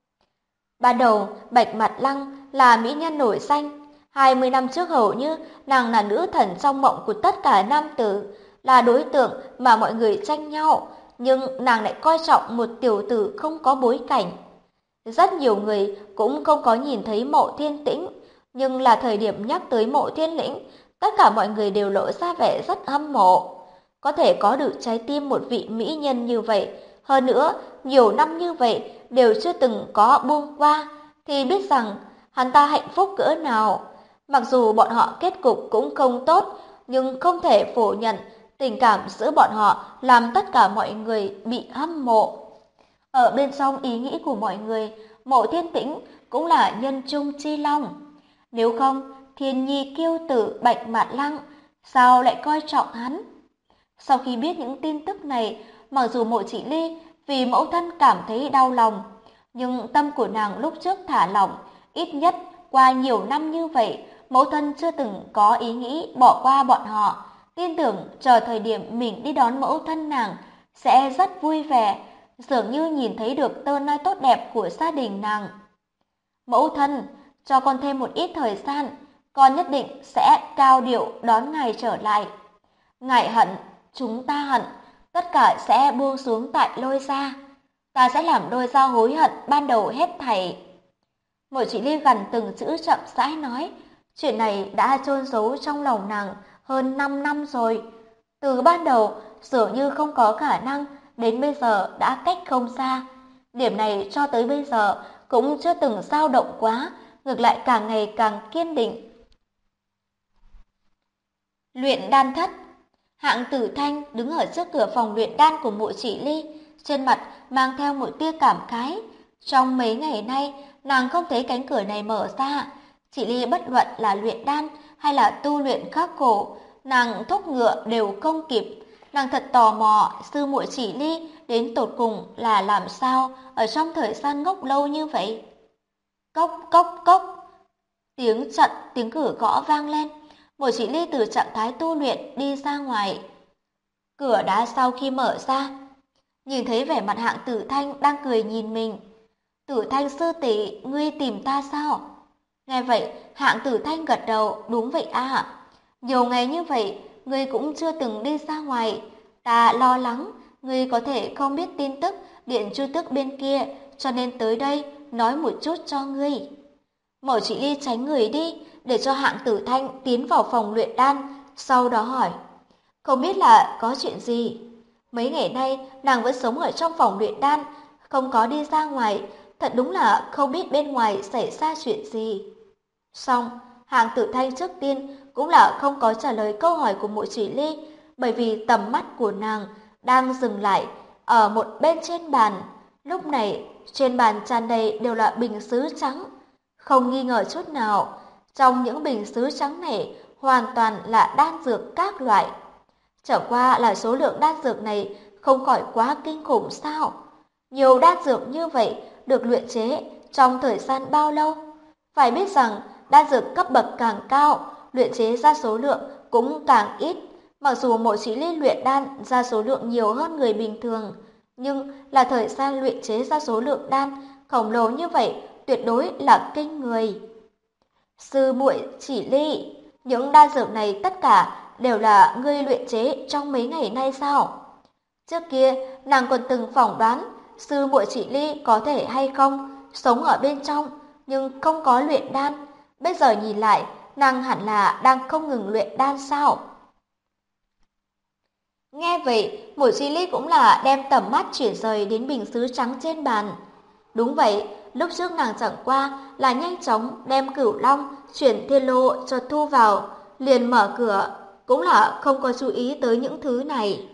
S2: Ban đầu Bạch Mạt Lăng là mỹ nhân nổi danh, 20 năm trước hầu như nàng là nữ thần trong mộng của tất cả nam tử, là đối tượng mà mọi người tranh nhau, nhưng nàng lại coi trọng một tiểu tử không có bối cảnh. Rất nhiều người cũng không có nhìn thấy Mộ Thiên Tĩnh, nhưng là thời điểm nhắc tới Mộ Thiên Lĩnh, tất cả mọi người đều lộ ra vẻ rất hâm mộ. Có thể có được trái tim một vị mỹ nhân như vậy, hơn nữa nhiều năm như vậy đều chưa từng có buông qua, thì biết rằng hắn ta hạnh phúc cỡ nào. Mặc dù bọn họ kết cục cũng không tốt, nhưng không thể phủ nhận tình cảm giữa bọn họ làm tất cả mọi người bị hâm mộ. Ở bên trong ý nghĩ của mọi người, Mộ Thiên Tĩnh cũng là nhân trung chi long. Nếu không, thiên nhi kiêu tử Bạch Mạt Lăng sao lại coi trọng hắn? Sau khi biết những tin tức này, mặc dù Mộ Chỉ Ly vì mẫu thân cảm thấy đau lòng, nhưng tâm của nàng lúc trước thả lỏng, ít nhất qua nhiều năm như vậy, mẫu thân chưa từng có ý nghĩ bỏ qua bọn họ, tin tưởng chờ thời điểm mình đi đón mẫu thân nàng sẽ rất vui vẻ, dường như nhìn thấy được tương lai tốt đẹp của gia đình nàng. Mẫu thân, cho con thêm một ít thời gian, con nhất định sẽ cao điệu đón ngài trở lại. Ngài hận, chúng ta hận, tất cả sẽ buông xuống tại Lôi Gia. Ta sẽ làm Lôi Gia hối hận ban đầu hết thảy. Mộ Chỉ Ly gần từng chữ chậm rãi nói, chuyện này đã chôn giấu trong lòng nàng hơn 5 năm rồi. Từ ban đầu dường như không có khả năng, đến bây giờ đã cách không xa. Điểm này cho tới bây giờ cũng chưa từng dao động quá, ngược lại càng ngày càng kiên định. Luyện đan thất. Hạng Tử Thanh đứng ở trước cửa phòng luyện đan của Mộ Chỉ Ly, trên mặt mang theo một tia cảm khái. Trong mấy ngày nay, nàng không thấy cánh cửa này mở ra. Chỉ Ly bất luận là luyện đan hay là tu luyện khắc cổ, nàng thúc ngựa đều không kịp. Nàng thật tò mò sư Mộ Chỉ Ly đến tột cùng là làm sao ở trong thời gian ngốc lâu như vậy. Cốc cốc cốc, tiếng cửa gõ vang lên. Mộ Chỉ Ly từ trạng thái tu luyện đi ra ngoài. Cửa đá sau khi mở ra, nhìn thấy vẻ mặt Hạng Tử Thanh đang cười nhìn mình. Tử Thanh sư tỷ, ngươi tìm ta sao? Nghe vậy, Hạng Tử Thanh gật đầu, đúng vậy à. Nhiều ngày như vậy, ngươi cũng chưa từng đi ra ngoài. Ta lo lắng, ngươi có thể không biết tin tức Điện Chu Tước bên kia, cho nên tới đây nói một chút cho ngươi. Mẫu Chỉ Ly tránh người đi, để cho Hạng Tử Thanh tiến vào phòng luyện đan, sau đó hỏi. Không biết là có chuyện gì? Mấy ngày nay, nàng vẫn sống ở trong phòng luyện đan, không có đi ra ngoài, thật đúng là không biết bên ngoài xảy ra chuyện gì. Xong, Hạng Tử Thanh trước tiên cũng là không có trả lời câu hỏi của Mộ Chỉ Ly, bởi vì tầm mắt của nàng đang dừng lại ở một bên trên bàn. Lúc này, trên bàn tràn đầy đều là bình sứ trắng. Không nghi ngờ chút nào, trong những bình sứ trắng này hoàn toàn là đan dược các loại. Chẳng qua là số lượng đan dược này không khỏi quá kinh khủng sao? Nhiều đan dược như vậy được luyện chế trong thời gian bao lâu? Phải biết rằng đan dược cấp bậc càng cao, luyện chế ra số lượng cũng càng ít. Mặc dù Mộ Chỉ Ly luyện đan ra số lượng nhiều hơn người bình thường, nhưng là thời gian luyện chế ra số lượng đan khổng lồ như vậy tuyệt đối là kinh người. Sư muội Chỉ Ly, những đan dược này tất cả đều là ngươi luyện chế trong mấy ngày nay sao? Trước kia, nàng còn từng phỏng đoán sư muội Chỉ Ly có thể hay không sống ở bên trong nhưng không có luyện đan. Bây giờ nhìn lại, nàng hẳn là đang không ngừng luyện đan sao? Nghe vậy, Mộ Chi Ly cũng là đem tầm mắt chuyển rời đến bình sứ trắng trên bàn. Đúng vậy, lúc trước nàng chẳng qua là nhanh chóng đem Cửu Long chuyển thiên lô cho thu vào, liền mở cửa, cũng là không có chú ý tới những thứ này.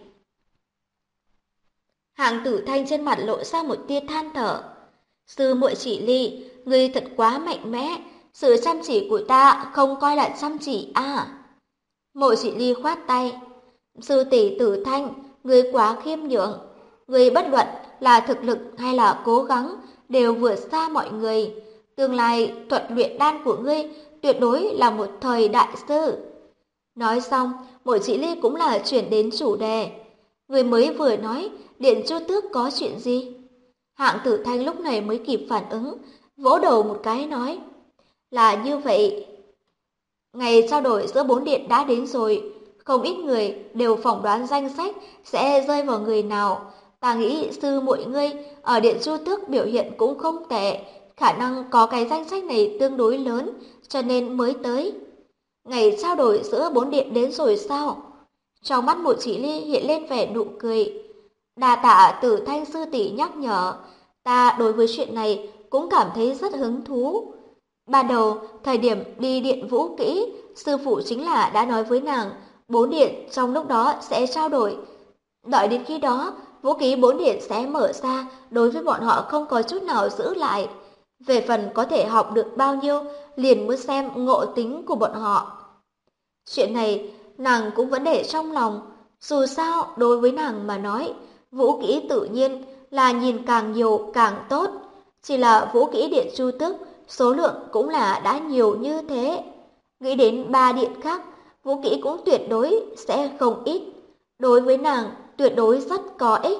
S2: Hạng Tử Thanh trên mặt lộ ra một tia than thở. Sư muội Chỉ Ly, ngươi thật quá mạnh mẽ, sự chăm chỉ của ta không coi là chăm chỉ à? Mộ Chỉ Ly khoát tay. Sư tỷ Tử Thanh, ngươi quá khiêm nhượng. Ngươi bất luận là thực lực hay là cố gắng đều vượt xa mọi người. Tương lai thuật luyện đan của ngươi tuyệt đối là một thời đại sư. Nói xong, Mộ Chỉ Ly cũng là chuyển đến chủ đề. Người mới vừa nói Điện Chu Tước có chuyện gì? Hạng Tử Thanh lúc này mới kịp phản ứng, vỗ đầu một cái nói. Là như vậy. Ngày trao đổi giữa bốn điện đã đến rồi, không ít người đều phỏng đoán danh sách sẽ rơi vào người nào. Ta nghĩ sư muội ngươi ở Điện Chu Tước biểu hiện cũng không tệ, khả năng có cái danh sách này tương đối lớn, cho nên mới tới. Ngày trao đổi giữa bốn điện đến rồi sao? Trong mắt Mộ Chỉ Ly hiện lên vẻ nụ cười. Đa tạ Tử Thanh sư tỷ nhắc nhở, ta đối với chuyện này cũng cảm thấy rất hứng thú. Ban đầu, thời điểm đi điện vũ kỹ, sư phụ chính là đã nói với nàng, bốn điện trong lúc đó sẽ trao đổi. Đợi đến khi đó, vũ khí bốn điện sẽ mở ra, đối với bọn họ không có chút nào giữ lại. Về phần có thể học được bao nhiêu, liền muốn xem ngộ tính của bọn họ. Chuyện này, nàng cũng vẫn để trong lòng. Dù sao, đối với nàng mà nói, vũ kỹ tự nhiên là nhìn càng nhiều càng tốt. Chỉ là vũ kỹ Điện Chu Tước, số lượng cũng là đã nhiều như thế. Nghĩ đến ba điện khác, vũ kỹ cũng tuyệt đối sẽ không ít. Đối với nàng, tuyệt đối rất có ích.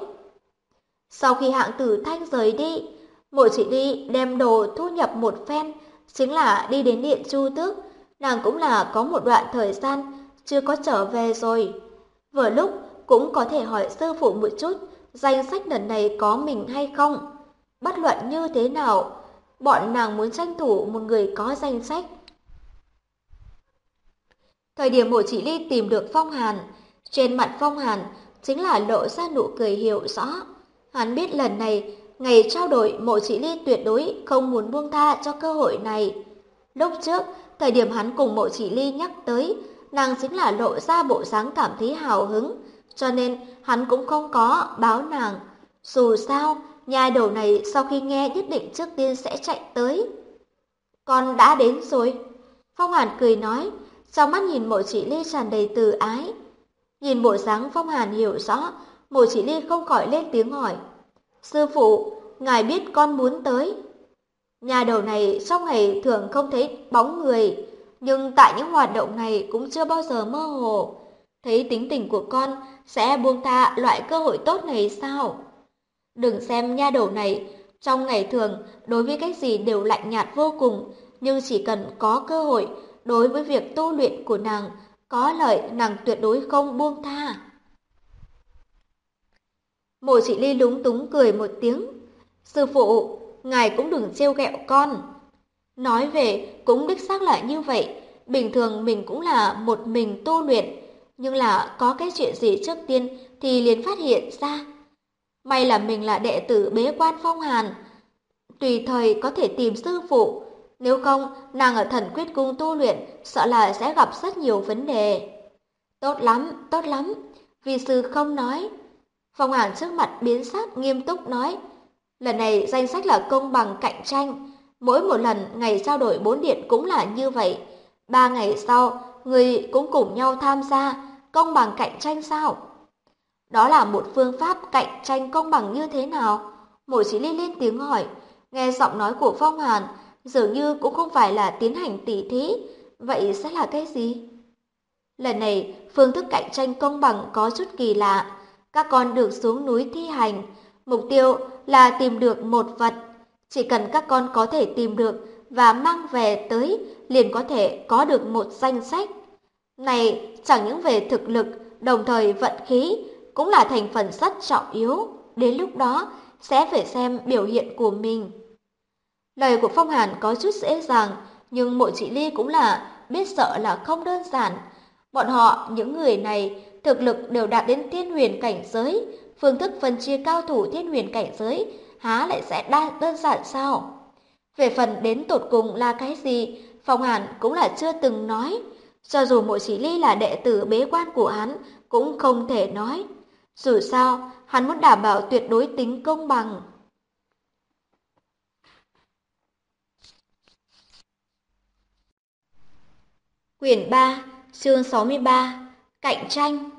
S2: Sau khi Hạng Tử Thanh rời đi, Mộ Chỉ Ly đem đồ thu nhập một phen, chính là đi đến Điện Chu Tước. Nàng cũng là có một đoạn thời gian chưa có trở về rồi. Vừa lúc cũng có thể hỏi sư phụ một chút, danh sách lần này có mình hay không. Bất luận như thế nào, bọn nàng muốn tranh thủ một người có danh sách. Thời điểm Mộ Chỉ Ly tìm được Phong Hàn, trên mặt Phong Hàn chính là lộ ra nụ cười hiểu rõ. Hắn biết lần này, ngày trao đổi Mộ Chỉ Ly tuyệt đối không muốn buông tha cho cơ hội này. Lúc trước, thời điểm hắn cùng Mộ Chỉ Ly nhắc tới, nàng chính là lộ ra bộ dáng cảm thấy hào hứng, cho nên hắn cũng không có báo nàng. Dù sao, nhà đầu này sau khi nghe nhất định trước tiên sẽ chạy tới. Con đã đến rồi. Phong Hàn cười nói, trong mắt nhìn Mộ Chỉ Ly tràn đầy từ ái. Nhìn bộ dáng Phong Hàn hiểu rõ, Mộ Chỉ Ly không khỏi lên tiếng hỏi. Sư phụ, ngài biết con muốn tới. Nhà đầu này trong ngày thường không thấy bóng người, nhưng tại những hoạt động này cũng chưa bao giờ mơ hồ. Thấy tính tình của con sẽ buông tha loại cơ hội tốt này sao? Đừng xem nha đầu này Trong ngày thường, đối với cái gì đều lạnh nhạt vô cùng, nhưng chỉ cần có cơ hội, đối với việc tu luyện của nàng, có lợi nàng tuyệt đối không buông tha. Mộ Chỉ Ly lúng túng cười một tiếng. Sư phụ, ngài cũng đừng trêu ghẹo con. Nói về cũng đích xác là như vậy. Bình thường mình cũng là một mình tu luyện, nhưng là có cái chuyện gì trước tiên thì liền phát hiện ra. May là mình là đệ tử bế quan Phong Hàn, tùy thời có thể tìm sư phụ. Nếu không, nàng ở Thần Quyết Cung tu luyện sợ là sẽ gặp rất nhiều vấn đề. Tốt lắm, vì sư không nói. Phong Hàn trước mặt biến sắc nghiêm túc nói, lần này danh sách là công bằng cạnh tranh, mỗi một lần ngày trao đổi 4 điện cũng là như vậy. 3 ngày sau, người cũng cùng nhau tham gia, công bằng cạnh tranh sao? Đó là một phương pháp cạnh tranh công bằng như thế nào? Mộ Chí Ly lên tiếng hỏi, nghe giọng nói của Phong Hàn, dường như cũng không phải là tiến hành tỉ thí, vậy sẽ là cái gì? Lần này, phương thức cạnh tranh công bằng có chút kỳ lạ. Các con được xuống núi thi hành, mục tiêu là tìm được một vật. Chỉ cần các con có thể tìm được và mang về tới, liền có thể có được một danh sách. Này chẳng những về thực lực, đồng thời vận khí cũng là thành phần rất trọng yếu. Đến lúc đó sẽ phải xem biểu hiện của mình. Lời của Phong Hàn có chút dễ dàng, nhưng Mộ Chỉ Ly cũng là biết sợ là không đơn giản. Bọn họ, những người này, thực lực đều đạt đến thiên huyền cảnh giới, phương thức phân chia cao thủ thiên huyền cảnh giới há lại sẽ đơn giản sao? Về phần đến tột cùng là cái gì, Phong Hàn cũng là chưa từng nói. Cho dù Mộ Chỉ Ly là đệ tử bế quan của hắn, cũng không thể nói. Dù sao, hắn muốn đảm bảo tuyệt đối tính công bằng. Quyển 3, chương 63, Cạnh tranh.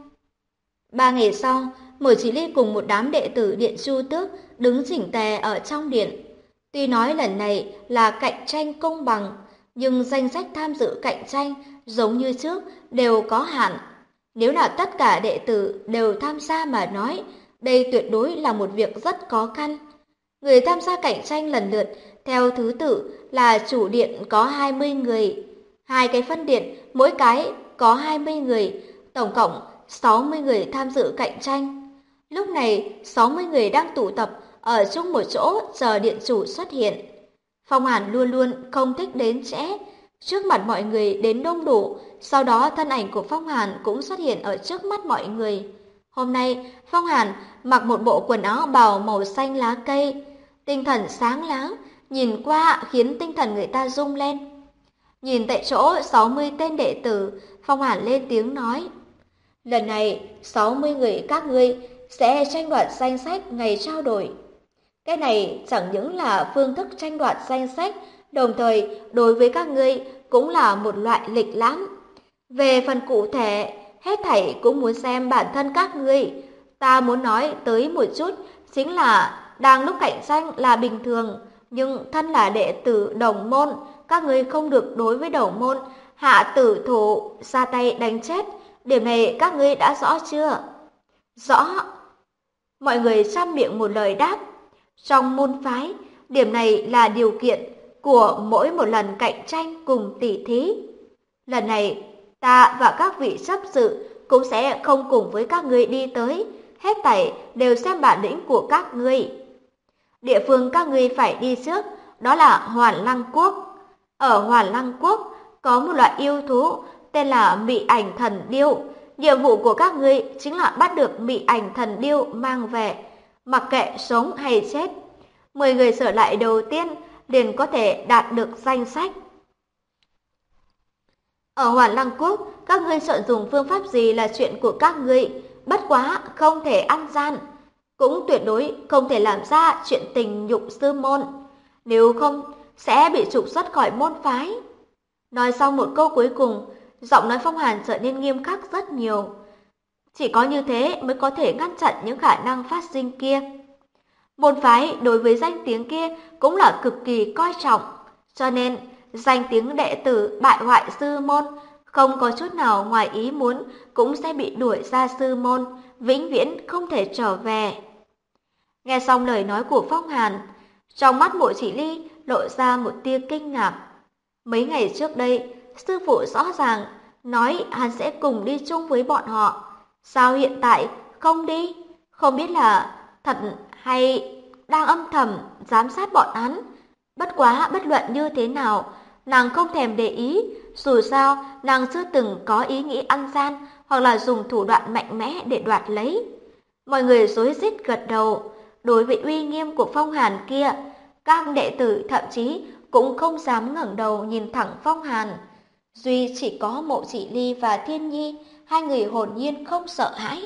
S2: 3 ngày sau, Mộ Chí Ly cùng một đám đệ tử Điện Chu Tước đứng chỉnh tề ở trong điện. Tuy nói lần này là cạnh tranh công bằng, nhưng danh sách tham dự cạnh tranh giống như trước đều có hạn. Nếu là tất cả đệ tử đều tham gia mà nói, đây tuyệt đối là một việc rất khó khăn. Người tham gia cạnh tranh lần lượt theo thứ tự là chủ điện có 20 người, hai cái phân điện mỗi cái có 20 người, tổng cộng 60 người tham dự cạnh tranh. Lúc này, 60 người đang tụ tập ở chung một chỗ chờ điện chủ xuất hiện. Phong Hàn luôn luôn không thích đến trễ, trước mặt mọi người đến đông đủ, sau đó thân ảnh của Phong Hàn cũng xuất hiện ở trước mắt mọi người. Hôm nay, Phong Hàn mặc một bộ quần áo bào màu xanh lá cây, tinh thần sáng láng, nhìn qua khiến tinh thần người ta rung lên. Nhìn tại chỗ 60 tên đệ tử, Phong Hàn lên tiếng nói, lần này 60 người các ngươi sẽ tranh đoạt danh sách ngày trao đổi. Cái này chẳng những là phương thức tranh đoạt danh sách, đồng thời đối với các ngươi cũng là một loại lịch lãm. Về phần cụ thể, hết thảy cũng muốn xem bản thân các ngươi. Ta muốn nói tới một chút, chính là đang lúc cạnh tranh là bình thường, nhưng thân là đệ tử đồng môn, các ngươi không được đối với đồng môn hạ tử thủ, ra tay đánh chết. Điểm này các ngươi đã rõ chưa? Rõ. Mọi người chăm miệng một lời đáp. Trong môn phái, điểm này là điều kiện của mỗi một lần cạnh tranh cùng tỉ thí. Lần này, ta và các vị chấp sự cũng sẽ không cùng với các ngươi đi tới, hết thảy đều xem bản lĩnh của các ngươi. Địa phương các ngươi phải đi trước, đó là Hoàn Lăng Quốc. Ở Hoàn Lăng Quốc có một loại yêu thú tên là Mị Ảnh Thần Điêu. Nhiệm vụ của các ngươi chính là bắt được Mị Ảnh Thần Điêu mang về, mặc kệ sống hay chết. 10 người trở lại đầu tiên liền có thể đạt được danh sách. Ở Hoàn Lăng Quốc, các ngươi chọn dùng phương pháp gì là chuyện của các ngươi, bất quá không thể ăn gian, cũng tuyệt đối không thể làm ra chuyện tình nhục sư môn, nếu không sẽ bị trục xuất khỏi môn phái. Nói xong một câu cuối cùng, giọng nói Phong Hàn trở nên nghiêm khắc rất nhiều. Chỉ có như thế mới có thể ngăn chặn những khả năng phát sinh kia. Môn phái đối với danh tiếng kia cũng là cực kỳ coi trọng, cho nên danh tiếng đệ tử bại hoại sư môn không có chút nào ngoài ý muốn cũng sẽ bị đuổi ra sư môn, vĩnh viễn không thể trở về. Nghe xong lời nói của Phong Hàn, Trong mắt Mộ Chỉ Ly lộ ra một tia kinh ngạc. Mấy ngày trước đây, sư phụ rõ ràng nói hắn sẽ cùng đi chung với bọn họ. Sao hiện tại không đi? Không biết là thật hay đang âm thầm giám sát bọn hắn. Bất quá bất luận như thế nào, nàng không thèm để ý, dù sao nàng chưa từng có ý nghĩ ăn gian hoặc là dùng thủ đoạn mạnh mẽ để đoạt lấy. Mọi người rối rít gật đầu, đối với uy nghiêm của Phong Hàn kia, các đệ tử thậm chí cũng không dám ngẩng đầu nhìn thẳng Phong Hàn. Duy chỉ có Mộ Chỉ Ly và Thiên Nhi, hai người hồn nhiên không sợ hãi.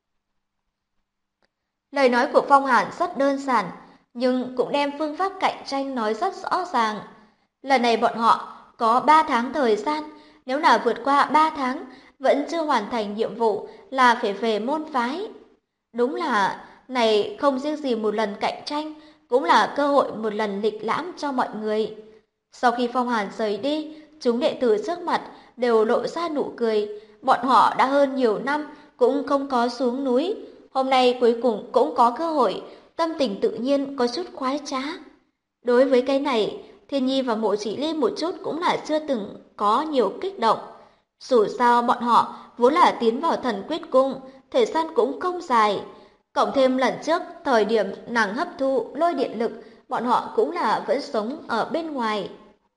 S2: Lời nói của Phong Hàn rất đơn giản, nhưng cũng đem phương pháp cạnh tranh nói rất rõ ràng. Lần này bọn họ có 3 tháng thời gian, nếu là vượt qua 3 tháng vẫn chưa hoàn thành nhiệm vụ là phải về môn phái. Đúng là này không riêng gì một lần cạnh tranh, cũng là cơ hội một lần lịch lãm cho mọi người. Sau khi Phong Hàn rời đi, chúng đệ tử trước mặt đều lộ ra nụ cười. Bọn họ đã hơn nhiều năm cũng không có xuống núi, hôm nay cuối cùng cũng có cơ hội, tâm tình tự nhiên có chút khoái trá. Đối với cái này, Thiên Nhi và Mộ Chỉ Ly một chút cũng là chưa từng có nhiều kích động. Dù sao bọn họ vốn là tiến vào thần quyết cung, thời gian cũng không dài. Cộng thêm lần trước, thời điểm nàng hấp thu lôi điện lực, bọn họ cũng là vẫn sống ở bên ngoài.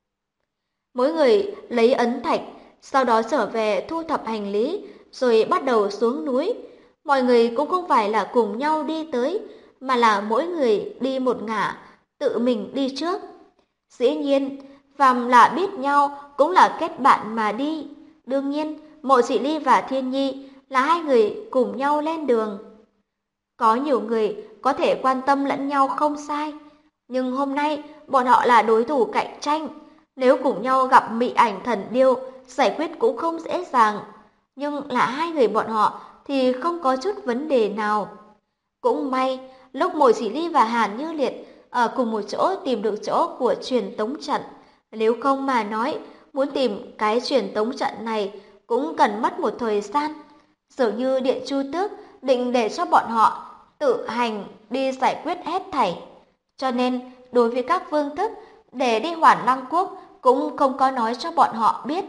S2: Mỗi người lấy ấn thạch, sau đó trở về thu thập hành lý, rồi bắt đầu xuống núi. Mọi người cũng không phải là cùng nhau đi tới, mà là mỗi người đi một ngả, tự mình đi trước. Dĩ nhiên, phàm là biết nhau cũng là kết bạn mà đi. Đương nhiên, Mộ Chỉ Ly và Thiên Nhi là hai người cùng nhau lên đường. Có nhiều người có thể quan tâm lẫn nhau không sai, nhưng hôm nay bọn họ là đối thủ cạnh tranh. Nếu cùng nhau gặp Mị Ảnh Thần Điêu, giải quyết cũng không dễ dàng. Nhưng là hai người bọn họ thì không có chút vấn đề nào. Cũng may, lúc Mộ Chỉ Ly và Hàn Như Liệt ở cùng một chỗ tìm được chỗ của truyền tống trận. Nếu không mà nói, muốn tìm cái truyền tống trận này cũng cần mất một thời gian. Dường như Điện Chu Tước định để cho bọn họ tự hành đi giải quyết hết thảy. Cho nên, đối với các phương thức để đi Hoàn Lăng Quốc cũng không có nói cho bọn họ biết.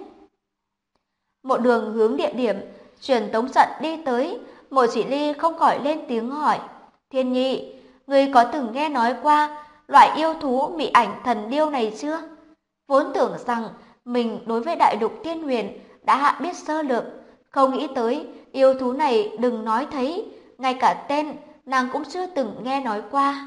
S2: Một đường hướng địa điểm truyền tống trận đi tới, Mộ Chỉ Ly không khỏi lên tiếng hỏi: Thiên Nhi, ngươi có từng nghe nói qua loại yêu thú Mị Ảnh Thần Điêu này chưa? Vốn tưởng rằng mình đối với Đại Lục Thiên Huyền đã biết sơ lược, không nghĩ tới yêu thú này đừng nói thấy, ngay cả tên nàng cũng chưa từng nghe nói qua.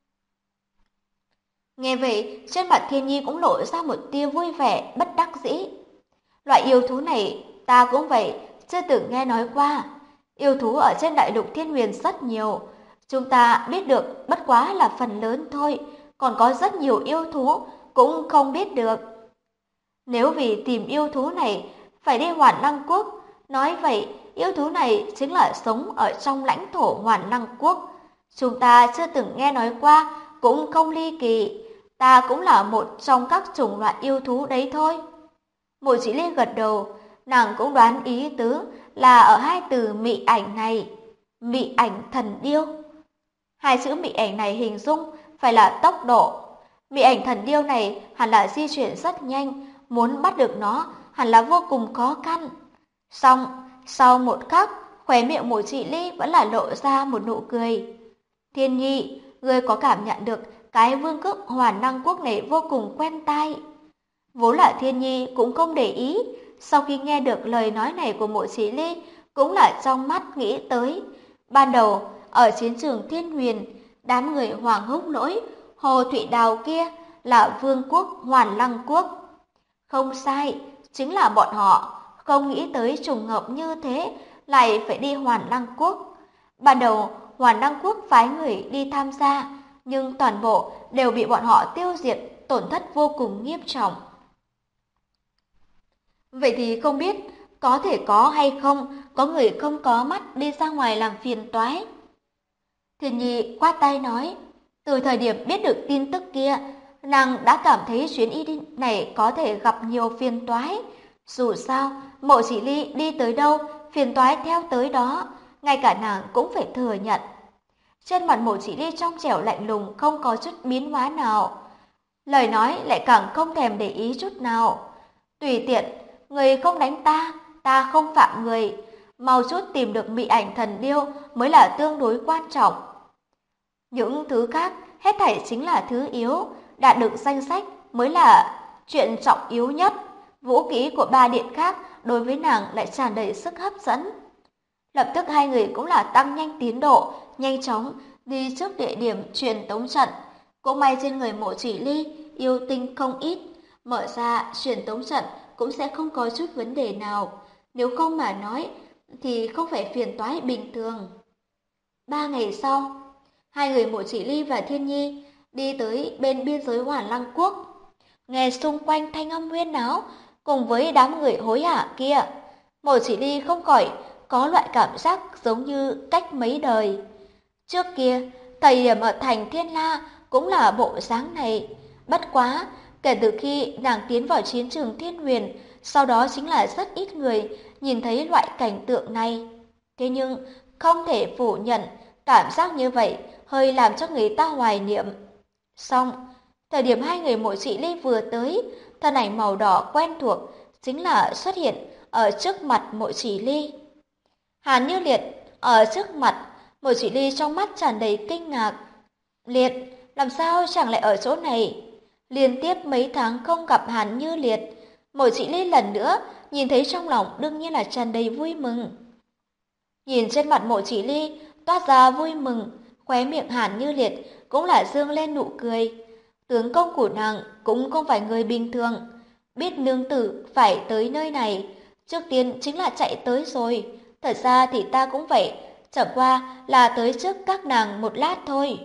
S2: Nghe vậy, trên mặt Thiên Nhi cũng lộ ra một tia vui vẻ, bất đắc dĩ. Loại yêu thú này ta cũng vậy, chưa từng nghe nói qua. Yêu thú ở trên Đại Lục Thiên Huyền rất nhiều, chúng ta biết được bất quá là phần lớn thôi, còn có rất nhiều yêu thú cũng không biết được. Nếu vì tìm yêu thú này phải đi Hoàn Lăng Quốc, nói vậy yêu thú này chính là sống ở trong lãnh thổ Hoàn Lăng Quốc. Chúng ta chưa từng nghe nói qua cũng không ly kỳ, ta cũng là một trong các chủng loại yêu thú đấy thôi. Mộ Chỉ Ly gật đầu, nàng cũng đoán ý tứ là ở hai từ Mị Ảnh này, Mị Ảnh Thần Điêu. Hai chữ Mị Ảnh này hình dung phải là tốc độ. Mị Ảnh Thần Điêu này hẳn là di chuyển rất nhanh, muốn bắt được nó hẳn là vô cùng khó khăn. Xong, sau một khắc, khóe miệng Mộ Chỉ Ly vẫn là lộ ra một nụ cười. Thiên Nhi, ngươi có cảm nhận được cái vương quốc Hoàn Lăng Quốc này vô cùng quen tai. Vốn là Thiên Nhi cũng không để ý, sau khi nghe được lời nói này của Mộ Chỉ Ly, cũng là trong mắt nghĩ tới. Ban đầu, ở chiến trường Thiên Huyền, đám người Hoàng Húc Lỗi, Hồ Thụy Đào kia là vương quốc Hoàn Lăng Quốc. Không sai, chính là bọn họ, không nghĩ tới trùng hợp như thế, lại phải đi Hoàn Lăng Quốc. Ban đầu, Hoàn Lăng Quốc phái người đi tham gia, nhưng toàn bộ đều bị bọn họ tiêu diệt, tổn thất vô cùng nghiêm trọng. Vậy thì không biết có thể có hay không có người không có mắt đi ra ngoài làm phiền toái. Thiên Nhi quát tay nói, từ thời điểm biết được tin tức kia, nàng đã cảm thấy chuyến đi này có thể gặp nhiều phiền toái. Dù sao, Mộ Chỉ Ly đi tới đâu, phiền toái theo tới đó, ngay cả nàng cũng phải thừa nhận. Trên mặt Mộ Chỉ Ly trong trẻo lạnh lùng, không có chút biến hóa nào. Lời nói lại càng không thèm để ý chút nào. Tùy tiện, người không đánh ta, ta không phạm người. Mau chút tìm được Mị Ảnh Thần Điêu mới là tương đối quan trọng. Những thứ khác hết thảy chính là thứ yếu, đạt được danh sách mới là chuyện trọng yếu nhất. Vũ khí của ba điện khác đối với nàng lại tràn đầy sức hấp dẫn. Lập tức hai người cũng là tăng nhanh tiến độ, nhanh chóng đi trước địa điểm truyền tống trận. Cũng may trên người Mộ Chỉ Ly yêu tinh không ít, mở ra truyền tống trận cũng sẽ không có chút vấn đề nào. Nếu không mà nói thì không phải phiền toái bình thường. 3 ngày sau, hai người Mộ Chỉ Ly và Thiên Nhi đi tới bên biên giới Hoàn Lăng Quốc. Nghe xung quanh thanh âm huyên náo cùng với đám người hối hả kia, Mộ Chỉ Ly không khỏi có loại cảm giác giống như cách mấy đời. Trước kia, thời điểm ở thành Thiên La cũng là bộ dáng này. Bất quá, kể từ khi nàng tiến vào chiến trường Thiên Huyền, sau đó chính là rất ít người nhìn thấy loại cảnh tượng này. Thế nhưng, không thể phủ nhận, cảm giác như vậy hơi làm cho người ta hoài niệm. Xong, thời điểm hai người Mộ Chỉ Ly vừa tới, thân ảnh màu đỏ quen thuộc chính là xuất hiện ở trước mặt Mộ Chỉ Ly. Hàn Như Liệt ở trước mặt, Mộ Chỉ Ly trong mắt tràn đầy kinh ngạc. Liệt, làm sao chẳng lại ở chỗ này? Liên tiếp mấy tháng không gặp Hàn Như Liệt, Mộ Chỉ Ly lần nữa nhìn thấy trong lòng đương nhiên là tràn đầy vui mừng. Nhìn trên mặt Mộ Chỉ Ly toát ra vui mừng, khóe miệng Hàn Như Liệt cũng là dương lên nụ cười. Tướng công của nàng cũng không phải người bình thường, biết nương tử phải tới nơi này, trước tiên chính là chạy tới rồi. Thật ra thì ta cũng vậy, chẳng qua là tới trước các nàng một lát thôi.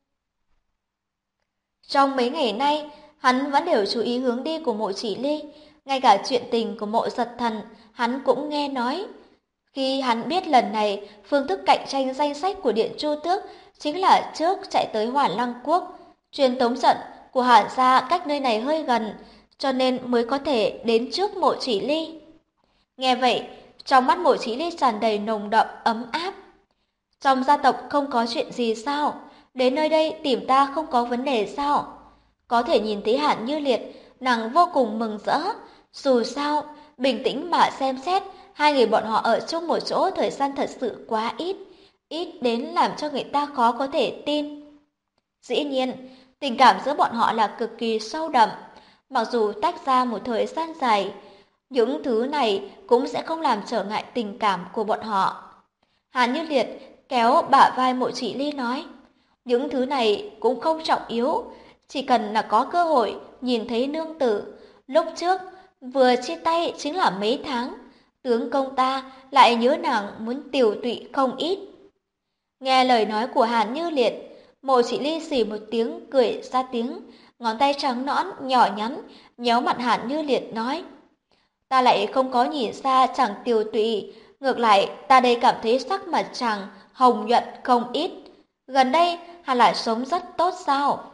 S2: Trong mấy ngày nay, hắn vẫn đều chú ý hướng đi của Mộ Chỉ Ly, ngay cả chuyện tình của Mộ Giật Thần, hắn cũng nghe nói. Khi hắn biết lần này, phương thức cạnh tranh danh sách của Điện Chu Tước chính là trước chạy tới Hoàn Lăng Quốc, truyền tống trận của Hàn gia cách nơi này hơi gần, cho nên mới có thể đến trước Mộ Chỉ Ly. Nghe vậy, trong mắt Mộ Chỉ Ly tràn đầy nồng đậm ấm áp. Trong gia tộc không có chuyện gì sao? Đến nơi đây tìm ta không có vấn đề sao? Có thể nhìn thấy Hàn Như Liệt, nàng vô cùng mừng rỡ. Dù sao, bình tĩnh mà xem xét, hai người bọn họ ở chung một chỗ thời gian thật sự quá ít, ít đến làm cho người ta khó có thể tin. Dĩ nhiên, tình cảm giữa bọn họ là cực kỳ sâu đậm. Mặc dù tách ra một thời gian dài, những thứ này cũng sẽ không làm trở ngại tình cảm của bọn họ. Hàn Như Liệt kéo bả vai Mộ Chỉ Ly nói, những thứ này cũng không trọng yếu, chỉ cần là có cơ hội nhìn thấy nương tử. Lúc trước, vừa chia tay chính là mấy tháng, tướng công ta lại nhớ nàng muốn tiều tụy không ít. Nghe lời nói của Hàn Như Liệt, Mộ Chỉ Ly xì một tiếng cười ra tiếng, ngón tay trắng nõn nhỏ nhắn nhéo mặt Hàn Như Liệt nói, ta lại không có nhìn ra chàng tiều tụy, ngược lại ta đây cảm thấy sắc mặt chàng hồng nhuận không ít. Gần đây hẳn là sống rất tốt sao?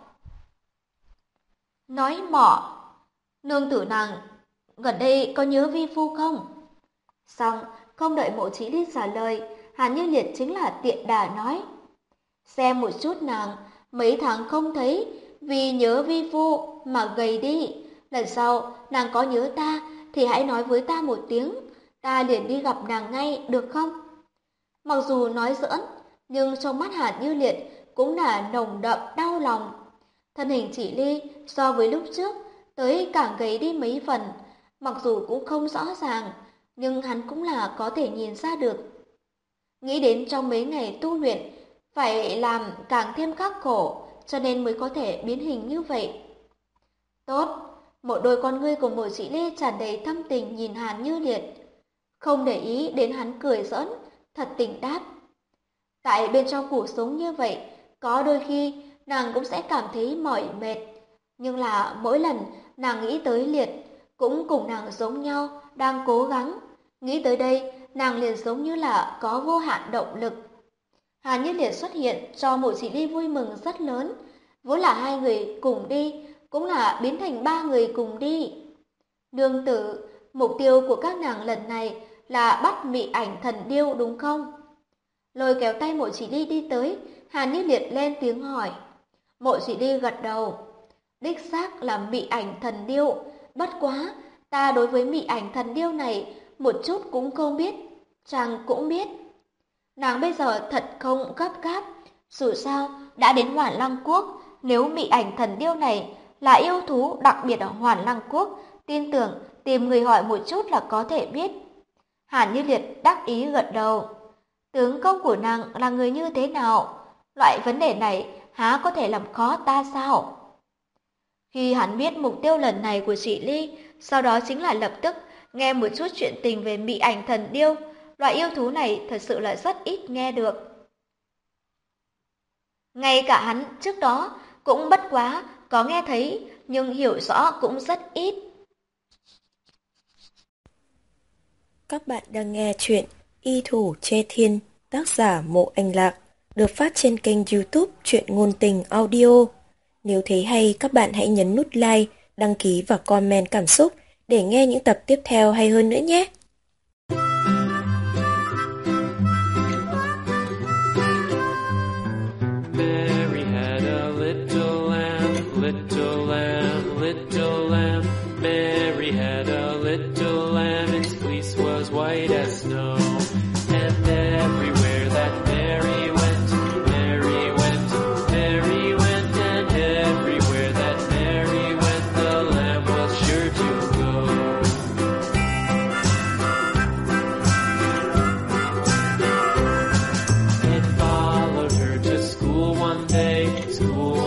S2: Nói mỏ, nương tử nàng gần đây có nhớ vi phu không? Xong, không đợi Mộ Chỉ Ly trả lời, Hàn Như Liệt chính là tiện đà nói, xem một chút nàng, mấy tháng không thấy, vì nhớ vi phu mà gầy đi. Lần sau nàng có nhớ ta thì hãy nói với ta một tiếng, ta liền đi gặp nàng ngay, được không? Mặc dù nói giỡn, nhưng trong mắt Hàn Như Liệt cũng là nồng đậm đau lòng. Thân hình Chỉ Ly so với lúc trước tới càng gầy đi mấy phần, mặc dù cũng không rõ ràng, nhưng hắn cũng là có thể nhìn ra được. Nghĩ đến trong mấy ngày tu luyện phải làm càng thêm khắc khổ, cho nên mới có thể biến hình như vậy. Tốt, một đôi con ngươi của Mộ Chỉ Ly tràn đầy thâm tình nhìn Hàn Như Liệt, không để ý đến hắn cười giỡn, thật tình đáp. Tại bên trong cuộc sống như vậy, có đôi khi nàng cũng sẽ cảm thấy mỏi mệt, nhưng là mỗi lần nàng nghĩ tới Liệt, cũng cùng nàng giống nhau, đang cố gắng. Nghĩ tới đây, nàng liền giống như là có vô hạn động lực. Hàn Như Liệt xuất hiện cho Mộ Chỉ Ly vui mừng rất lớn, vốn là hai người cùng đi, cũng là biến thành ba người cùng đi. Nương tử, mục tiêu của các nàng lần này là bắt Mị Ảnh Thần Điêu đúng không? Lôi kéo tay Mộ Chỉ Ly đi tới, Hàn Như Liệt lên tiếng hỏi. Mộ Sĩ Ly gật đầu. Đích xác là mị ảnh thần điêu, bất quá, ta đối với mị ảnh thần điêu này một chút cũng không biết, chàng cũng biết. Nàng bây giờ thật không gấp gáp, dù sao đã đến Hoàn Lăng Quốc, nếu mị ảnh thần điêu này là yêu thú đặc biệt ở Hoàn Lăng Quốc, tin tưởng tìm người hỏi một chút là có thể biết. Hàn Như Liệt đắc ý gật đầu. Tướng công của nàng là người như thế nào? Loại vấn đề này há có thể làm khó ta sao? Khi hắn biết mục tiêu lần này của chị Ly, sau đó chính là lập tức nghe một chút chuyện tình về mị ảnh thần điêu. Loại yêu thú này thật sự là rất ít nghe được. Ngay cả hắn trước đó cũng bất quá có nghe thấy, nhưng hiểu rõ cũng rất ít.
S1: Các bạn đang nghe chuyện Y Thủ Chê Thiên, tác giả Mộ Anh Lạc, được phát trên kênh YouTube Truyện Ngôn Tình Audio. Nếu thấy hay, các bạn hãy nhấn nút like, đăng ký và comment cảm xúc để nghe những tập tiếp theo hay hơn nữa nhé.
S3: Mary had a little lamb, little lamb, little lamb. Mary had a little lamb, its fleece was white as snow. And everywhere that Mary went, Mary went, Mary went. And everywhere that Mary went, the lamb was sure to go. It followed her to school one day, school